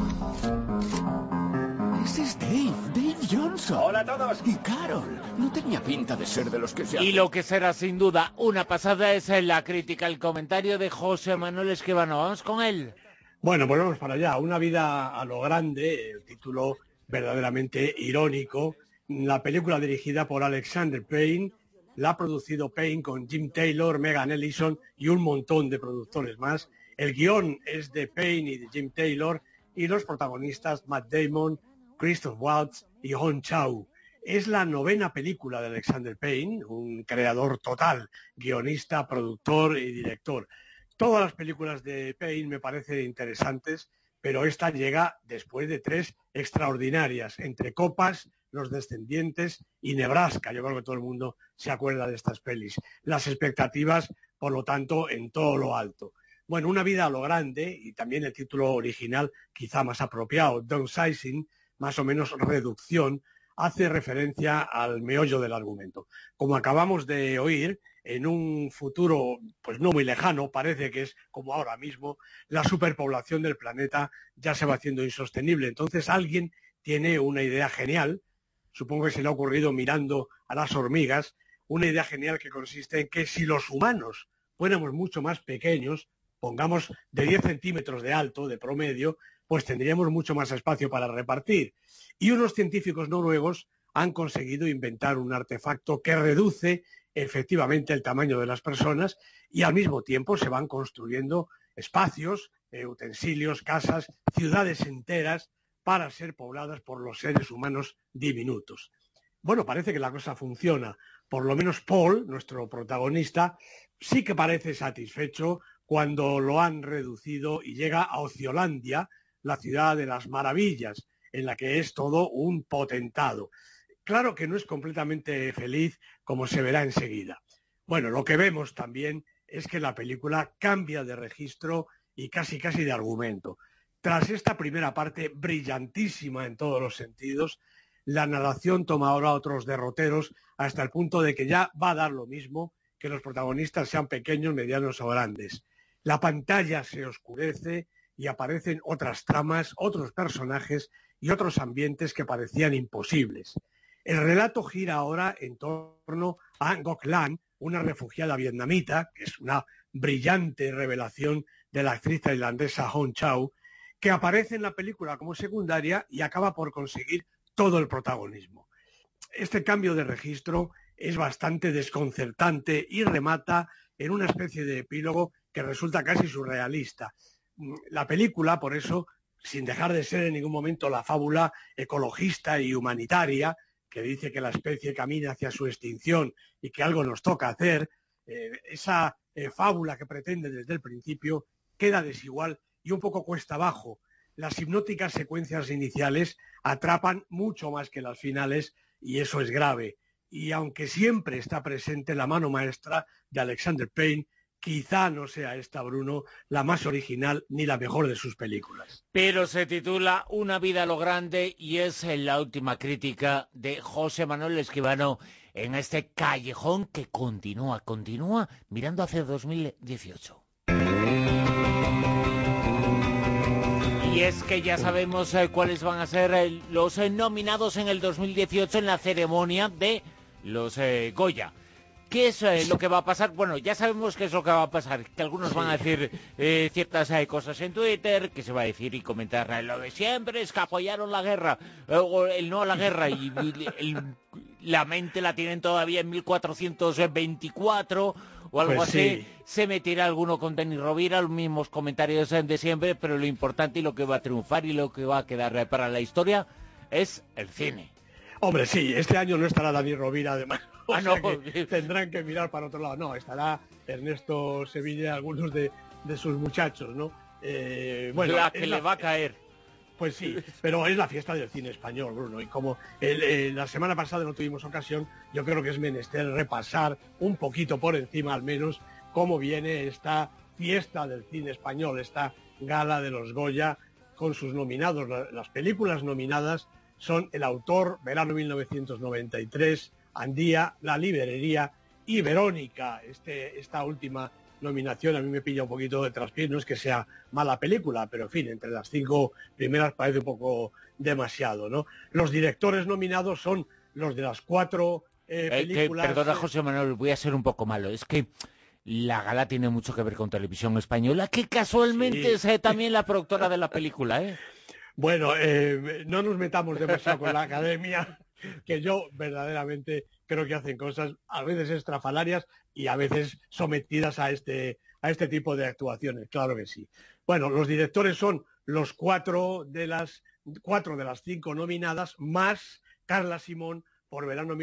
Ese es Dave Johnson. Hola a todos. Y Carol, no tenía pinta de ser de los que se... Y lo que será sin duda una pasada es la crítica, el comentario de José Manuel Escribano. Vamos con él. Bueno, pues vamos para allá. Una vida a lo grande, el título verdaderamente irónico. La película dirigida por Alexander Payne. La ha producido Payne con Jim Taylor, Megan Ellison y un montón de productores más. El guión es de Payne y de Jim Taylor y los protagonistas Matt Damon, Christoph Waltz y Hong Chau. Es la 9ª película de Alexander Payne, un creador total, guionista, productor y director. Todas las películas de Payne me parecen interesantes, pero esta llega después de 3 extraordinarias, Entre copas, Los descendientes y Nebraska. Yo creo que todo el mundo se acuerda de estas pelis. Las expectativas, por lo tanto, en todo lo alto. Bueno, Una vida a lo grande, y también el título original quizá más apropiado, Downsizing, más o menos reducción, hace referencia al meollo del argumento. Como acabamos de oír, en un futuro pues no muy lejano, parece que es como ahora mismo, la superpoblación del planeta ya se va haciendo insostenible. Entonces alguien tiene una idea genial, supongo que se le ha ocurrido mirando a las hormigas, una idea genial que consiste en que si los humanos fuéramos mucho más pequeños, pongamos de 10 centímetros de alto, de promedio, pues tendríamos mucho más espacio para repartir. Y unos científicos noruegos han conseguido inventar un artefacto que reduce efectivamente el tamaño de las personas y al mismo tiempo se van construyendo espacios, utensilios, casas, ciudades enteras para ser pobladas por los seres humanos diminutos. Bueno, parece que la cosa funciona. Por lo menos Paul, nuestro protagonista, sí que parece satisfecho cuando lo han reducido y llega a Ociolandia, la ciudad de las maravillas, en la que es todo un potentado. Claro que no es completamente feliz, como se verá enseguida. Bueno, lo que vemos también es que la película cambia de registro y casi de argumento. Tras esta primera parte brillantísima en todos los sentidos, la narración toma ahora otros derroteros hasta el punto de que ya va a dar lo mismo que los protagonistas sean pequeños, medianos o grandes. La pantalla se oscurece y aparecen otras tramas, otros personajes y otros ambientes que parecían imposibles. El relato gira ahora en torno a Ngoc Lan, una refugiada vietnamita, que es una brillante revelación de la actriz tailandesa Hong Chau, que aparece en la película como secundaria y acaba por conseguir todo el protagonismo. Este cambio de registro es bastante desconcertante y remata en una especie de epílogo que resulta casi surrealista. La película, por eso, sin dejar de ser en ningún momento la fábula ecologista y humanitaria, que dice que la especie camina hacia su extinción y que algo nos toca hacer, esa fábula que pretende desde el principio queda desigual y un poco cuesta abajo. las hipnóticas secuencias iniciales atrapan mucho más que las finales y eso es grave. Y aunque siempre está presente la mano maestra de Alexander Payne, quizá no sea esta, Bruno, la más original ni la mejor de sus películas. Pero se titula Una vida a lo grande y es la última crítica de José Manuel Escribano en este callejón que continúa mirando hacia 2018. Y es que ya sabemos cuáles van a ser los nominados en el 2018 en la ceremonia de los Goya. ¿Qué es lo que va a pasar? Bueno, ya sabemos qué es lo que va a pasar, que algunos van a decir ciertas cosas en Twitter, que se va a decir y comentar lo de siempre, es que apoyaron la guerra, o el no a la guerra, y la mente la tienen todavía en 1424 o algo pues así. Sí. Se meterá alguno con Denis Rovira, los mismos comentarios de siempre, pero lo importante y lo que va a triunfar y lo que va a quedar para la historia es el cine. Hombre, sí, este año no estará Denis Rovira, además. O no, sea que tendrán que mirar para otro lado. No, estará Ernesto Sevilla y algunos de sus muchachos, ¿no? Bueno, la que le va a caer. Pues sí, pero es la fiesta del cine español, Bruno, y como la semana pasada no tuvimos ocasión, yo creo que es menester repasar un poquito por encima al menos cómo viene esta fiesta del cine español, esta gala de los Goya con sus nominados. Las películas nominadas son El autor, Verano 1993, Andía, La librería y Verónica. Esta última nominación a mí me pilla un poquito de traspiés, no es que sea mala película, pero en fin, entre las 5 primeras parece un poco demasiado, ¿no? Los directores nominados son los de las 4 películas... Perdona, José Manuel, voy a ser un poco malo, es que la gala tiene mucho que ver con Televisión Española, que casualmente sí. es también la productora de la película, ¿eh? Bueno, no nos metamos demasiado con la academia, que yo verdaderamente creo que hacen cosas a veces estrafalarias y a veces sometidas a este tipo de actuaciones, claro que sí. Bueno, los directores son los 4 de las 5 nominadas, más Carla Simón por Verano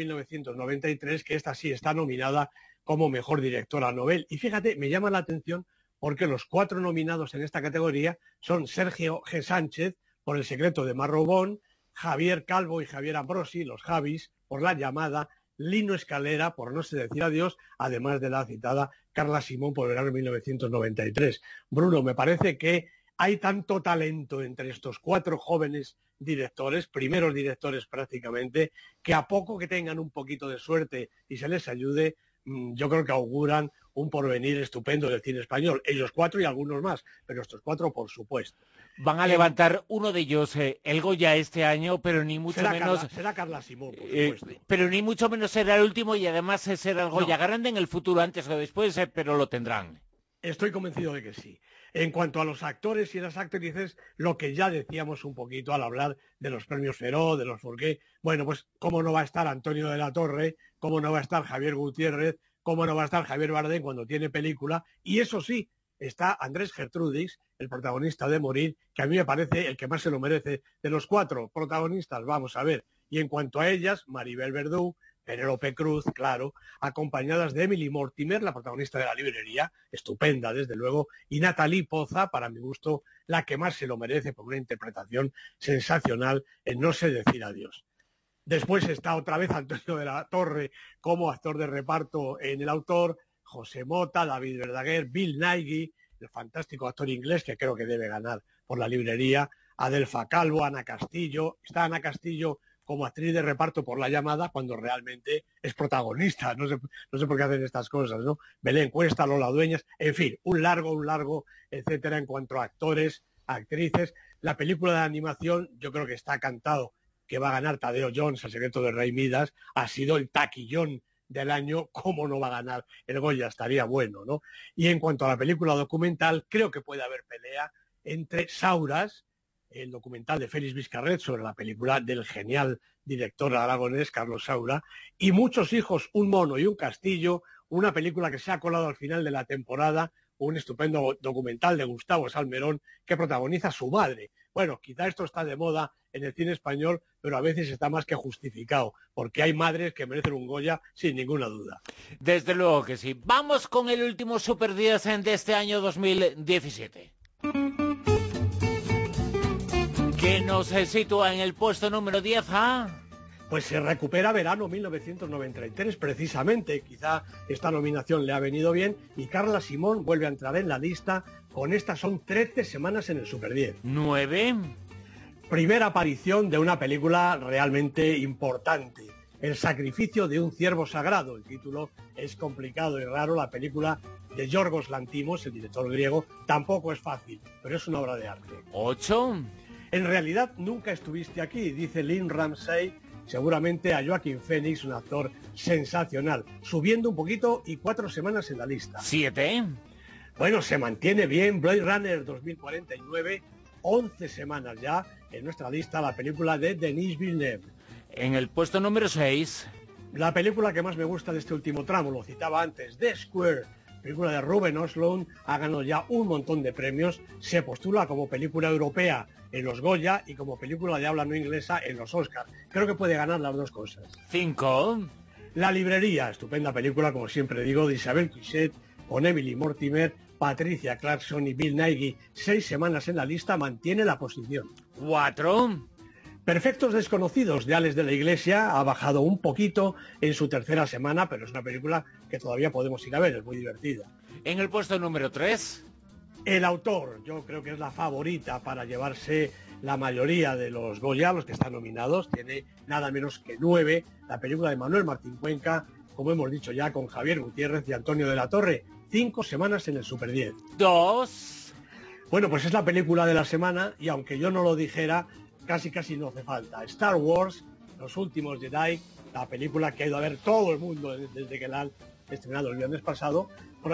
1993, que esta sí está nominada como mejor directora Nobel. Y fíjate, me llama la atención porque los 4 nominados en esta categoría son Sergio G. Sánchez por El secreto de Marrobón, Javier Calvo y Javier Ambrosi, los Javis, por La llamada, Lino Escalera por No sé decir adiós, además de la citada Carla Simón por Verano 1993. Bruno, me parece que hay tanto talento entre estos 4 jóvenes directores, primeros directores prácticamente, que a poco que tengan un poquito de suerte y se les ayude, yo creo que auguran un porvenir estupendo del cine español. Ellos 4 y algunos más, pero estos 4 por supuesto. Van a levantar uno de ellos el Goya este año, pero ni mucho menos... será Carla Simón, por supuesto. Pero ni mucho menos será el último y además será el Goya grande en el futuro, antes o después, pero lo tendrán. Estoy convencido de que sí. En cuanto a los actores y las actrices, lo que ya decíamos un poquito al hablar de los premios Feroz, de los Forqué, bueno, pues cómo no va a estar Antonio de la Torre, cómo no va a estar Javier Gutiérrez, cómo no va a estar Javier Bardem cuando tiene película, y eso sí, está Andrés Gertrudis, el protagonista de Morir, que a mí me parece el que más se lo merece de los 4 protagonistas, vamos a ver. Y en cuanto a ellas, Maribel Verdú, Penélope Cruz, claro, acompañadas de Emily Mortimer, la protagonista de La librería, estupenda desde luego, y Natalie Poza, para mi gusto, la que más se lo merece por una interpretación sensacional en No sé decir adiós. Después está otra vez Antonio de la Torre como actor de reparto en El autor, José Mota, David Verdaguer, Bill Nighy, el fantástico actor inglés que creo que debe ganar por La librería, Adelfa Calvo, Ana Castillo. Está Ana Castillo como actriz de reparto por La llamada cuando realmente es protagonista. No sé por qué hacen estas cosas, ¿no? Belén Cuesta, Lola Dueñas, en fin, un largo, etcétera, en cuanto a actores, actrices. La película de animación, yo creo que está cantado que va a ganar Tadeo Jones, El secreto del rey Midas. Ha sido el taquillón del año, ¿cómo no va a ganar el Goya? Estaría bueno, ¿no? Y en cuanto a la película documental, creo que puede haber pelea entre Sauras, el documental de Félix Vizcarret sobre la película del genial director aragonés Carlos Saura, y Muchos hijos, un mono y un castillo, una película que se ha colado al final de la temporada, un estupendo documental de Gustavo Salmerón que protagoniza su madre. Bueno, quizá esto está de moda en el cine español, pero a veces está más que justificado, porque hay madres que merecen un Goya sin ninguna duda. Desde luego que sí. Vamos con el último Super 10 de este año 2017. que nos sitúa en el puesto número 10, Pues se recupera verano 1993, precisamente. Quizá esta nominación le ha venido bien y Carla Simón vuelve a entrar en la lista. Con esta son 13 semanas en el Super 10. 9. Primera aparición de una película realmente importante. El sacrificio de un ciervo sagrado. El título es complicado y raro. La película de Yorgos Lanthimos, el director griego, tampoco es fácil, pero es una obra de arte. 8. En realidad nunca estuviste aquí, dice Lynn Ramsey, seguramente a Joaquin Phoenix, un actor sensacional, subiendo un poquito y 4 semanas en la lista. 7. Bueno, se mantiene bien Blade Runner 2049, 11 semanas ya en nuestra lista, la película de Denis Villeneuve. En el puesto número 6. La película que más me gusta de este último tramo, lo citaba antes, The Square, película de Ruben Östlund, ha ganado ya un montón de premios, se postula como película europea en los Goya y como película de habla no inglesa en los Oscars. Creo que puede ganar las dos cosas. 5. La librería, estupenda película, como siempre digo, de Isabel Coixet, con Emily Mortimer, Patricia Clarkson y Bill Nighy. 6 semanas en la lista, mantiene la posición. 4. Perfectos desconocidos de Alex de la Iglesia ha bajado un poquito en su tercera semana, pero es una película que todavía podemos ir a ver, es muy divertida. En el puesto número 3. El autor, yo creo que es la favorita para llevarse la mayoría de los Goya, los que están nominados, tiene nada menos que 9, la película de Manuel Martín Cuenca, como hemos dicho ya, con Javier Gutiérrez y Antonio de la Torre, 5 semanas en el Super 10. 2. Bueno, pues es la película de la semana y aunque yo no lo dijera, casi no hace falta. Star Wars, Los Últimos Jedi, la película que ha ido a ver todo el mundo desde que la han estrenado el viernes pasado,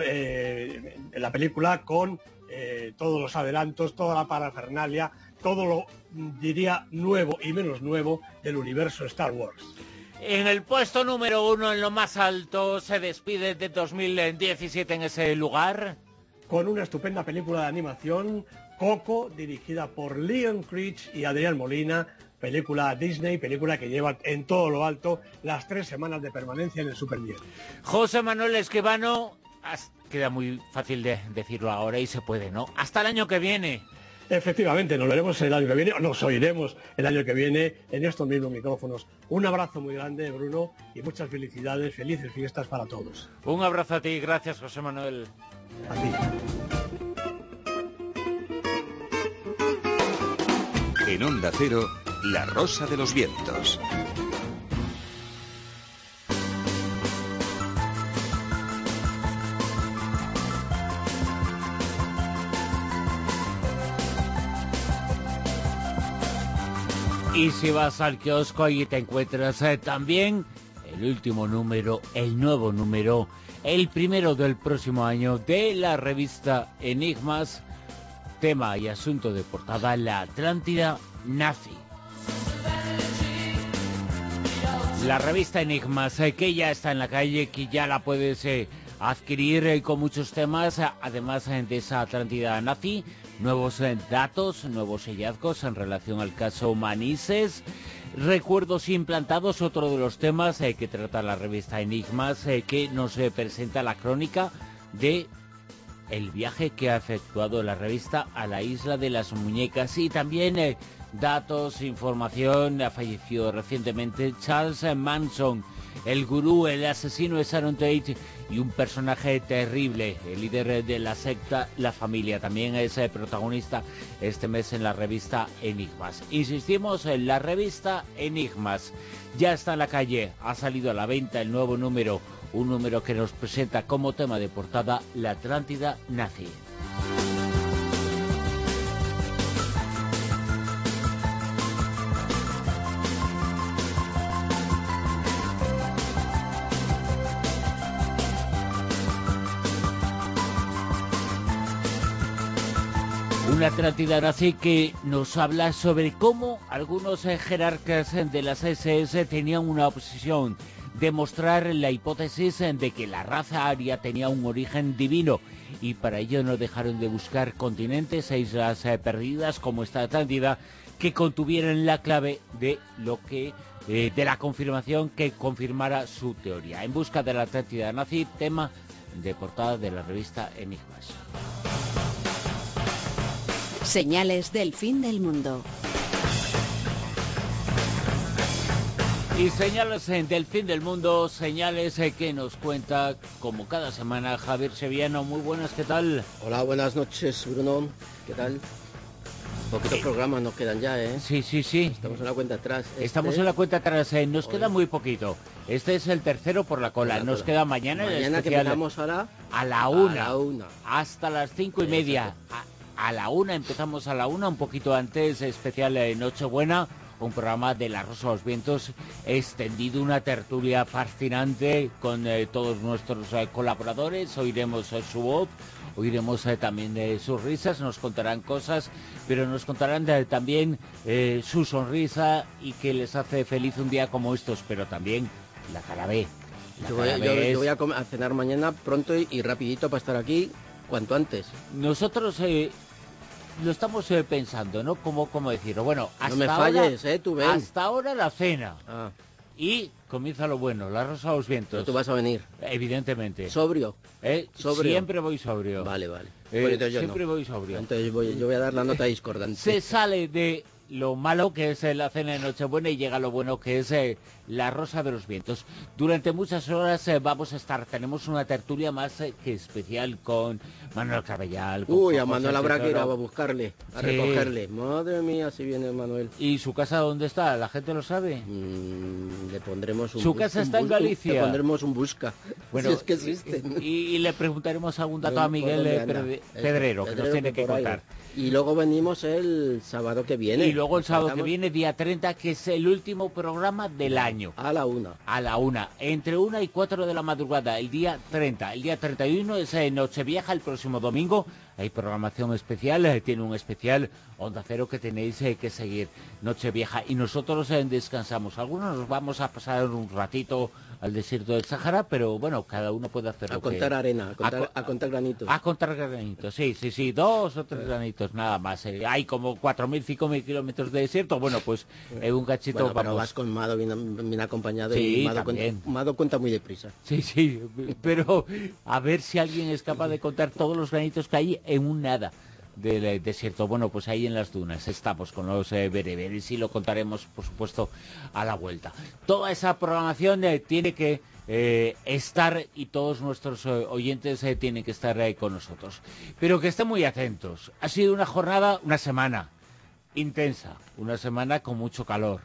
la película con todos los adelantos, toda la parafernalia, todo lo, diría, nuevo y menos nuevo del universo Star Wars. En el puesto número 1, en lo más alto, se despide de 2017 en ese lugar. Con una estupenda película de animación, Coco, dirigida por Leon Critch y Adrián Molina, película Disney, película que lleva en todo lo alto las 3 semanas de permanencia en el Super 10. José Manuel Escribano, queda muy fácil de decirlo ahora y se puede, ¿no? Hasta el año que viene. Efectivamente, nos veremos el año que viene, o nos oiremos el año que viene en estos mismos micrófonos. Un abrazo muy grande, Bruno, y muchas felicidades, felices fiestas para todos. Un abrazo a ti, gracias, José Manuel. A ti. En Onda Cero, La Rosa de los Vientos. Y si vas al kiosco y te encuentras también el último número, el nuevo número, el primero del próximo año de la revista Enigmas, tema y asunto de portada, la Atlántida nazi. La revista Enigmas, que ya está en la calle, que ya la puedes adquirir con muchos temas, además de esa Atlántida nazi, nuevos datos, nuevos hallazgos en relación al caso Manises, recuerdos implantados, otro de los temas que trata la revista Enigmas, que nos presenta la crónica de el viaje que ha efectuado la revista a la Isla de las Muñecas y también datos, información. Ha fallecido recientemente Charles Manson, el gurú, el asesino de Sharon Tate y un personaje terrible, el líder de la secta La Familia. También es protagonista este mes en la revista Enigmas. Insistimos, en la revista Enigmas ya está en la calle, ha salido a la venta el nuevo número, un número que nos presenta como tema de portada la Atlántida nazi. Una Atlántida nazi que nos habla sobre cómo algunos jerarcas de las SS tenían una obsesión: demostrar la hipótesis de que la raza aria tenía un origen divino, y para ello no dejaron de buscar continentes e islas perdidas como esta Atlántida, que contuvieran la clave de lo que de la confirmación que confirmara su teoría. En busca de la Atlántida nazi, tema de portada de la revista Enigmas. Señales del fin del mundo. Y señales del fin del mundo, señales que nos cuenta, como cada semana, Javier Sevillano. Muy buenas, ¿qué tal? Hola, buenas noches, Bruno. ¿Qué tal? Poquitos programas nos quedan ya, ¿eh? Sí. Estamos en la cuenta atrás. Estamos en la cuenta atrás, nos queda muy poquito. Este es el tercero por la cola. Nos queda mañana el especial. Que empezamos a la 1. Hasta las 5:30. A la 1 empezamos a la 1, un poquito antes, especial Nochebuena. Un programa de La Rosa de los Vientos extendido, una tertulia fascinante con todos nuestros colaboradores. Oiremos su voz, oiremos también sus risas, nos contarán cosas, pero nos contarán también su sonrisa y que les hace feliz un día como estos, pero también la cara B. Yo voy a cenar mañana pronto y rapidito para estar aquí cuanto antes. Nosotros... lo estamos pensando, ¿no? ¿Cómo decirlo? Bueno, hasta no me falles, ahora, tú ven. Hasta ahora la cena. Y comienza lo bueno, La Rosa de los Vientos. Pero tú vas a venir. Evidentemente. ¿Sobrio? ¿Sobrio? Siempre voy sobrio. Vale. Siempre voy sobrio. Entonces yo voy a dar la nota discordante. Se sale de lo malo que es la cena de Nochebuena y llega lo bueno que es La Rosa de los Vientos. Durante muchas horas vamos a estar, tenemos una tertulia más que especial con Manuel Cabellal. A Manuel habrá que ir a buscarle, a recogerle. Madre mía, si viene Manuel. ¿Y su casa dónde está? ¿La gente lo sabe? Le pondremos un... Su casa está en Galicia. Le pondremos un busca, bueno, si es que existe. Y le preguntaremos algún dato a Miguel Pedrero, que nos tiene que contar. Y luego venimos el sábado que viene. Y luego el sábado que viene, día 30, que es el último programa del año. A la 1. A la 1. Entre 1 y 4 de la madrugada, el día 30. El día 31 es Nochevieja, el próximo domingo. Hay programación especial, tiene un especial Onda Cero que tenéis que seguir. Nochevieja. Y nosotros descansamos. Algunos nos vamos a pasar un ratito al desierto del Sahara, pero bueno, cada uno puede hacer lo que... arena, a contar granitos. A contar granitos, sí, 2 o 3 granitos, nada más. Hay como 4.000, 5.000 kilómetros de desierto, bueno, pues un cachito... Bueno, pero vas con Mado bien acompañado, sí, y Mado cuenta muy deprisa. Sí, pero a ver si alguien es capaz de contar todos los granitos que hay en un nada del desierto. Bueno, pues ahí en las dunas estamos con los bereberes y lo contaremos, por supuesto, a la vuelta. Toda esa programación tiene que estar, y todos nuestros oyentes tienen que estar ahí con nosotros. Pero que estén muy atentos. Ha sido una semana intensa, una semana con mucho calor.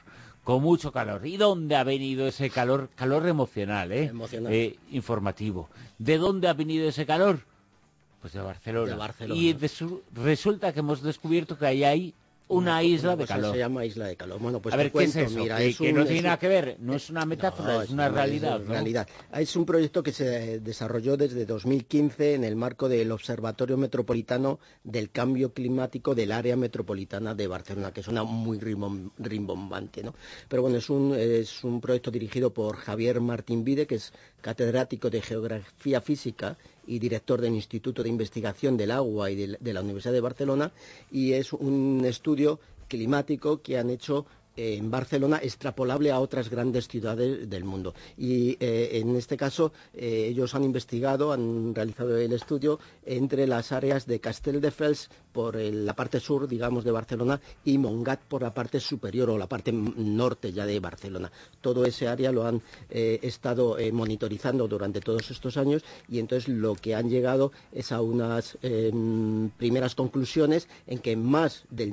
¿Y dónde ha venido ese calor? Calor emocional, informativo. ¿De dónde ha venido ese calor? Pues de Barcelona. Y resulta que hemos descubierto que ahí hay una isla de calor. Se llama isla de calor. Bueno, pues a ver, ¿qué es eso? Mira, que no tiene nada que ver, no es una metáfora, es una realidad. Es realidad. Es un proyecto que se desarrolló desde 2015 en el marco del Observatorio Metropolitano del Cambio Climático del Área Metropolitana de Barcelona, que suena muy rimbombante, ¿no? Pero bueno, es un proyecto dirigido por Javier Martín Vide, que es catedrático de Geografía Física y director del Instituto de Investigación del Agua y de la Universidad de Barcelona, y es un estudio climático que han hecho en Barcelona, extrapolable a otras grandes ciudades del mundo. Y en este caso ellos han realizado el estudio entre las áreas de Castelldefels por la parte sur, digamos, de Barcelona, y Montgat por la parte superior o la parte norte ya de Barcelona. Todo ese área lo han estado monitorizando durante todos estos años, y entonces lo que han llegado es a unas primeras conclusiones en que más del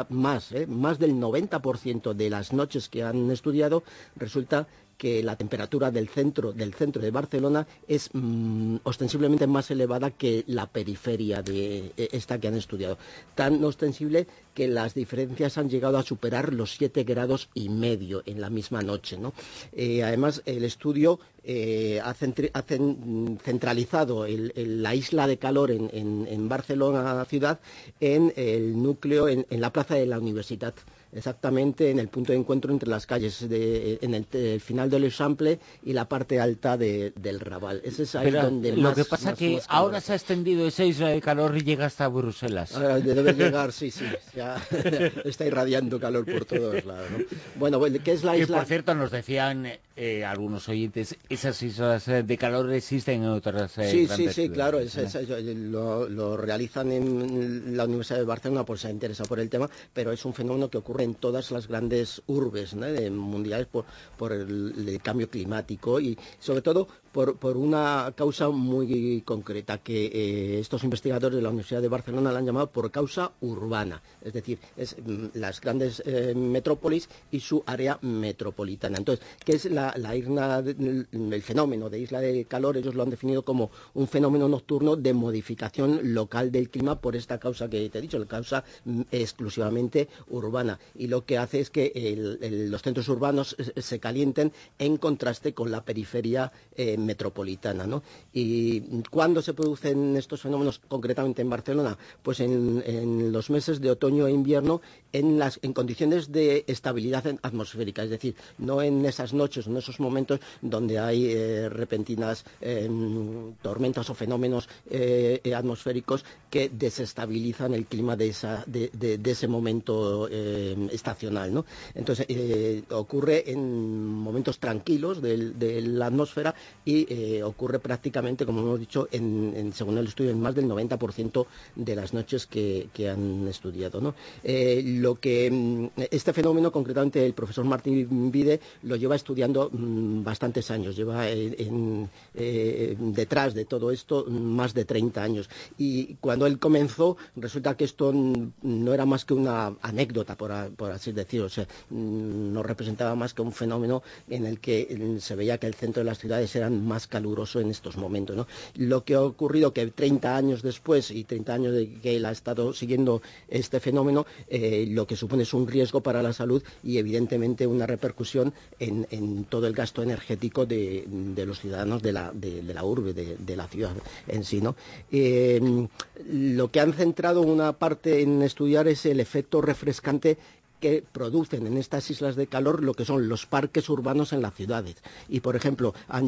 90% de las noches que han estudiado resulta que la temperatura del centro de Barcelona es ostensiblemente más elevada que la periferia de esta que han estudiado. Tan ostensible que las diferencias han llegado a superar los 7,5 grados en la misma noche, ¿no? Además, el estudio ha centralizado la isla de calor en Barcelona ciudad en el núcleo, en la plaza de la Universitat. Exactamente en el punto de encuentro entre las calles, en el final del Eixample y la parte alta del Raval. Ese es ahí donde lo que pasa es que ahora se ha extendido esa isla de calor y llega hasta Bruselas. Debe llegar, sí, ya está irradiando calor por todos lados, ¿no? Bueno, ¿qué es la isla? Y por cierto, nos decían algunos oyentes, esas islas de calor existen en otras grandes Sí, claro, ciudades, lo realizan en la Universidad de Barcelona, pues se ha interesado por el tema, pero es un fenómeno que ocurre en todas las grandes urbes, ¿no?, mundiales por el cambio climático y sobre todo por una causa muy concreta que estos investigadores de la Universidad de Barcelona la han llamado por causa urbana, es decir, las grandes metrópolis y su área metropolitana. Entonces, ¿qué es el fenómeno de isla de calor? Ellos lo han definido como un fenómeno nocturno de modificación local del clima por esta causa que te he dicho, la causa exclusivamente urbana. Y lo que hace es que los centros urbanos se calienten en contraste con la periferia metropolitana, ¿no? ¿Y cuándo se producen estos fenómenos concretamente en Barcelona? Pues en los meses de otoño e invierno en condiciones de estabilidad atmosférica, es decir, no en esas noches, en esos momentos donde hay repentinas tormentas o fenómenos atmosféricos que desestabilizan el clima de ese momento estacional, ¿no? Entonces ocurre en momentos tranquilos de la atmósfera y ocurre prácticamente, como hemos dicho, según el estudio, en más del 90% de las noches que han estudiado, ¿no? Este fenómeno, concretamente, el profesor Martín Vide lo lleva estudiando bastantes años, lleva detrás de todo esto más de 30 años. Y cuando él comenzó, resulta que esto no era más que una anécdota, por así decirlo, o sea, no representaba más que un fenómeno en el que se veía que el centro de las ciudades eran más caluroso en estos momentos, ¿no? Lo que ha ocurrido que 30 años después y 30 años de que él ha estado siguiendo este fenómeno, lo que supone es un riesgo para la salud y evidentemente una repercusión en todo el gasto energético de los ciudadanos de la urbe, de la ciudad en sí, ¿no? Lo que han centrado una parte en estudiar es el efecto refrescante que producen en estas islas de calor lo que son los parques urbanos en las ciudades. Y, por ejemplo, han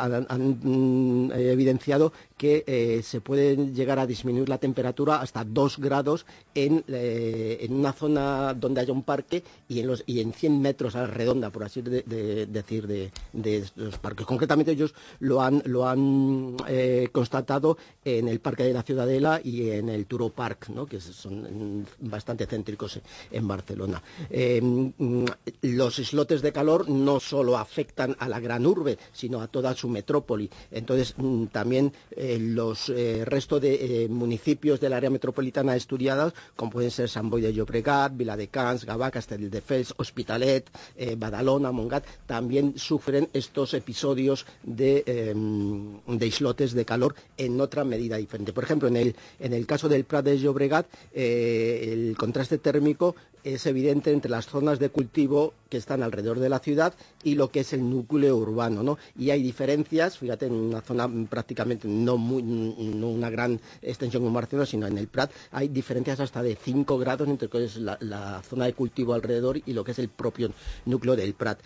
evidenciado que se puede llegar a disminuir la temperatura hasta 2 grados en una zona donde haya un parque y en 100 metros a la redonda, por así decir, de los parques. Concretamente ellos lo han constatado en el Parque de la Ciudadela y en el Turo Park, ¿no?, que son bastante céntricos en Barcelona. Los islotes de calor no solo afectan a la gran urbe, sino a toda su metrópoli. Entonces, también los resto de municipios del área metropolitana estudiados, como pueden ser Sant Boi de Llobregat, Viladecans, Gavà, Castelldefels, Hospitalet, Badalona, Montgat, también sufren estos episodios de islotes de calor en otra medida diferente. Por ejemplo, en el caso del Prat de Llobregat, el contraste térmico es evidente entre las zonas de cultivo que están alrededor de la ciudad y lo que es el núcleo urbano, ¿no? Y hay diferencias, fíjate, en una zona prácticamente no una gran extensión como Barcelona, sino en el Prat hay diferencias hasta de 5 grados entre lo que es la zona de cultivo alrededor y lo que es el propio núcleo del Prat.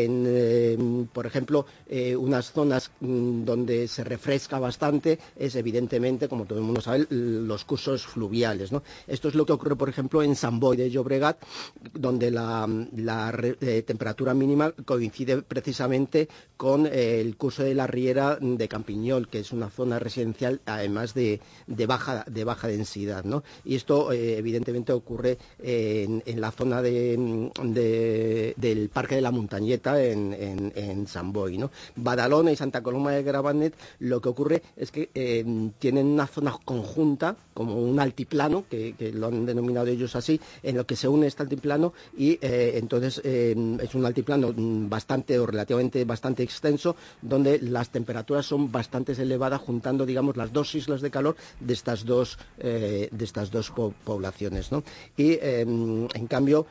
Por ejemplo, unas zonas donde se refresca bastante es evidentemente, como todo el mundo sabe, los cursos fluviales, ¿no? Esto es lo que ocurre, por ejemplo, en Sant Boi de Llobregat, donde la temperatura mínima coincide precisamente con el curso de la riera de Campiñol, que es una zona residencial además de baja densidad, ¿no? Y esto evidentemente ocurre en la zona del Parque de la Montañeta en Sant Boi, ¿no? Badalona y Santa Coloma de Gramenet, lo que ocurre es que tienen una zona conjunta, como un altiplano, que lo han denominado ellos así, en lo que se une este altiplano y entonces es un altiplano relativamente bastante extenso, donde las temperaturas son bastante elevadas, juntando, digamos, las dos islas de calor de estas dos poblaciones, ¿no? Y en cambio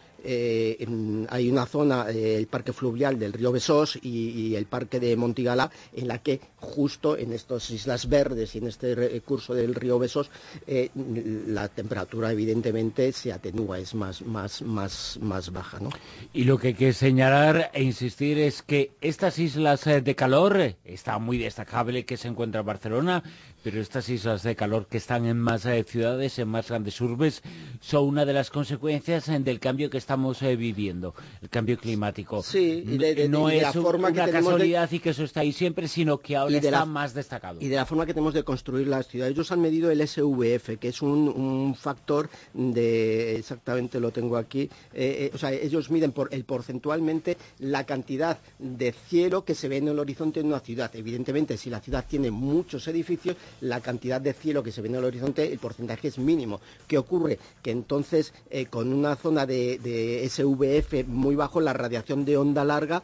hay una zona, el parque fluvial del río Besós y el parque de Montigalà, en la que justo en estas islas verdes y en este recurso del río Besós la temperatura evidentemente se atenúa, es más baja, ¿no? Y lo que hay que señalar e insistir es que estas islas de calor, está muy destacable que se encuentra en Barcelona, pero estas islas de calor que están en más ciudades, en más grandes urbes, son una de las consecuencias del cambio que estamos viviendo, el cambio climático. Sí, no es una casualidad y que eso está ahí siempre, sino que ahora está más destacado. Y de la forma que tenemos de construir las ciudades. Ellos han medido el SVF, que es un factor de, exactamente lo tengo aquí, o sea, ellos miden porcentualmente la cantidad de cielo que se ve en el horizonte en una ciudad. Evidentemente, si la ciudad tiene muchos edificios, la cantidad de cielo que se ve en el horizonte, el porcentaje es mínimo. ¿Qué ocurre? Que entonces, con una zona de SVF muy bajo, la radiación de onda larga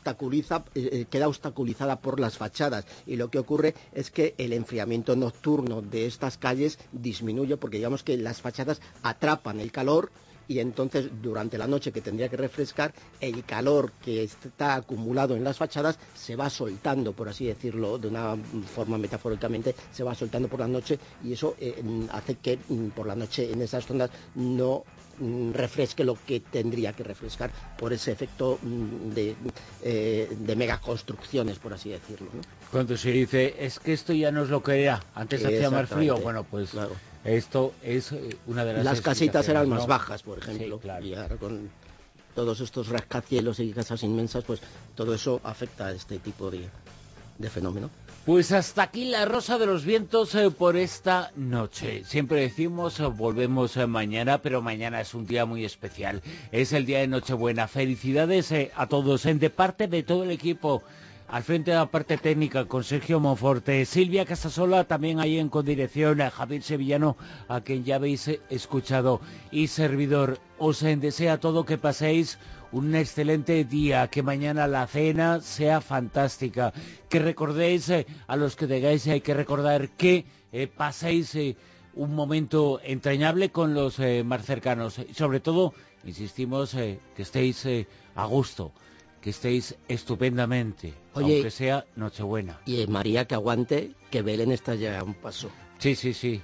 queda obstaculizada por las fachadas. Y lo que ocurre es que el enfriamiento nocturno de estas calles disminuye, porque digamos que las fachadas atrapan el calor, y entonces durante la noche, que tendría que refrescar, el calor que está acumulado en las fachadas se va soltando, por así decirlo, de una forma metafóricamente, se va soltando por la noche, y eso hace que por la noche en esas zonas no refresque lo que tendría que refrescar por ese efecto de megaconstrucciones, por así decirlo, ¿no? Cuando se dice, es que esto ya no es lo que era, antes hacía más frío, bueno, pues claro. Esto es una de las casitas eran más ¿no? bajas, por ejemplo, sí, claro. Y ahora con todos estos rascacielos y casas inmensas, pues todo eso afecta a este tipo de fenómeno. Pues hasta aquí la Rosa de los Vientos por esta noche. Siempre decimos, volvemos mañana, pero mañana es un día muy especial. Es el día de Nochebuena. Felicidades a todos, de parte de todo el equipo. Al frente de la parte técnica con Sergio Monforte, Silvia Casasola también ahí en condirección, a Javier Sevillano, a quien ya habéis escuchado, y servidor. Os desea a todo que paséis un excelente día, que mañana la cena sea fantástica, que recordéis a los que tengáis que recordar que paséis un momento entrañable con los más cercanos, y sobre todo, insistimos, que estéis a gusto, que estéis estupendamente, aunque sea Nochebuena. Y María, que aguante, que Belén está ya a un paso. Sí.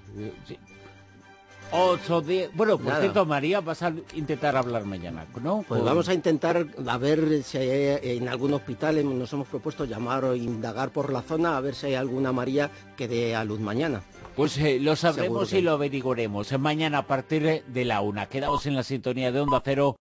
8 días. Bueno, por cierto, María, vas a intentar hablar mañana, ¿no? Pues vamos a intentar, a ver si hay, en algún hospital nos hemos propuesto llamar o indagar por la zona, a ver si hay alguna María que dé a luz mañana. Pues lo sabremos y lo averiguaremos mañana a partir de la 1. Quedaos en la sintonía de Onda Cero.